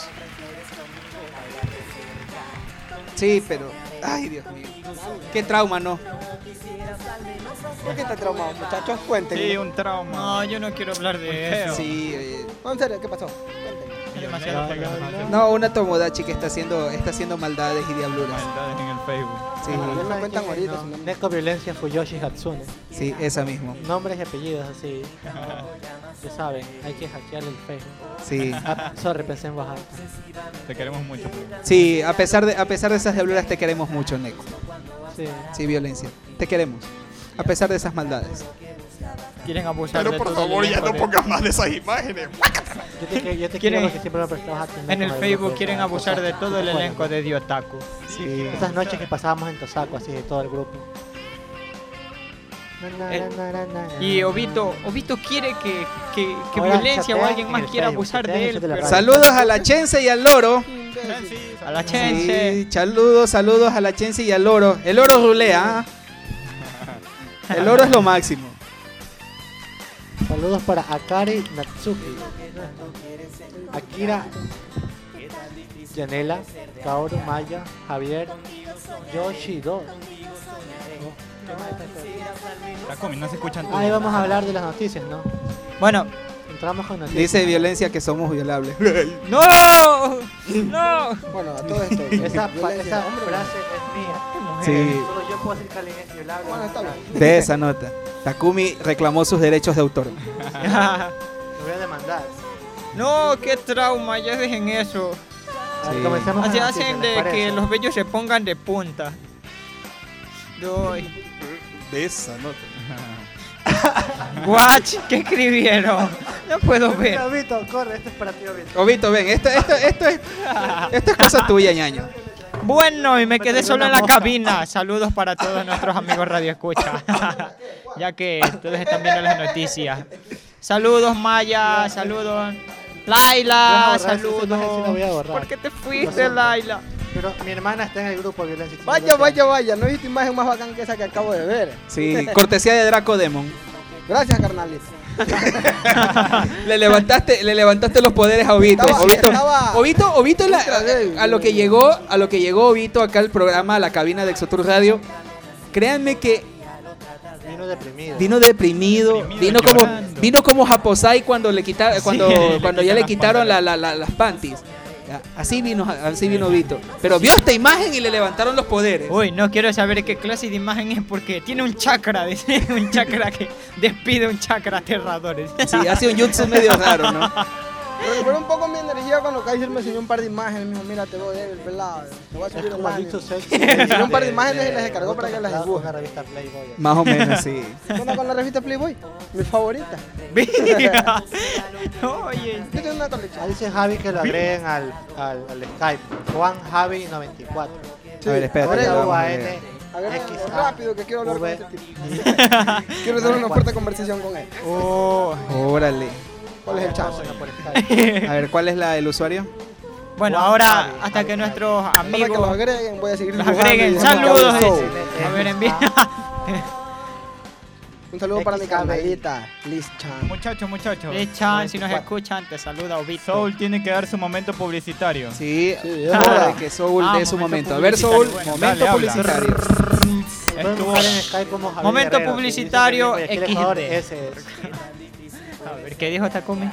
Sí, pero... Ay, Dios mío. Qué trauma, ¿no? ¿Por qué está traumado, muchachos? Cuéntenme. Sí, un trauma. No, yo no quiero hablar de eso. Sí, eh, No, en serio, ¿qué pasó? Es demasiado feo. no, una Tomodachi que está haciendo, está haciendo maldades y diabluras. Maldades en el Facebook. Sí, No me cuentan ahorita. si no- Neko Violencia Fuyoshi Hatsune. sí, esa mismo. Nombres y apellidos así. Ya saben, hay que hackearle el Facebook. Sí. Ah, sorry, pensé en bajar. Te queremos mucho. Sí, a pesar de, a pesar de esas diabluras te queremos mucho, Neko. Sí. Sí, violencia. Te queremos. A pesar de esas maldades. Quieren abusar Pero de por todo el favor, ya elenco no de- pongas más de esas imágenes. Yo te, yo te ¿Quieren- quiero porque siempre me prestabas atención. En el Facebook quieren abusar de todo el elenco de Diotaku. Sí. Esas noches que pasábamos en Tosaco, así de todo el grupo. Eh, Y Obito, Obito quiere que, que, que Ahora violencia o chatean alguien en más el quiera Facebook, abusar chatean de en él. el de la pero- radio. Saludos a la Chense y al loro. A la Chense. Sí, saludos, saludos a la Chense y al loro. El oro rulea. ¿ah? El oro es lo máximo. Saludos para Akari Natsuki, Akira, Yanela, Kaoru, Maya, Javier, Yoshido. Takumi, no se escuchan Ahí vamos a hablar de las noticias, ¿no? Bueno, entramos con noticias. Dice violencia que somos violables. ¡No! ¡No! Bueno, a todo esto. Esa, pa- violencia, esa hombre, frase es mía. Sí, Solo yo puedo decir que alguien es violable. Bueno, está bien. de esa nota. Takumi reclamó sus derechos de autor. Lo voy a demandar. No, qué trauma, ya dejen eso. A ver, Sí. comencemos con Así las hacen noticias, de ¿les que parece? los vellos se pongan de punta. Doy. De esa nota. Watch, ¿qué escribieron? No puedo ver. Vito, Vito, corre, esto es para ti, Vito. Obito, ven, esto, esto, esto, es, esto es cosa tuya, ñaño. Bueno, y me quedé solo en la cabina. Saludos para todos nuestros amigos Radio Escucha. Ya que todos están viendo las noticias. Saludos, Maya. Saludos. Laila, Voy a borrar esa imagen, sí la voy a saludos. borrar. ¿Por qué te Lo fuiste, siento. Laila? Pero mi hermana está en el grupo de violencia. Vaya, vaya, vaya. No he visto imagen más bacán que esa que acabo de ver. Sí, cortesía de Draco Demon. Gracias, carnalito. Le levantaste, le levantaste los poderes a Obito. Estaba- Obito, estaba- Obito, Obito la- Ultra débil. a lo que llegó, a lo que llegó Obito acá al programa, a la cabina de Exotur Radio. Créanme que Vino deprimido. vino deprimido, Deprimido, vino como, llorando. vino como Japosai cuando le quitaron, cuando, le cuando quitan ya le las quitaron la- la- la- las panties. Ya, Así vino, así vino Obito. Pero vio esta imagen y le levantaron los poderes. Uy, no quiero saber qué clase de imagen es porque tiene un chakra, dice, un chakra que despide un chakra aterrador. Sí, hace un jutsu medio raro, ¿no? Recuperó un poco mi energía cuando Kaiser me enseñó un par de imágenes. Me dijo, mira, te veo débil, pelado. Te voy a Es subir el como ánimo. Jitsu Sexy. Me enseñó un par de imágenes y las descargó para que las dibuje. Una revista Playboy. Más o menos, sí. ¿Qué onda con la revista Playboy? Mi favorita. Oye, Yo tengo una colección. Ahí dice Javi que lo agreguen al, al, al Skype. Juan Javi noventa y cuatro. A ver, espérate. Ahora que ya lo lo vamos a va ver. N A ver, X rápido, que quiero hablar con V. este tipo. Quiero tener una fuerte conversación con él. oh. Órale. ¿Cuál es el chance? por Skype. A ver, ¿cuál es la, el usuario? Bueno, Juan ahora Javi. hasta que nuestros Para que los amigos agreguen, voy a seguir los dibujando y agreguen. dejando Saludos. que hable dice. Soul. A ver, envía. Un saludo para mi X A B. carnalita, Liz Chan. Muchachos, muchachos. Echan, si nos escuchan, te saluda Obito. Soul tiene que dar su momento publicitario. Sí, Sí, es es hora hora. de que Soul Ah, dé su momento momento. A ver, Soul, publicitario. momento Dale, habla. publicitario. Pueden Estuvo- buscar en Skype como Javier Momento Guerrero, si publicitario dicen que equis Ecuador, de. ese es. A ver, ¿qué dijo Takumi?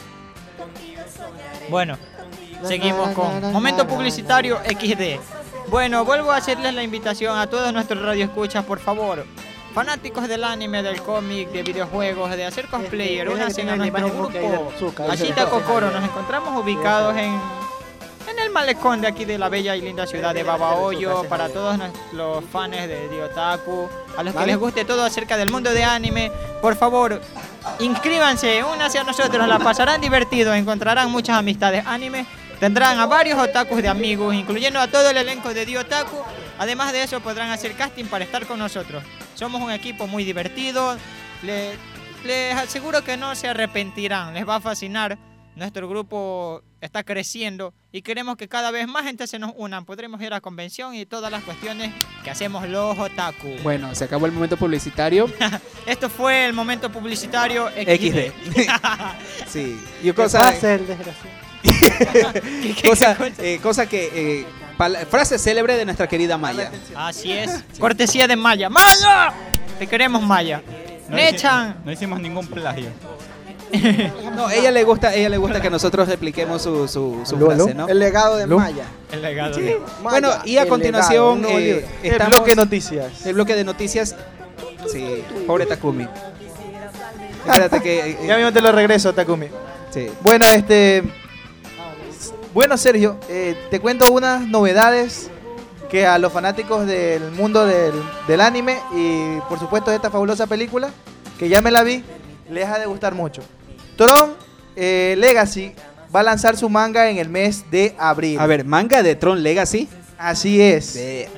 Bueno, seguimos con momento publicitario equis de. Bueno, vuelvo a hacerles la invitación a todos nuestros radioescuchas, por favor. Fanáticos del anime, del cómic, de videojuegos, de hacer cosplayer, Este, únanse tiene a la nuestro imagen que hay del grupo Zucca, dice Ashita el- Kokoro. Nos encontramos ubicados en, en el malecón de aquí de la bella y linda ciudad de Babahoyo. Para todos los fans de Diotaku, a los que les guste todo acerca del mundo de anime, por favor, inscríbanse, únanse a nosotros, la pasarán divertido, encontrarán muchas amistades anime, tendrán a varios otakus de amigos, incluyendo a todo el elenco de Diotaku. Además de eso, podrán hacer casting para estar con nosotros. Somos un equipo muy divertido, le- les aseguro que no se arrepentirán, les va a fascinar. Nuestro grupo está creciendo y queremos que cada vez más gente se nos unan. Podremos ir a convención y todas las cuestiones que hacemos los otaku. Bueno, se acabó el momento publicitario. Esto fue el momento publicitario X D. X D. Sí. Y ¿Qué cosa, pasa el desgraciado? cosa, eh, cosa que... eh, pal- frase célebre de nuestra querida Maya. Así es. Cortesía de Maya. ¡Maya! Te queremos, Maya. No, Nechan. hici- no hicimos ningún plagio. No, ella le gusta, ella le gusta que nosotros repliquemos su, su, su Lu, frase, Lu. ¿no? El legado de Lu. Maya. El legado Sí. de Bueno, Maya, y a el continuación legado, un nuevo eh, libro. El estamos- bloque de noticias. El bloque de noticias. Sí, pobre Takumi. Espérate que. eh, Ya mismo te lo regreso, Takumi. Sí. Bueno, este. Bueno, Sergio, eh, te cuento unas novedades que a los fanáticos del mundo del, del anime y por supuesto de esta fabulosa película, que ya me la vi, les ha de gustar mucho. Tron eh, Legacy va a lanzar su manga en el mes de abril. A ver, manga de Tron Legacy. Así es.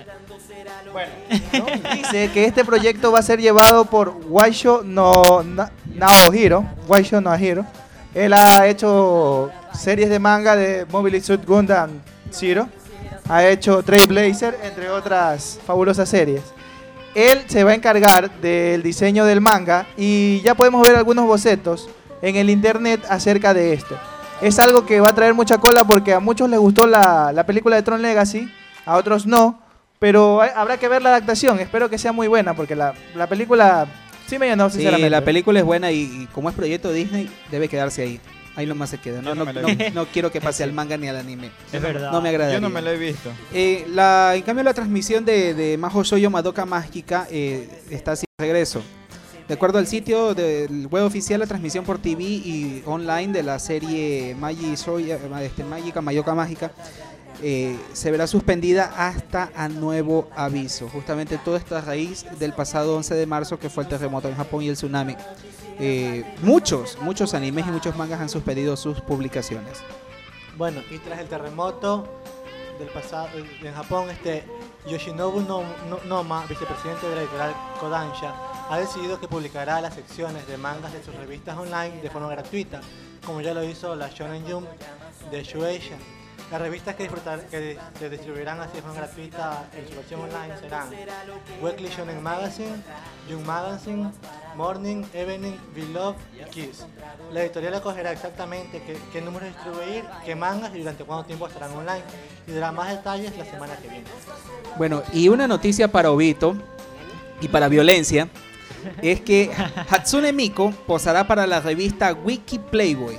Dice que este proyecto va a ser llevado por Waisho no Na- Naohiro. Waisho Naohiro. Él ha hecho series de manga de Mobile Suit Gundam Zero. Ha hecho Trailblazer, entre otras fabulosas series. Él se va a encargar del diseño del manga y ya podemos ver algunos bocetos en el internet acerca de esto. Es algo que va a traer mucha cola porque a muchos les gustó la, la película de Tron Legacy, a otros no. Pero hay- habrá que ver la adaptación. Espero que sea muy buena porque la, la película sí me llenó, Sí, sinceramente. la película es buena y, y como es proyecto Disney, debe quedarse ahí. Ahí nomás se queda. No, Yo no no, me la no- he visto. no quiero que pase al manga ni al anime. Es verdad. No me agrada. Yo no me lo he visto. Eh, la, en cambio, la transmisión de, de Mahou Shoujo Madoka Mágica eh, está sin regreso. De acuerdo al sitio del web oficial, la transmisión por T V y online de la serie Magi Shoujo, este, Mágica, Madoka Mágica, eh, se verá suspendida hasta a nuevo aviso. Justamente todo esto a raíz del pasado once de marzo, que fue el terremoto en Japón y el tsunami. Eh, muchos, muchos animes y muchos mangas han suspendido sus publicaciones. Bueno, y tras el terremoto del pasado en Japón, este Yoshinobu no, no- Noma, vicepresidente de la editorial Kodansha, ha decidido que publicará las secciones de mangas de sus revistas online de forma gratuita, como ya lo hizo la Shonen Jump de Shueisha. Las revistas que, disfrutar, que se distribuirán así de forma gratuita en su versión online serán Weekly Shonen Magazine, Jump Magazine, Morning, Evening, Beloved y Kiss. La editorial acogerá exactamente qué, qué números distribuir, qué mangas y durante cuánto tiempo estarán online, y dará más detalles la semana que viene. Bueno, y una noticia para Obito y para violencia es que Hatsune Miku posará para la revista Wiki Playboy.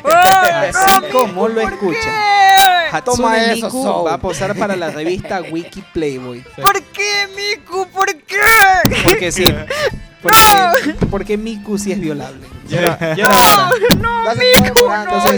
Así como lo escuchan. Toma Hatsune eso, Miku Soul. va a posar para la revista Wiki Playboy. ¿Por qué, Miku? ¿Por qué? Porque sí. Porque, porque Miku sí es violable. Ya, ya No, Ya se está demorando. Entonces,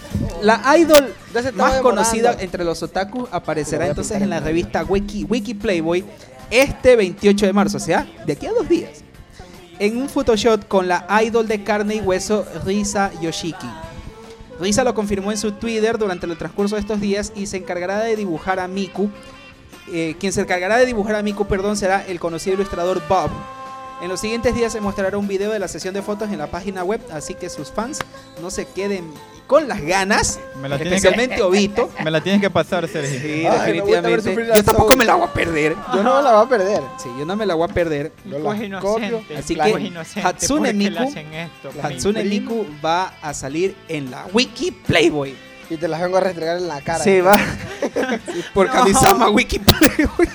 la idol Ya se está más demorando. conocida entre los otakus aparecerá entonces en la revista Wiki, Wiki Playboy este veintiocho de marzo, o sea, de aquí a dos días. En un photoshop con la idol de carne y hueso Risa Yoshiki. Risa lo confirmó en su Twitter durante el transcurso de estos días y se encargará de dibujar a Miku. Eh, quien se encargará de dibujar a Miku, perdón, será el conocido ilustrador Bob. En los siguientes días se mostrará un video de la sesión de fotos en la página web, así que sus fans no se queden con las ganas, Me la tienes especialmente que- Obito. Me la tienes que pasar, Sergio. Sí, Ay, me gusta ver definitivamente. sufrir a Yo tampoco Soul. me la voy a perder. Yo no me la voy a perder. Sí, yo no me la voy a perder. Yo Miku es la copio. inocente. Así Miku que es inocente. Hatsune ¿Por qué le Miku- hacen esto? Hatsune primo. Miku va a salir en la Wiki Playboy. Y te las vengo a restregar en la cara. Sí, va. Por No. Kamisama Wiki Playboy.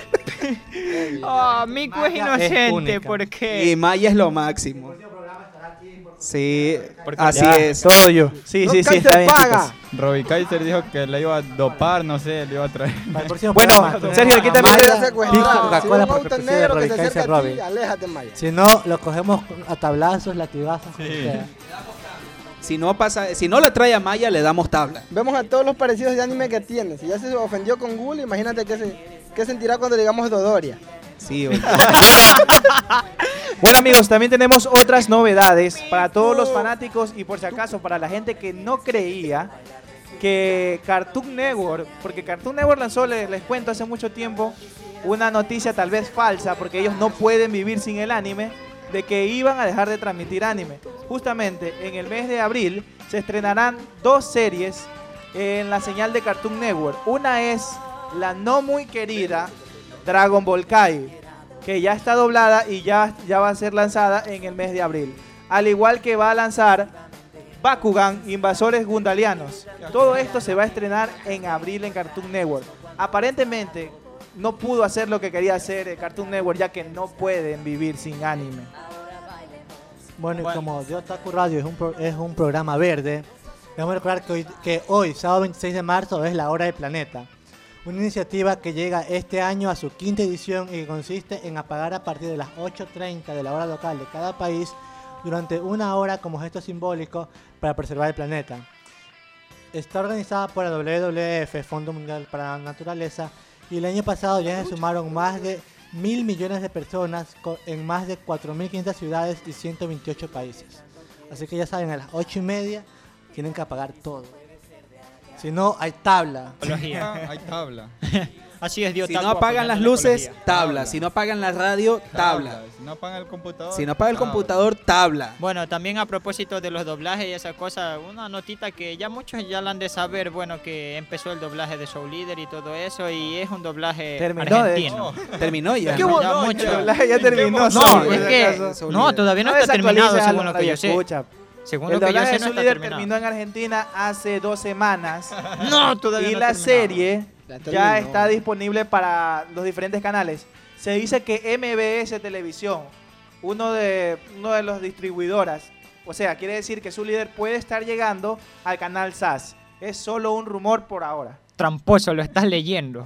Oh, Miku es Maya es inocente. única. ¿Por Y qué? Maya es lo máximo. Sí, Porque así Ya, es. Todo yo. Sí, No, sí, sí, Kaiser está bien, paga. chicos. Robbie Kaiser dijo que le iba a dopar, no sé, le iba a traer. Para el próximo Bueno, programa tenemos Sergio, aquí a también Maya, Maya te- secuestrada. Pico, Si Coca-Cola ves un por auto cortesía de negro que Robbie se Kaiser acerca a ti, Robbie. aléjate, Maya. Si no, lo cogemos a tablazos, latigazos, como Sí. sea. Si no pasa, si no la trae a Maya, le damos tabla. Vemos a todos los parecidos de anime que tiene. Si ya se ofendió con Ghoul, imagínate qué, se, qué sentirá cuando digamos Dodoria. Sí, oye. Bueno, amigos, también tenemos otras novedades para todos los fanáticos y por si acaso para la gente que no creía que Cartoon Network, porque Cartoon Network lanzó, les, les cuento hace mucho tiempo, una noticia tal vez falsa, porque ellos no pueden vivir sin el anime, de que iban a dejar de transmitir anime. Justamente en el mes de abril se estrenarán dos series en la señal de Cartoon Network. Una es la no muy querida Dragon Ball Kai, que ya está doblada y ya, ya va a ser lanzada en el mes de abril. Al igual que va a lanzar Bakugan, Invasores Gundalianos. Todo esto se va a estrenar en abril en Cartoon Network. Aparentemente no pudo hacer lo que quería hacer el Cartoon Network, ya que no pueden vivir sin anime. Bueno, y como Yo Otaku Radio es un, pro- es un programa verde, debemos recordar que hoy, que hoy, sábado veintiséis de marzo, es la Hora del Planeta. Una iniciativa que llega este año a su quinta edición y que consiste en apagar a partir de las ocho treinta de la hora local de cada país durante una hora como gesto simbólico para preservar el planeta. Está organizada por la W W F, Fondo Mundial para la Naturaleza, y el año pasado ya se sumaron más de mil millones de personas co- en más de cuatro mil quinientas ciudades y ciento veintiocho países. Así que ya saben, a las ocho y media tienen que apagar todo. Si no, hay tabla. Hay tabla. Así es, Dios. Si no apagan las luces, tabla. Si no apagan la radio, tabla. Si no apagan el computador. Si no apaga el tabla. computador, tabla. Bueno, también a propósito de los doblajes y esas cosas, una notita que ya muchos ya la han de saber, bueno, que empezó el doblaje de Soul Leader y todo eso, y es un doblaje Terminó, de argentino. hecho. Terminó ya. Qué Ya bueno, mucho. el doblaje ya terminó. No, Soul, es por que si acaso. no, todavía no, No está terminado, desactualices a según los lo que yo sé. radioescuchas. Según El lo que yo doblaje sé, de no Soul está Leader terminado. terminó en Argentina hace dos semanas. No, todavía Y no la ha terminado. serie Ya ya terminó. está disponible para los diferentes canales. Se dice que M B S Televisión, uno de, uno de los distribuidoras, o sea, quiere decir que Soul Leader puede estar llegando al canal S A S. Es solo un rumor por ahora. Tramposo, lo estás leyendo.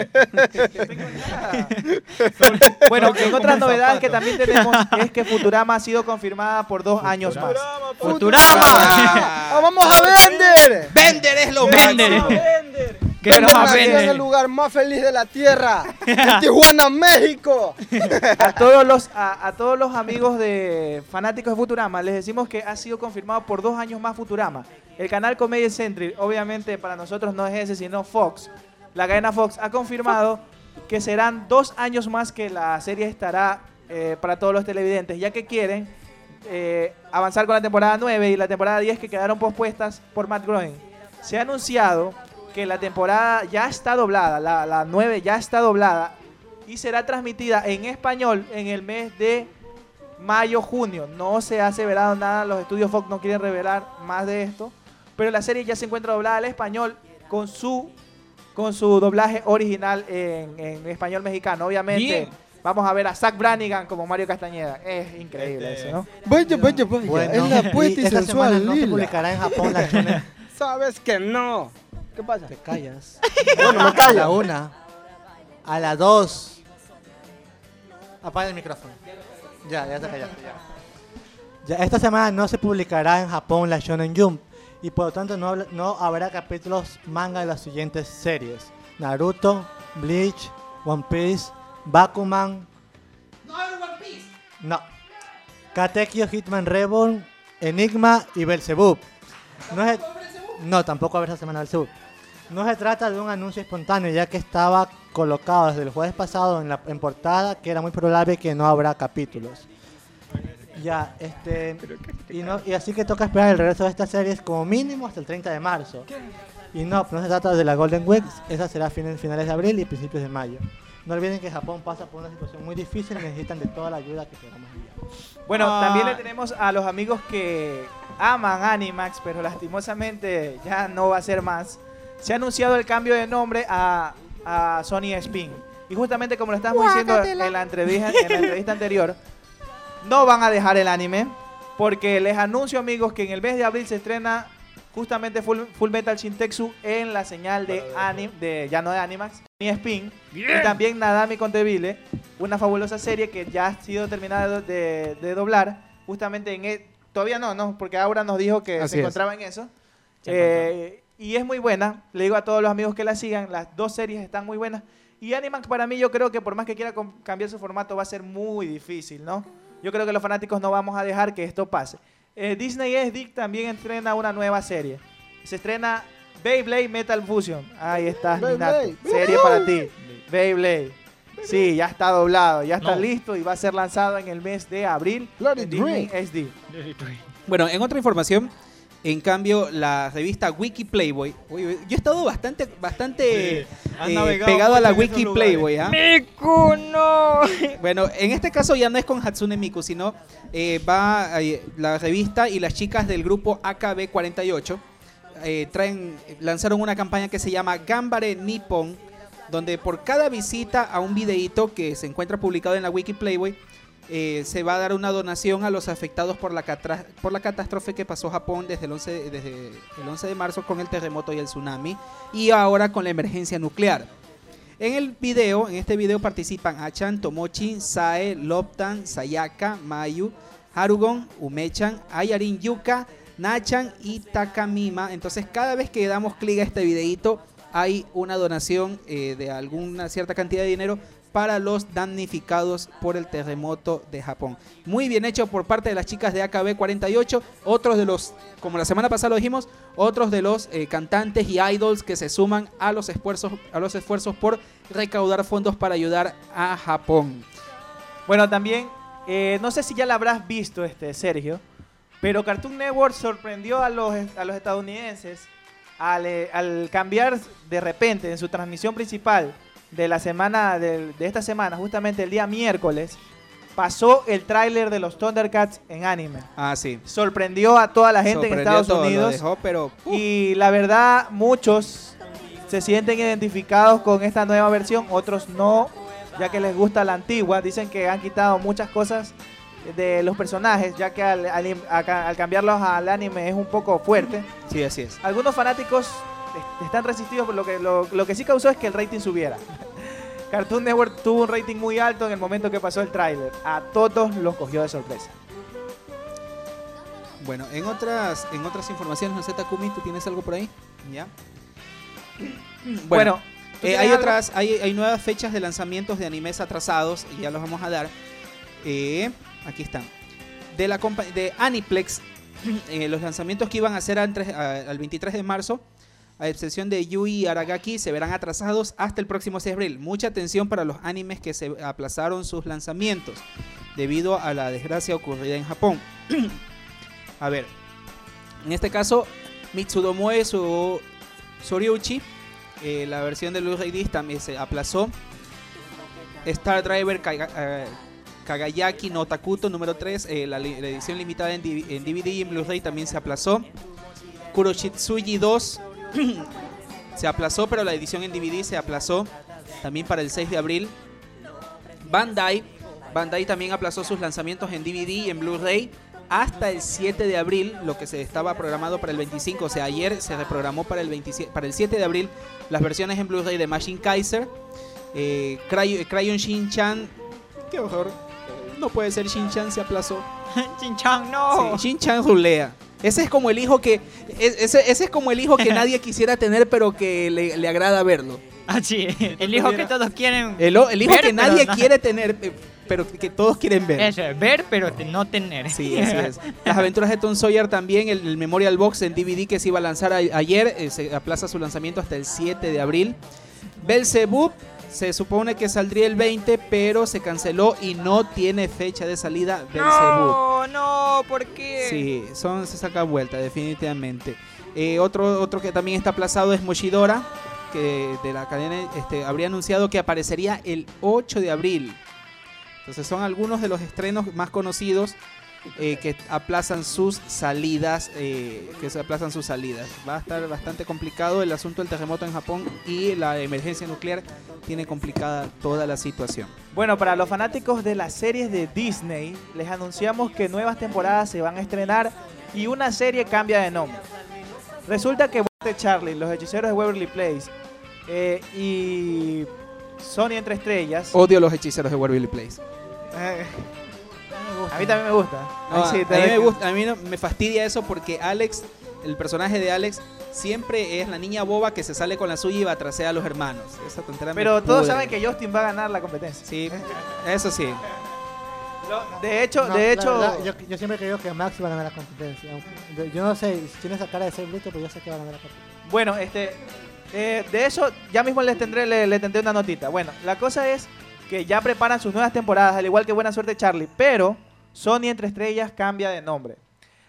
Bueno, en otras novedades que también tenemos es que Futurama ha sido confirmada por dos años más. ¡Futurama! ¡Vamos a vender! Vender es lo Vender. máximo. ¿Qué Vender nos aquí en venden? el lugar más feliz de la tierra, en Tijuana, México. A todos los a, a todos los amigos de fanáticos de Futurama les decimos que ha sido confirmado por dos años más Futurama. El canal Comedy Central, obviamente para nosotros no es ese, sino Fox. La cadena Fox ha confirmado que serán dos años más que la serie estará eh, para todos los televidentes, ya que quieren eh, avanzar con la temporada nueve y la temporada diez que quedaron pospuestas por Matt Groening. Se ha anunciado que la temporada ya está doblada, la, la nueve ya está doblada y será transmitida en español en el mes de mayo-junio. No se ha aseverado nada, los estudios Fox no quieren revelar más de esto, pero la serie ya se encuentra doblada al español con su, con su doblaje original en, en español mexicano. Obviamente Bien. vamos a ver a Zach Brannigan como Mario Castañeda. Es increíble Este- eso, ¿no? Vaya, vaya, vaya. Bueno, es la poeta y, esta semana sensual no se Lila. publicará en Japón la Shonen. Sabes que no. ¿Qué pasa? Te callas. Bueno, me A la callo. una. A las dos. Apaga el micrófono. Ya, ya te callaste. Ya. Ya, esta semana no se publicará en Japón la Shonen Jump y por lo tanto no, habla- no habrá capítulos manga de las siguientes series: Naruto, Bleach, One Piece, Bakuman. No. Katekyo Hitman Reborn, Enigma y Belzebub. No, se- no, tampoco habrá esta semana Belzebub. No se trata de un anuncio espontáneo, ya que estaba colocado desde el jueves pasado en la en portada que era muy probable que no habrá capítulos. Ya, este. Y, no, y así que toca esperar el regreso de estas series como mínimo hasta el treinta de marzo. Y no, no se trata de la Golden Week, esa será a fines- finales de abril y principios de mayo. No olviden que Japón pasa por una situación muy difícil y necesitan de toda la ayuda que podamos enviar. Bueno, Ah. también le tenemos a los amigos que aman Animax, pero lastimosamente ya no va a ser más. Se ha anunciado el cambio de nombre a, a Sony Spin. Y justamente como lo estábamos diciendo en la, entrevista, en la entrevista anterior, no van a dejar el anime, porque les anuncio, amigos, que en el mes de abril se estrena justamente Full, Full Metal Shintetsu en la señal de, anim, de ya no de Animax, ni Spin. Y también Nadami Conteville, una fabulosa serie que ya ha sido terminada de, de- de doblar, justamente en... e- todavía no, no, porque Aura nos dijo que Así se es. encontraba en eso. Se Eh, y es muy buena, le digo a todos los amigos que la sigan, las dos series están muy buenas. Y Animax para mí yo creo que por más que quiera com- cambiar su formato va a ser muy difícil, ¿no? Yo creo que los fanáticos no vamos a dejar que esto pase. Eh, Disney S D también estrena una nueva serie. Se estrena Beyblade Metal Fusion. Ahí está, Beyblade. Minato. Serie para ti. Beyblade. Sí, ya está doblado, ya está No. listo y va a ser lanzado en el mes de abril Let en it Disney drink. S D. Bueno, en otra información, En cambio, la revista Wiki Playboy, uy, uy, yo he estado bastante, bastante Sí, has eh, navegado pegado a la mucho en Wiki esos Playboy. ¿ah? ¡Miku, no! Bueno, en este caso ya no es con Hatsune Miku, sino eh, va eh, la revista y las chicas del grupo A K B cuarenta y ocho eh, traen, lanzaron una campaña que se llama Gambare Nippon, donde por cada visita a un videíto que se encuentra publicado en la Wiki Playboy, eh, se va a dar una donación a los afectados por la, catra- por la catástrofe que pasó Japón desde el, once, desde el once de marzo con el terremoto y el tsunami, y ahora con la emergencia nuclear. En el video, en este video participan Achan, Tomochi, Sae, Loptan, Sayaka, Mayu, Harugon, Umechan, Ayarin Yuka, Nachan y Takamima. Entonces cada vez que damos clic a este videito hay una donación eh, de alguna cierta cantidad de dinero para los damnificados por el terremoto de Japón. Muy bien hecho por parte de las chicas de A K B cuarenta y ocho, otros de los, como la semana pasada lo dijimos, otros de los eh, cantantes y idols que se suman a los esfuerzos, a los esfuerzos por recaudar fondos para ayudar a Japón. Bueno, también, eh, no sé si ya la habrás visto, este Sergio, pero Cartoon Network sorprendió a los, a los estadounidenses al, eh, al cambiar de repente en su transmisión principal de la semana de, de esta semana, justamente el día miércoles, pasó el tráiler de los Thundercats en anime. Ah, sí. Sorprendió a toda la gente en Sorprendió Estados todo, lo Unidos. dejó, pero, y la verdad, muchos se sienten identificados con esta nueva versión, otros no, ya que les gusta la antigua. Dicen que han quitado muchas cosas de los personajes, ya que al, al, al cambiarlos al anime es un poco fuerte. Sí, así es. Algunos fanáticos están resistidos, por lo que, lo, lo que sí causó es que el rating subiera. Cartoon Network tuvo un rating muy alto en el momento que pasó el tráiler. A todos los cogió de sorpresa. Bueno, en otras, en otras informaciones, no sé, Takumi, ¿tú tienes algo por ahí? ¿Ya? Bueno, Bueno, ¿tú eh, tienes hay algo? otras, hay, hay nuevas fechas de lanzamientos de animes atrasados y ya los vamos a dar. Eh, aquí están. De la compa- de Aniplex, eh, los lanzamientos que iban a ser antes, a- al veintitrés de marzo, a excepción de Yui y Aragaki, se verán atrasados hasta el próximo seis de abril. Mucha atención para los animes que se aplazaron sus lanzamientos debido a la desgracia ocurrida en Japón. A ver, en este caso, Mitsudomoe Su- Soriuchi, eh, la versión de Blu-ray disc también se aplazó. Star Driver Kaga- eh, Kagayaki no Takuto número tres, eh, la, li- la edición limitada en, D- en D V D y en Blu-ray también se aplazó. Kuroshitsuji dos se aplazó, pero la edición en D V D se aplazó también para el seis de abril. Bandai, Bandai también aplazó sus lanzamientos en D V D y en Blu-ray hasta el siete de abril, lo que se estaba programado para el veinticinco, o sea, ayer se reprogramó para el, veintisiete, para el siete de abril las versiones en Blu-ray de Machine Kaiser, eh, Cray- Crayon Shin-Chan, qué horror, no puede ser, Shin-Chan se aplazó. Shin-Chan, no. Sí, Shin-Chan rulea. Ese es como el hijo que es- ese, ese es como el hijo que nadie quisiera tener, pero que le, le agrada verlo. Así, el hijo que todos quieren El, o- el hijo ver, que pero nadie no- quiere tener, eh, pero que todos quieren ver. Eso es, ver, pero te- no tener. Sí, así es. Las aventuras de Tom Sawyer también, el, el Memorial Box en D V D que se iba a lanzar a- ayer, eh, se aplaza su lanzamiento hasta el siete de abril. Belzebub se supone que saldría el veinte, pero se canceló y no tiene fecha de salida. Belzebub. No, no, ¿por qué? Sí, son, se saca vuelta, definitivamente. Eh, otro, otro que también está aplazado es Moshidora, que de la cadena este, habría anunciado que aparecería el ocho de abril. Entonces son algunos de los estrenos más conocidos eh, que aplazan sus salidas, eh, que se aplazan sus salidas. Va a estar bastante complicado el asunto del terremoto en Japón y la emergencia nuclear tiene complicada toda la situación. Bueno, para los fanáticos de las series de Disney, les anunciamos que nuevas temporadas se van a estrenar y una serie cambia de nombre. Resulta que Charlie, Los Hechiceros de Waverly Place eh, y Sony Entre Estrellas. Odio los hechiceros de Waverly Place. Eh, a mí también me gusta. No, Ahí sí, a te- mí me gusta, a mí no- me fastidia eso porque Alex, el personaje de Alex, siempre es la niña boba que se sale con la suya y va a trasear a los hermanos. Esa tontera me Pero todos pudre. saben que Justin va a ganar la competencia. Sí, eso sí. De hecho, No, de la hecho, verdad, yo, yo siempre creo que Max va a ganar la competencia. Yo, yo no sé si tiene esa cara de ser bruto, pero yo sé que va a ganar la competencia. bueno, este, eh, de eso ya mismo les tendré, le, le tendré una notita. Bueno, la cosa es que ya preparan sus nuevas temporadas, al igual que Buena Suerte Charlie, pero Sony Entre Estrellas cambia de nombre.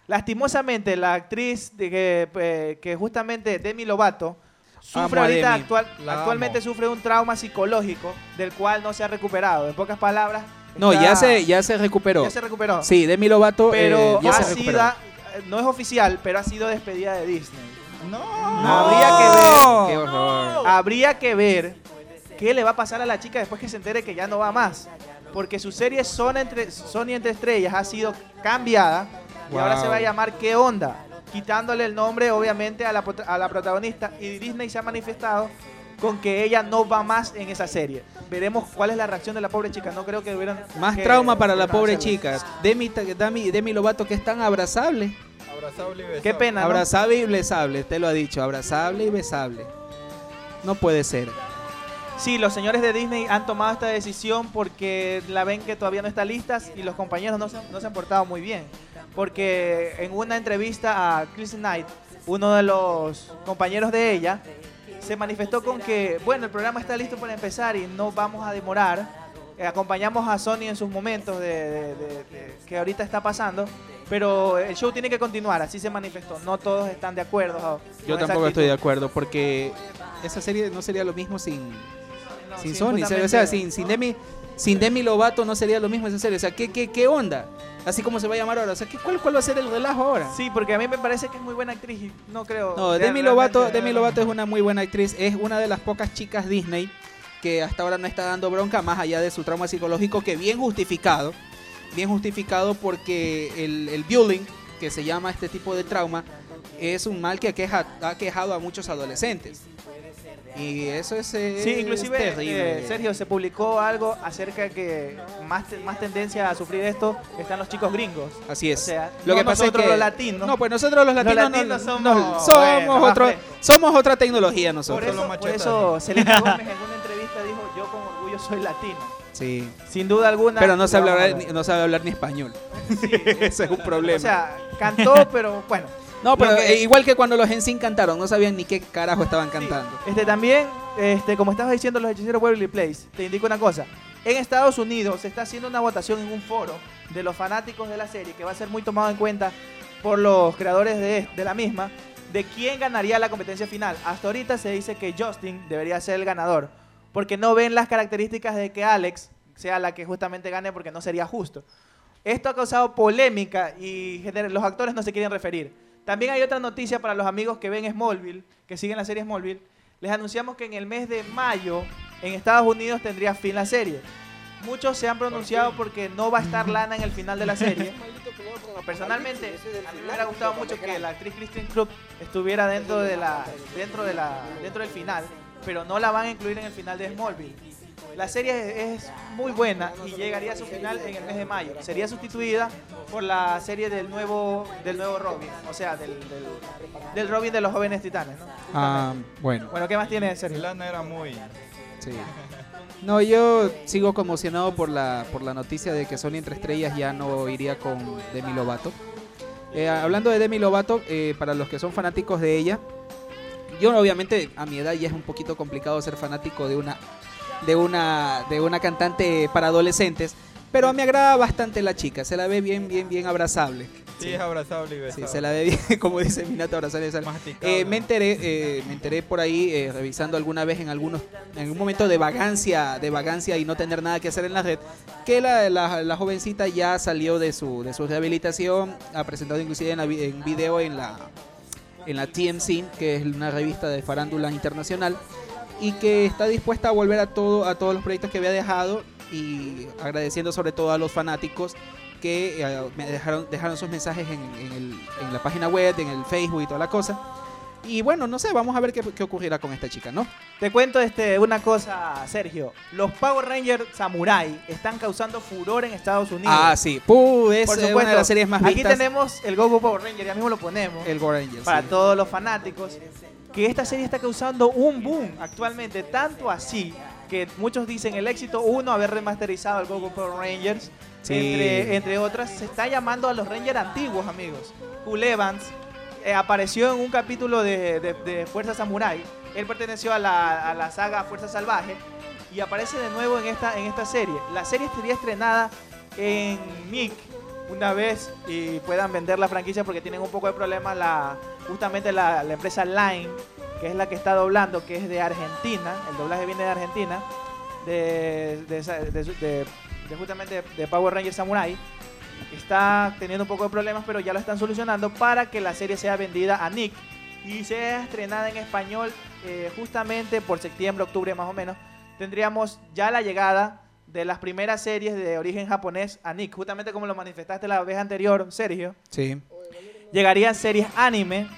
Lastimosamente, la actriz de que, eh, que justamente Demi Lovato sufre Amo a ahorita Demi. actual, La actualmente amo. sufre un trauma psicológico del cual no se ha recuperado. En pocas palabras, No, está- ya se, ya se recuperó. ya se recuperó. Sí, Demi Lovato Pero eh, ya ha se recuperó. sido, eh, no es oficial, pero ha sido despedida de Disney. No. Habría que ver, Qué horror. habría que ver qué le va a pasar a la chica después que se entere que ya no va más. Porque su serie Sony entre, Sony entre Estrellas ha sido cambiada y Wow. ahora se va a llamar ¿Qué onda? Quitándole el nombre obviamente a la, prota- a la protagonista, y Disney se ha manifestado con que ella no va más en esa serie. Veremos cuál es la reacción de la pobre chica. No creo que hubieran... Más que- trauma para que la no pobre hacerlo. chica. Demi, Demi, Demi Lovato, que es tan abrazable. Abrazable y besable. Qué pena, ¿no? Abrazable y besable, te lo ha dicho. Abrazable y besable. No puede ser. Sí, los señores de Disney han tomado esta decisión porque la ven que todavía no está lista y los compañeros no se, no se han portado muy bien. Porque en una entrevista a Chris Knight, uno de los compañeros de ella, se manifestó con que, bueno, el programa está listo para empezar y no vamos a demorar. Eh, acompañamos a Sony en sus momentos de, de- de- de- que ahorita está pasando, pero el show tiene que continuar, así se manifestó. No todos están de acuerdo. con Yo esa tampoco estoy de actitud. acuerdo porque esa serie no sería lo mismo sin, No, sin sí, Sony. justamente- O sea, sin, sin, Demi, sin Demi Lovato no sería lo mismo esa serie. O sea, ¿qué, qué, qué onda? Así como se va a llamar ahora. O sea, ¿qué, cuál, ¿cuál va a ser el relajo ahora? Sí, porque a mí me parece que es muy buena actriz y no creo... No, real- Demi Lovato, realmente- Demi Lovato es una muy buena actriz. Es una de las pocas chicas Disney que hasta ahora no está dando bronca, más allá de su trauma psicológico, que bien justificado. Bien justificado porque el, el bullying, que se llama este tipo de trauma, es un mal que aqueja- ha quejado a muchos adolescentes. Y eso es, eh, Sí, es inclusive, terrible. eh, Sergio, se publicó algo acerca de que más, te- más tendencia a sufrir esto están los chicos gringos. Así es. O sea, Lo no que pasa es nosotros que los latinos. no, pues nosotros los latinos, no- latinos somos, no, somos bueno, más otro, frescos. somos otra tecnología Por nosotros. eso, por eso Selena Gómez en una entrevista dijo, yo con orgullo soy latino. Sí. Sin duda alguna. Pero no sabe vamos a hablar, ver. ni- no sabe hablar ni español. Ese es un problema. O sea, cantó, pero bueno. no, pero lo que- eh, igual que cuando los N Sync cantaron, no sabían ni qué carajo estaban cantando. Este también, este, como estabas diciendo los hechiceros Waverly Place, te indico una cosa. En Estados Unidos se está haciendo una votación en un foro de los fanáticos de la serie que va a ser muy tomado en cuenta por los creadores de, de la misma, de quién ganaría la competencia final. Hasta ahorita se dice que Justin debería ser el ganador, porque no ven las características de que Alex sea la que justamente gane, porque no sería justo. Esto ha causado polémica y gener- los actores no se quieren referir. También hay otra noticia para los amigos que ven Smallville, que siguen la serie Smallville. Les anunciamos que en el mes de mayo en Estados Unidos tendría fin la serie. Muchos se han pronunciado porque no va a estar Lana en el final de la serie. Personalmente, a mí me hubiera gustado mucho que la actriz Kristen Krug estuviera dentro de la, dentro de la, dentro del final, pero no la van a incluir en el final de Smallville. La serie es muy buena y llegaría a su final en el mes de mayo. Sería sustituida por la serie del nuevo, del nuevo Robin, o sea, del, del, del Robin de los jóvenes titanes, ¿no? Ah, bueno. Bueno, ¿qué más tiene Sergio? Lana era muy... Sí. No, yo sigo conmocionado por la por la noticia de que Sony entre estrellas ya no iría con Demi Lovato. Eh, hablando de Demi Lovato, eh, para los que son fanáticos de ella, yo obviamente a mi edad ya es un poquito complicado ser fanático de una de una de una cantante para adolescentes, pero me agrada bastante la chica, se la ve bien bien bien abrazable. Sí, es abrazable y Sí, besable. se la ve bien, como dice Minato, abrazable y besable. Masticable. Eh, me enteré, eh, me enteré por ahí eh, revisando alguna vez en algunos, en un momento de vagancia, de vagancia y no tener nada que hacer en la red, que la, la, la jovencita ya salió de su, de su rehabilitación, ha presentado inclusive en, la vi- en video en la, en la T M Z, que es una revista de farándula internacional, y que está dispuesta a volver a todo, a todos los proyectos que había dejado, y agradeciendo sobre todo a los fanáticos que eh, me dejaron, dejaron sus mensajes en, en el- en la página web, en el Facebook y toda la cosa. Y bueno, no sé, vamos a ver qué, qué ocurrirá con esta chica, ¿no? Te cuento este, una cosa, Sergio. Los Power Rangers Samurai están causando furor en Estados Unidos. Ah, sí. Puh, es Por eh, una supuesto, de las series más aquí vistas. tenemos el Goku Power Ranger, ya mismo lo ponemos. El Go Rangers, para sí. todos los fanáticos, que esta serie está causando un boom actualmente, tanto así que muchos dicen el éxito, uno, haber remasterizado el Goku Power Rangers, Sí. entre, entre otras, se está llamando a los Rangers antiguos, amigos. Cool Evans eh, apareció en un capítulo de, de, de Fuerza Samurai, él perteneció a la, a la saga Fuerza Salvaje y aparece de nuevo en esta, en esta serie. La serie sería estrenada en M I C una vez y puedan vender la franquicia, porque tienen un poco de problema la, justamente la, la empresa Line, que es la que está doblando, que es de Argentina, el doblaje viene de Argentina, de, de, de, de, de- de justamente de Power Rangers Samurai. Está teniendo un poco de problemas, pero ya lo están solucionando para que la serie sea vendida a Nick y sea estrenada en español eh, justamente por septiembre, octubre más o menos. Tendríamos ya la llegada de las primeras series de origen japonés a Nick, justamente como lo manifestaste la vez anterior, Sergio. Sí. Llegarían series anime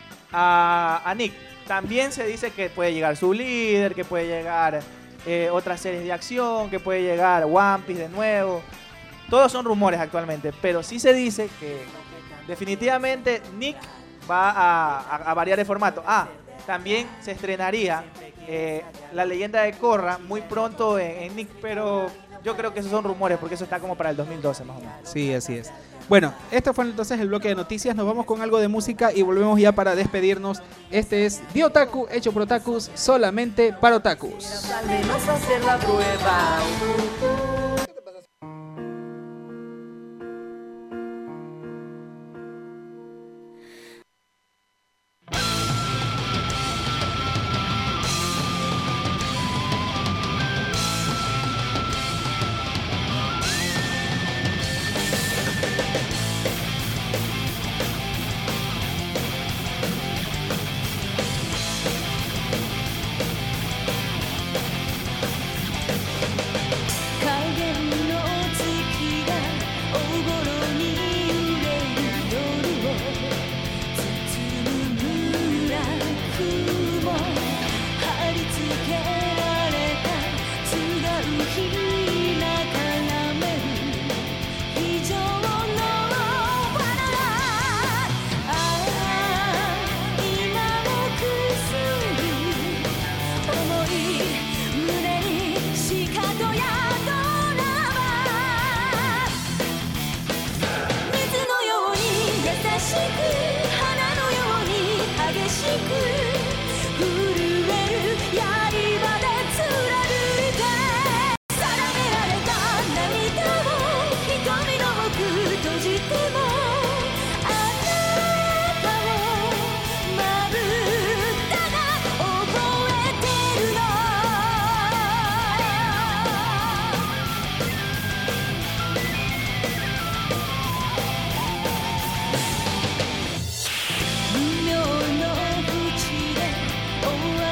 a, a Nick. También se dice que puede llegar su líder, que puede llegar eh, otras series de acción, que puede llegar One Piece de nuevo. Todos son rumores actualmente, pero sí se dice que definitivamente Nick va a, a- a variar de formato. Ah, también se estrenaría eh, La Leyenda de Korra muy pronto en, en Nick, pero yo creo que esos son rumores porque eso está como para el dos mil doce más o menos. Sí, así es. Bueno, esto fue entonces el bloque de noticias. Nos vamos con algo de música y volvemos ya para despedirnos. Este es Diotaku, hecho por otakus, solamente para otakus. Al menos hacer la prueba. 「無明の淵で終わ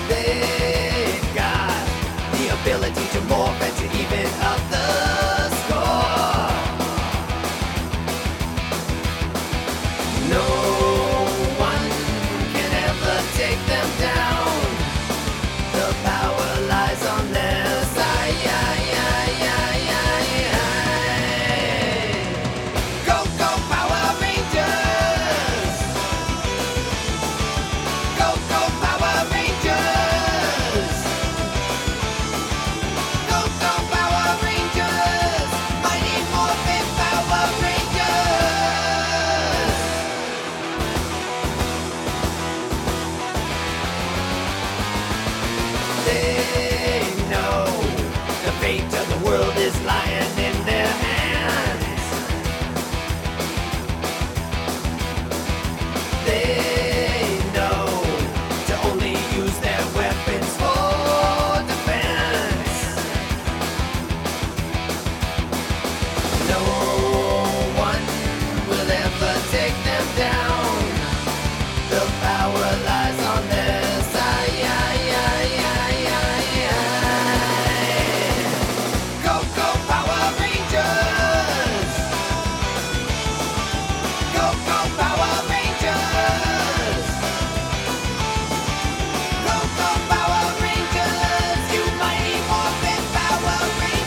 They've got the ability to morph and to even up the score. No one can ever take them down. The power lies on their side. Go, go, Power Rangers! Go, go, Power Rangers! Go, go, Power Rangers! Mighty Morphin Power Rangers! They know the fate of the world is lying in their hands. They know to only use their weapons for defense. No one will ever take them down. The power lies on their side. Go, go, Power Rangers! Go, go, Power Rangers! Go, go, Power Rangers! You mighty Morphin Power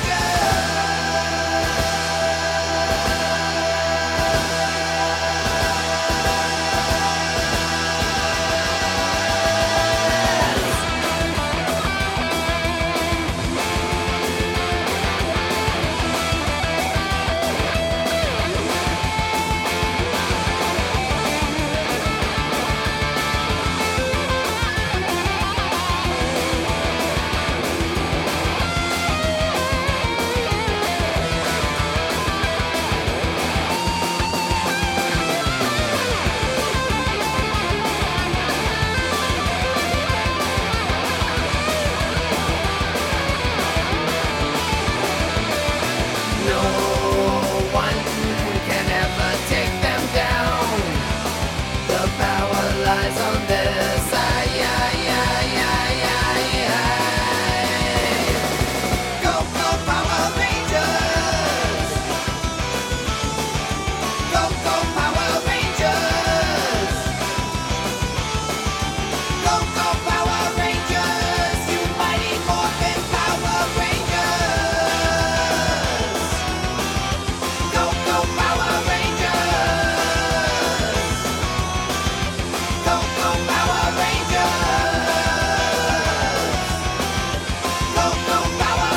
No one can ever take them down. The power lies on their side. Go, go, Power Rangers! Go, go, Power Rangers! Go, go, Power Rangers! You mighty Morphin Power Rangers! Go, go, Power Rangers! Go, go, Power Rangers! Go, go, Power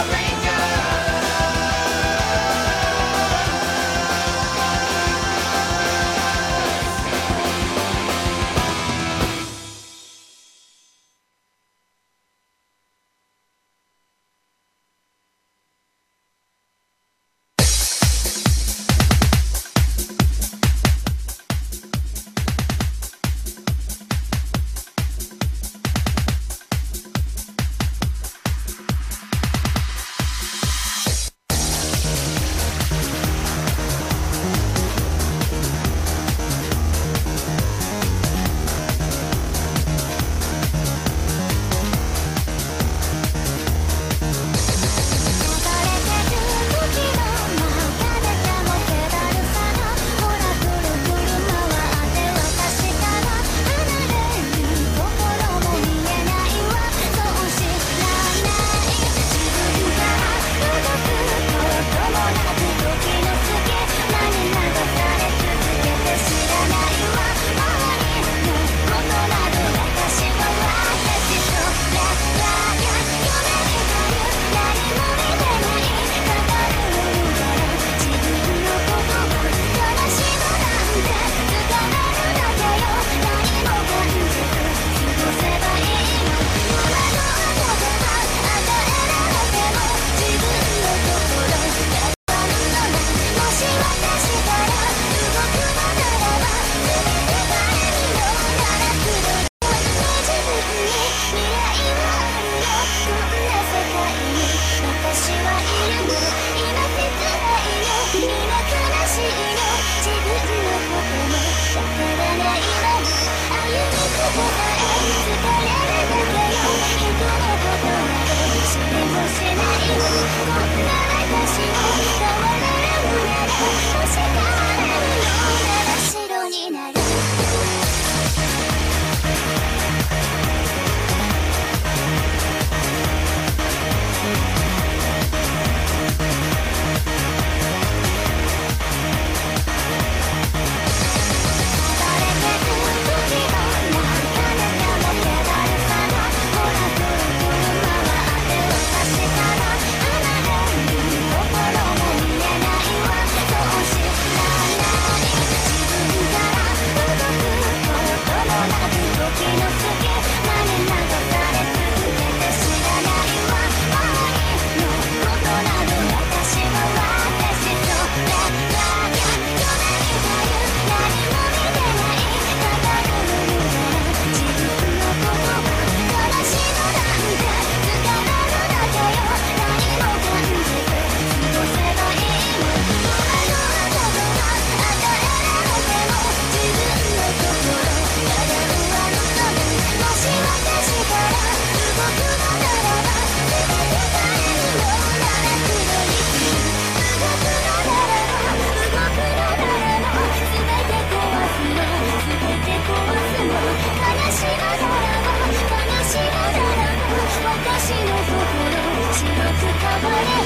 れる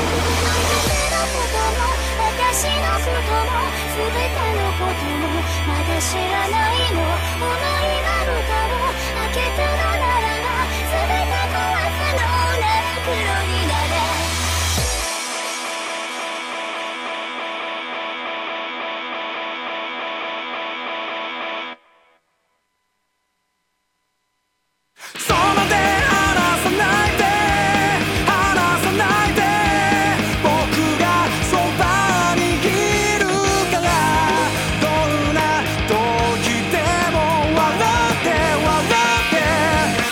私のことも全てのこともまだ知らないの思いまぶたを開けたのならば全て壊すのなら黒になれその手離さないで離さないで僕がそばにいるからどんな時でも笑って笑って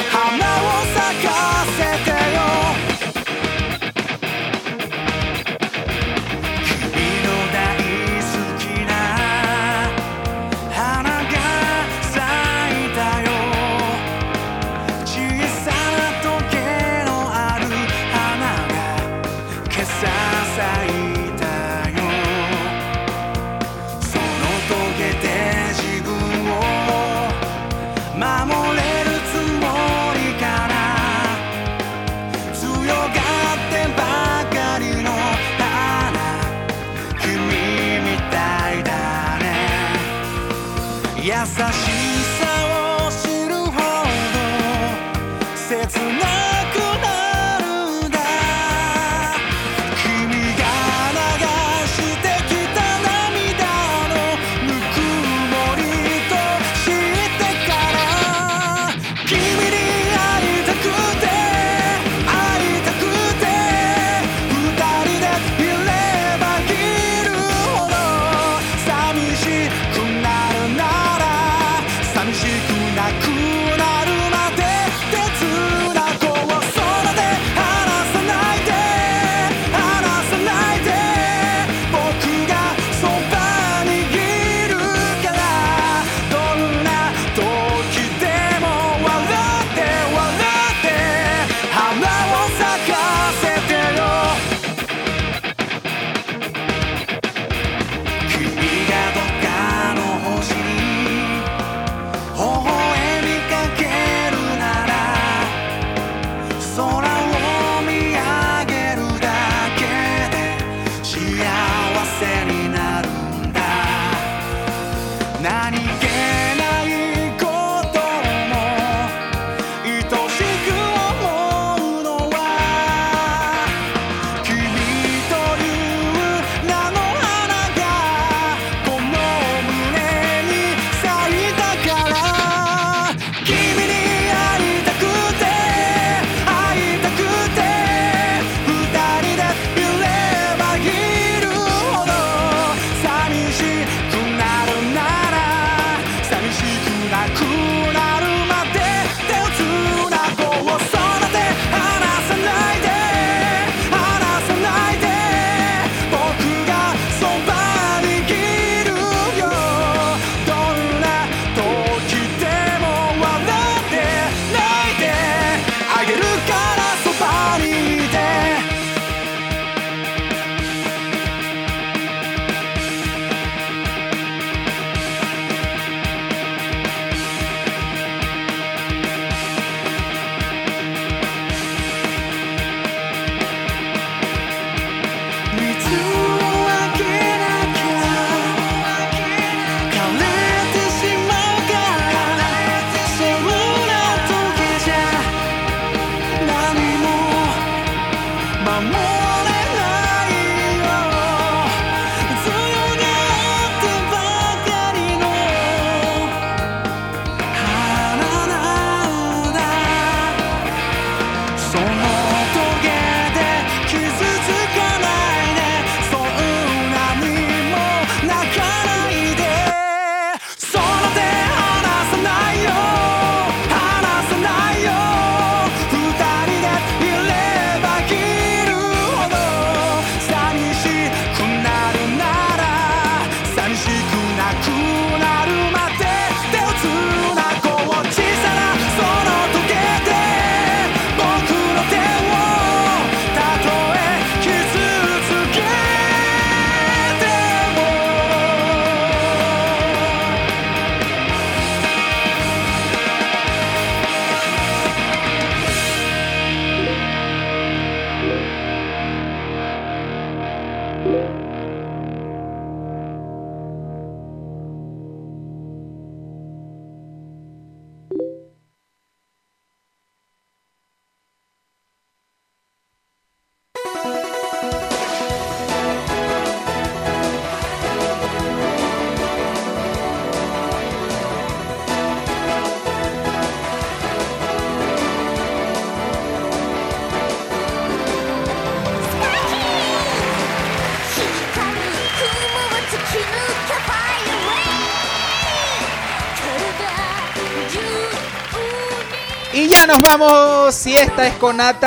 Y ya nos vamos. Si esta es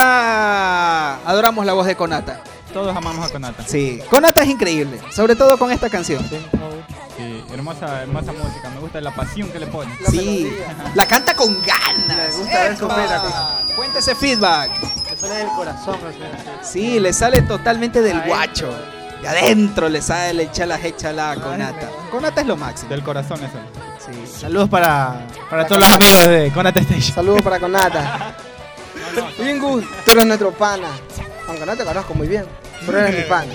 Konata, adoramos la voz de Konata. Todos amamos a Konata. Sí, Konata es increíble, sobre todo con esta canción. Sí, hermosa, hermosa música. Me gusta la pasión que le pone. Sí, la canta con ganas. Me gusta ver cómo era. Cuenta ese feedback. Le sale del corazón. o sea, Sí, le sale totalmente del guacho. De adentro le sale echala, echala a Konata. Konata es lo máximo. Del corazón eso. Sí. Saludos para, para todos los amigos de Konata Station. Saludos para Konata. Ingus, tú eres nuestro pana. Aunque no te conozco muy bien, pero eres mi pana.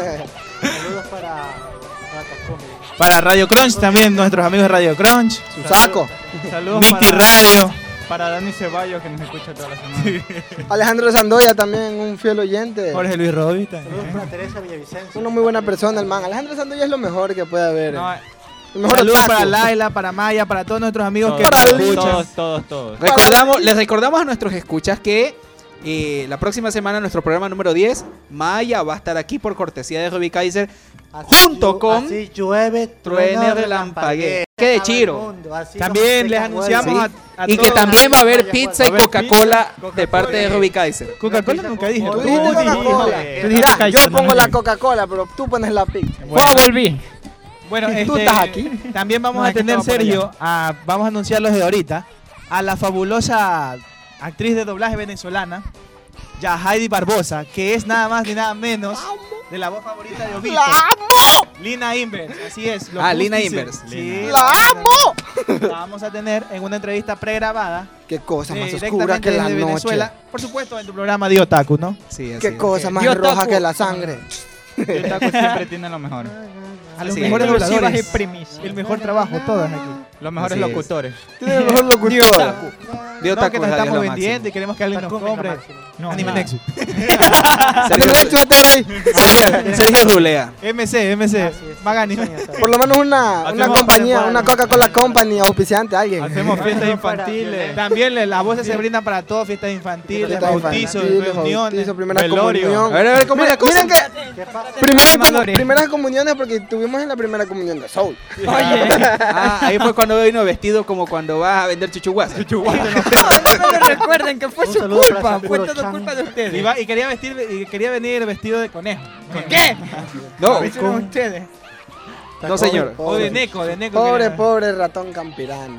Saludos para, para Takumi. Para Radio Crunch también, nuestros amigos de Radio Crunch. Su saco. Saludos Miti para, Radio. para Dani Ceballos que nos escucha toda la semana. Alejandro Sandoya también, un fiel oyente. Jorge Luis Robita. Saludos para Teresa Villavicencio. Una muy buena persona, el man. Alejandro Sandoya es lo mejor que puede haber. No, el mejor Saludos otaku. para Laila, para Maya, para todos nuestros amigos que todos, nos todos, escuchan. todos, todos, todos. Recordamos, les recordamos a nuestros escuchas que eh, la próxima semana, nuestro programa número diez, Maya va a estar aquí por cortesía de Robbie Kaiser, Así junto llu- con Así llueve, Truene Relampaguee. Qué de chiro. También les anunciamos a, a Y que todos- también va a haber pizza y Va a haber Coca-Cola pizza, de parte de Robbie Kaiser. Coca-Cola nunca dije. Tú ¿no? dijiste Tú Coca-Cola. dijiste. Tú dirás, yo Kaiser, no, pongo no. la Coca-Cola, pero tú pones la pizza. Bueno. volví. Bueno, ¿Y tú este, estás aquí? También vamos No, a es que tener, estaba por Sergio, a- vamos a anunciarlos de ahorita, a la fabulosa actriz de doblaje venezolana, Yahaidi Barbosa, que es nada más ni nada menos de la voz favorita de Obito. ¡La amo! Lina Invers, así es. los Ah, Lina Justices. Invers. Sí, ¡La amo! la vamos a tener en una entrevista pregrabada. Qué cosa eh, más oscura directamente que la desde noche. Venezuela. Por supuesto, en tu programa Dio Otaku, ¿no? Sí, así Qué es. cosa más Dio roja Otaku. que la sangre. El taco siempre tiene lo mejor. A los Sí. mejores Exclusivas dobladores. y primicias. El mejor trabajo, todos aquí. Los mejores Así es. locutores. Tiene el mejor locutor. Dio No, Otaku que nos Radio es estamos lo vendiendo máximo. y queremos que alguien nos Takumi es lo compre. máximo. No, Anime nada. Nexus. Sergio, Sergio, suéltalo ahí. Sergio, Sergio Rulea. M C, M C. Así es. Magani. Sueño, sueño. Por lo menos una, una Hacemos- compañía, fuera, una no. Coca-Cola Company auspiciante, alguien. Hacemos fiestas No fuera infantiles. También le- las voces se brindan para todo, fiestas infantiles, Fiestas bautizos, infantiles, reuniones. bautizos, primera velorio. comunión. A ver, a ver, ¿cómo es la cosa? Miren que ¿Qué pasa? primera comu- Amadores. primeras comuniones porque tuvimos en la primera comunión de Soul. Oye, Ah, ahí fue cuando vino vestido como cuando vas a vender chuchuguas. no, no me recuerden que fue Un su saludo para culpa, fue Sakuro todo Chan. culpa de Y, ustedes. va- y quería vestir y quería venir vestido de conejo. ¿Qué? No, Lo hicieron ustedes. no señor. O de Neko, de Neko. Pobre, quería- pobre ratón campirano.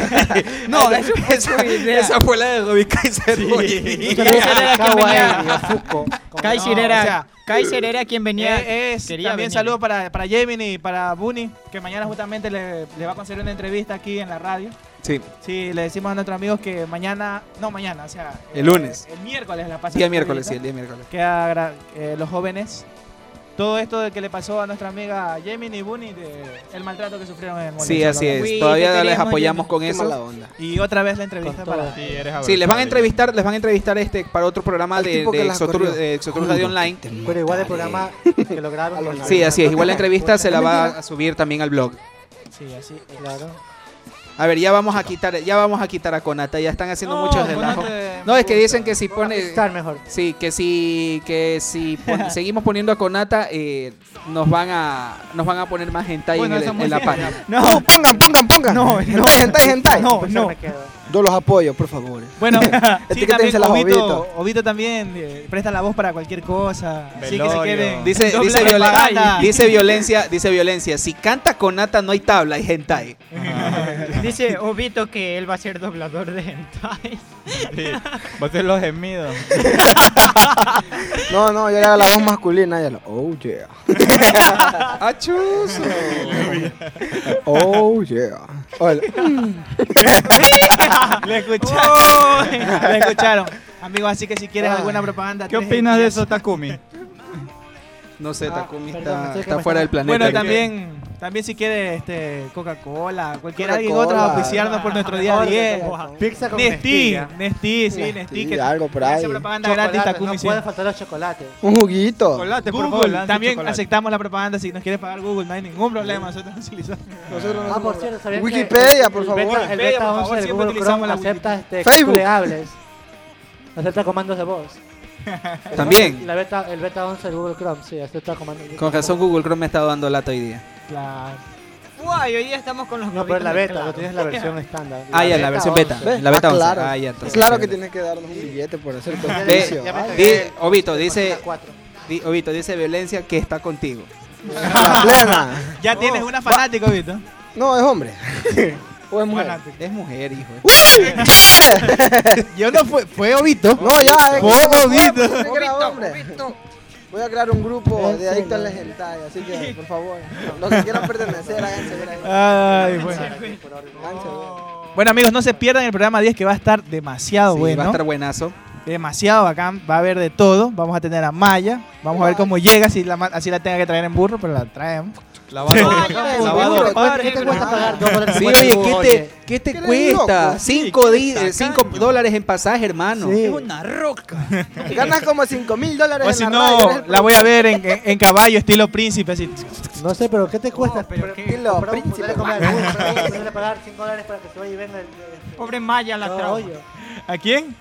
No, Eso fue esa, tu idea. esa fue la de Robbie Kaiser. oye. Kaiser era quien venía. Kawaii, Ofuko. Kaiser No, era, o sea, Kaiser era quien venía. Eh, es, quería también venir. saludo para, para Gemini y para Bunny, que mañana justamente le, le va a conceder una entrevista aquí en la radio. Sí, Sí, le decimos a nuestros amigos que mañana, no mañana, o sea, el lunes. el miércoles la pasa. Día la miércoles, sí, el entrevista. día miércoles. Que agra- eh, los jóvenes, todo esto de que le pasó a nuestra amiga Gemini y Bunny, de el maltrato que sufrieron en el Sí, Molesto, así ¿no? es. Uy, Todavía te les queremos, apoyamos con Qué mala eso. onda. Y otra vez la entrevista Con para... todo. Sí, eres Sí, les van a abrazable. entrevistar, les van a entrevistar este para otro programa Al de, tipo que de las Exotur, corrió. de Exotur Radio Online. Pero igual el programa que lograron. con Sí, así es. Igual la Otaku. entrevista se la va a subir también al blog. Sí, así. es. Claro. A ver, ya vamos a quitar, ya vamos a quitar a Konata, ya están haciendo No, muchos relajos. Konata No, es que me dicen gusta. que si pone, Estar mejor. sí, que si, que si pon- seguimos poniendo a Konata, eh, nos van a, nos van a poner más hentai Bueno, en, el- esa en música- la página. No, No, pongan, pongan, pongan. No, no. Hentai, hentai, hentai. No, Pues no. me quedo. Yo los apoyo, por favor. Bueno, sí, Etiquétense también las Obito, Obito. Obito también eh, presta la voz para cualquier cosa. Así que se Velorio. queden. Dice, Doblaje dice, violen- paganda. dice violencia, dice violencia. Si canta Konata no hay tabla, hay hentai. Dice Obito que él va a ser doblador de hentai. Sí, va a ser los gemidos. No, no, yo era la voz masculina. Ya lo, oh yeah. ¡Achuso! Oh yeah. Hola. Le escucharon. Le escucharon. Amigos, así que si quieres Ah. alguna propaganda. ¿Qué tres opinas de días. eso, Takumi? No sé, Ah, Takumi perdón, está, estoy que está me fuera está- del planeta. Bueno, ahorita. también, también si quieres este, Coca-Cola, cualquier alguien Coca-Cola. otro auspiciarnos por nuestro día a día. Pizza con Nestí, Nestilla. Nestí, sí, Nestí. Nestí, que algo por hace ahí. propaganda gratis, Chocolate, Takumi. no sí. pueden faltar los chocolates. Un juguito. Chocolate, por favor, Google, lance también chocolate. aceptamos la propaganda. Si nos quiere pagar Google, no hay ningún problema. Nosotros utilizamos. Nosotros no Ah, somos- por cierto, ¿sabían Wikipedia, que por el favor. beta, el Wikipedia, beta por once favor, de siempre Google utilizamos Chrome la acepta este, Facebook. googleables. Acepta comandos de voz. También. La beta, el beta once de Google Chrome, sí, acepta comandos de Con razón Google Chrome me ha estado dando lata hoy día. Claro. Guay, hoy día estamos con los No, pero es la grupitos beta, no mezclados. tienes la versión estándar. Ah, ya, la versión beta. ¿Ves? La beta Ah, once. claro. Ah, ya, entonces. Claro que tienes que darnos un billete por hacer tu Ve, servicio. ya me Ay, entregué. di- Obito, dice, Persona cuatro. di- Obito, dice Violencia que está contigo. la plena. Ya tienes una fanática, Vito. No, es hombre. ¿O es mujer? Fanática. Es mujer, hijo. Yo no fue, fue Obito. No, ya, es Fue que- Obito. pensé que era hombre. Voy a crear un grupo de Ese adictos al no. hentai, así que, por favor, los que quieran pertenecer, háganse ver ahí. Ay, bueno. Háganse ver. Bueno, amigos, no se pierdan el programa diez que va a estar demasiado Sí, bueno. va a estar buenazo. Demasiado bacán. Va a haber de todo. Vamos a tener a Maya. Vamos a ver cómo llega. Si la, ma- así la tenga que traer en burro, pero la traemos. Lavado, lavado. ¿Qué te cuesta pagar dos dólares Sí, cincuenta oye, por ¿qué bus, te, ¿qué te ¿Qué eres cuesta? loco? Cinco, di- eh, cinco dólares en pasaje, hermano. Sí. Es una roca. Ganas como cinco mil dólares O en si la no, radio. eres el la voy a ver en, en- en caballo, estilo príncipe. Así. No sé, pero ¿qué te cuesta? pero qué- Tranquilo, Comprar un- príncipe. ponerle comer al bus, ponerle pagar cinco dólares para que se vaya y venga el... el- Pobre Maya la No, trauma. oye, ¿A quién?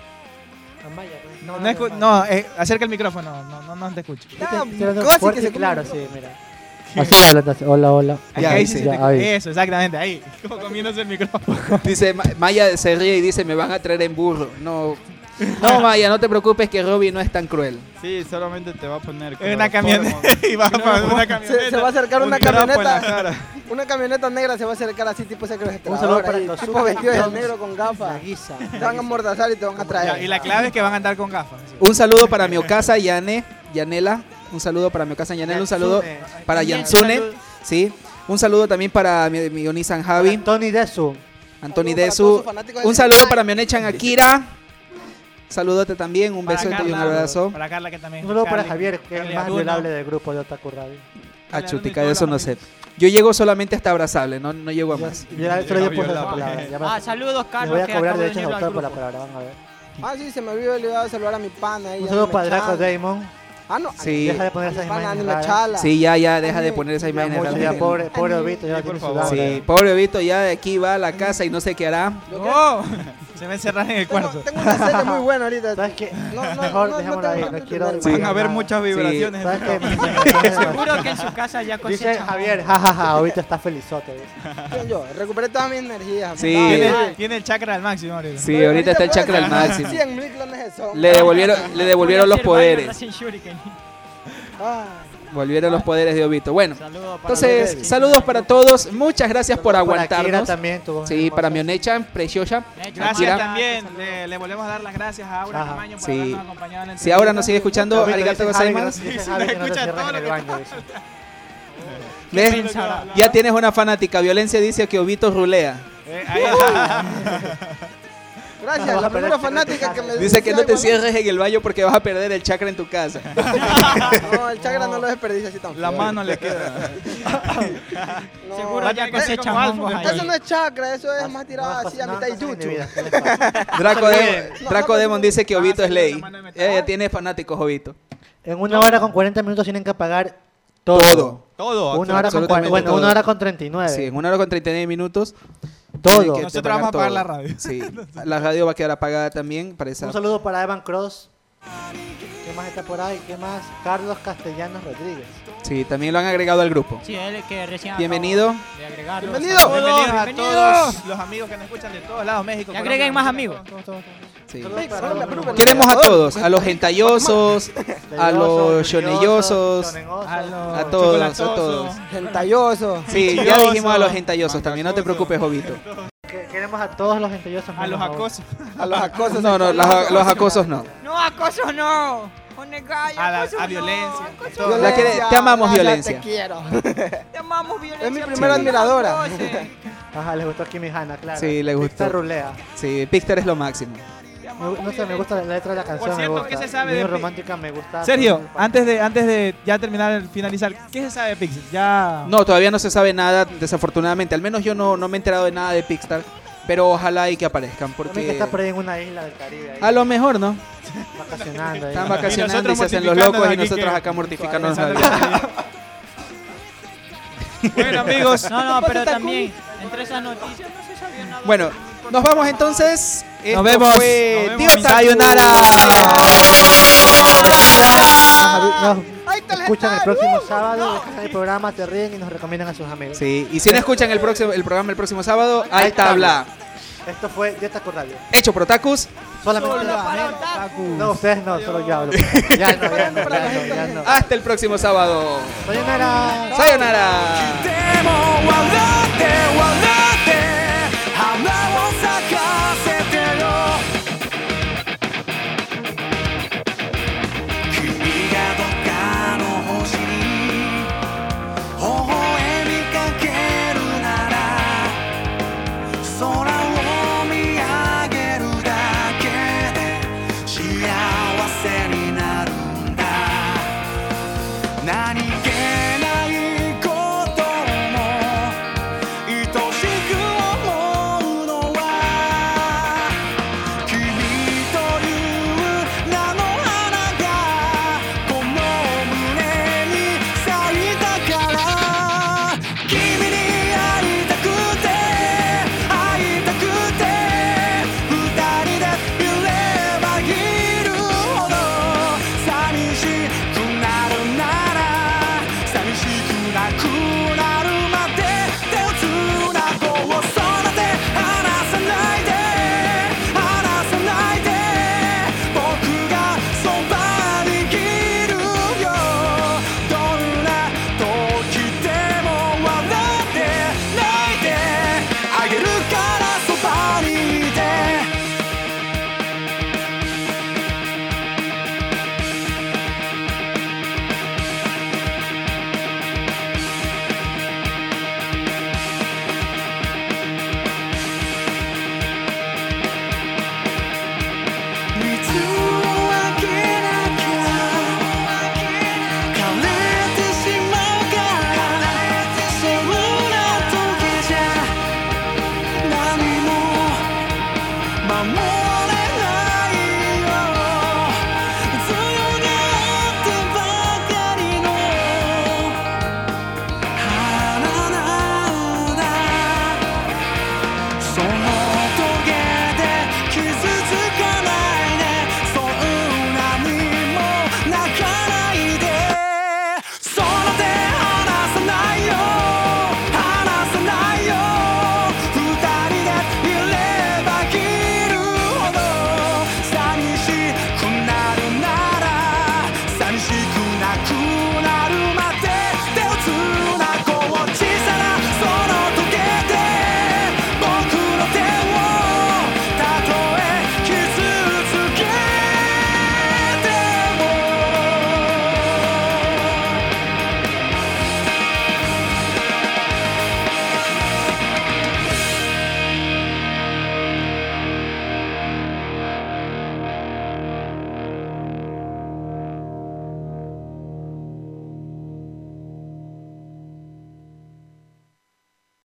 a Maya, pues. No, no, escu- no eh, acerca el micrófono. No, no, no te escucho. Ah, Sí, sí, cosas fuerte que y se claro, comen. sí, mira. Así habla, entonces. Hola, hola. Ya, Ahí dice. sí se te- Ya, ahí. Eso, exactamente, ahí. Como comiéndose el micrófono. Dice, Ma- Maya se ríe y dice, me van a traer en burro. No, no, Maya, no te preocupes que Robbie no es tan cruel. Sí, solamente te va a poner. En una cloroformo. camioneta. Y va a poner una camioneta. Se, se va a acercar una Un trapo en la camioneta. cara. Una camioneta negra se va a acercar así, tipo secuestrador. Un saludo para ahí, Kosuke, tipo vestido de Jones, negro con gafas. Nagisa. Te van a amordazar y te van a Ya, traer. y la clave es que van a andar con gafas. Un saludo para mi Okasa Yane, Yanela. Un saludo para mi Okasa Yanela. Un saludo Yatsune. para También Yansune. salud. Sí. Un saludo también para mi, mi Onisan Javi, Tony Desu. Antoni Saludo para Desu. todos sus fanáticos del Un saludo hentai. para mi Onechan Akira. Saludote también, un Para beso y un Carla, abrazo. Para Carla que también. Un saludo para Carly- Javier, que es Carly el más Aruno. violable del grupo de Otaku Radio. A chutica, de eso no sé. Yo llego solamente hasta abrazable, no, no llego a más. Yo ya solo yo puse esa palabra. Ya me- Ah, saludos, Le Carlos. voy a que cobrar acabo de derechos de unirlo al autor por la grupo. palabra, van a ver. Ah, sí, se me olvidó, le iba a saludar a mi pana. ahí, Un saludo Anime para Draco Chala. Damon. Ah, no. Sí. Deja de poner a mi esas pana imágenes Anime raras. Chala. Sí, ya, ya, deja de poner esa Ya imagen. mucho, ya pobre, pobre Obito, ya tiene sudado. Sí, pobre Vito, ya de aquí va a la casa y no sé qué hará. Yo que- No, se va a encerrar en el Tengo, cuarto. tengo una serie muy buena ahorita. ¿Sabes qué? No, no, Mejor no, dejémoslo no ahí, tengo- no quiero... Sí. Van a haber muchas vibraciones. ¿Sabes qué? Seguro que en su casa ya Dice cosechan. Javier, jajaja, ahorita está felizote. dice. ¿Quién yo? Recuperé todas mis energías. Sí. Ah, Tiene, sí. tiene el chakra al máximo ahorita. Sí, ahorita está el chakra al máximo. cien mil clones de sombra. Le devolvieron, le devolvieron los poderes. Ah, Volvieron los poderes de Obito. Bueno, Saludos para entonces, Baby. saludos para todos. Muchas gracias por Para Akira aguantarnos. también tuvo Sí, para mi Onechan, preciosa. Gracias Akira. también. Le, le volvemos a dar las gracias a Aura Ajá. Camaño por Sí. habernos acompañado en la Si ahora entrevista. nos sigue escuchando, Obito, arigato dice Javi que no- gozaimasu. dice Javi que no te Escucha cierres todo en lo el que baño. dice. ¿Ves? Ya tienes una fanática. Violencia dice que Obito rulea. Eh, ahí está. gracias, Vas a la primera perder fanática que me Dice que no te algo, cierres en el baño porque vas a perder el chakra en tu casa. No, el chakra no lo desperdicia así tan La feo. mano le queda. No. Seguro ya cosechan hongos ahí. Eso no es chakra, eso es más tirado así a No, mitad y cosas yuchu. indebidas, ¿qué les pasa? Draco, Está Demon, bien. Draco Demon dice que Obito es ley. la mano de metal. Ella tiene fanáticos, Obito. En una hora con cuarenta minutos tienen que pagar todo. Todo. Todo. Una hora con absolutamente cua- bueno, todo. una hora con treinta y nueve. Sí, en una hora con treinta y nueve minutos. Todo. tienen que Nosotros pagar vamos a pagar todo. la radio. Sí, la radio va a quedar apagada también para esa. Un saludo para Evan Cross. ¿Qué más está por ahí? ¿Qué más? Carlos Castellanos Rodríguez. Sí, también lo han agregado al grupo. Sí, él que recién Bienvenido. acabó de agregarlo. Bienvenido. Saludos, Bienvenidos a bienvenidos. todos los amigos que nos escuchan de todos lados, México. Que Colombia, agreguen más Venezuela, amigos. todos, todos, todos. Sí. Ey, Colombia, Perú, Venezuela. Queremos a todos, a los gentayosos, a los shoneyosos, A los a todos, a chocolatosos. todos. Gentayoso. Sí, ya dijimos a los gentayosos también, no te preocupes, Obito. Que- Queremos a todos los gentillosos. A los acosos. A los acosos. No, no, los, los acosos no. No, acoso no. Onegai, A, la, acoso a no, violencia. acoso todo. La que- te amamos, gracias, violencia. Te quiero. Te amamos violencia. Es mi pero primera no admiradora. acose. Ajá, les gustó Kimi Hanna, claro. Sí, le gustó. Pixar rulea. Sí, Pixar es lo máximo. Me- no sé, me gusta la letra de la canción. cierto, me gusta. ¿qué se sabe Muy de Pi- romántica, me gusta. Sergio, antes de, antes de ya terminar, finalizar, ¿qué se sabe de Pixar? Ya... No, todavía no se sabe nada, desafortunadamente. Al menos yo no, no me he enterado de nada de Pixar. Pero ojalá y que aparezcan, También que porque está por ahí en una isla del Caribe. Ahí, a lo mejor, ¿no? vacacionando. ahí. Están Y vacacionando y, nosotros se hacen los mortificándonos locos y aquí, nosotros que- acá mortificándonos. Pensando la vida. que- Bueno, amigos. No, no, pero también entre esas noticias no se sabía nada. Bueno, nos vamos entonces. Esto Nos vemos. fue Nos vemos. Dios Sayonara. Nos- nos- ¡Ay, escuchan el próximo sábado, escuchan el programa, se ríen y nos recomiendan a sus amigos. Sí, y si no escuchan el próximo el programa el próximo sábado, hay tabla. Esto fue Dietaku Radio. Hecho por otakus. Solamente Solo para otakus. No, ustedes no, solo yo hablo. Ya no, ya no, ya no, ya no. Hasta el próximo sábado. Sayonara. Sayonara. でも笑って笑って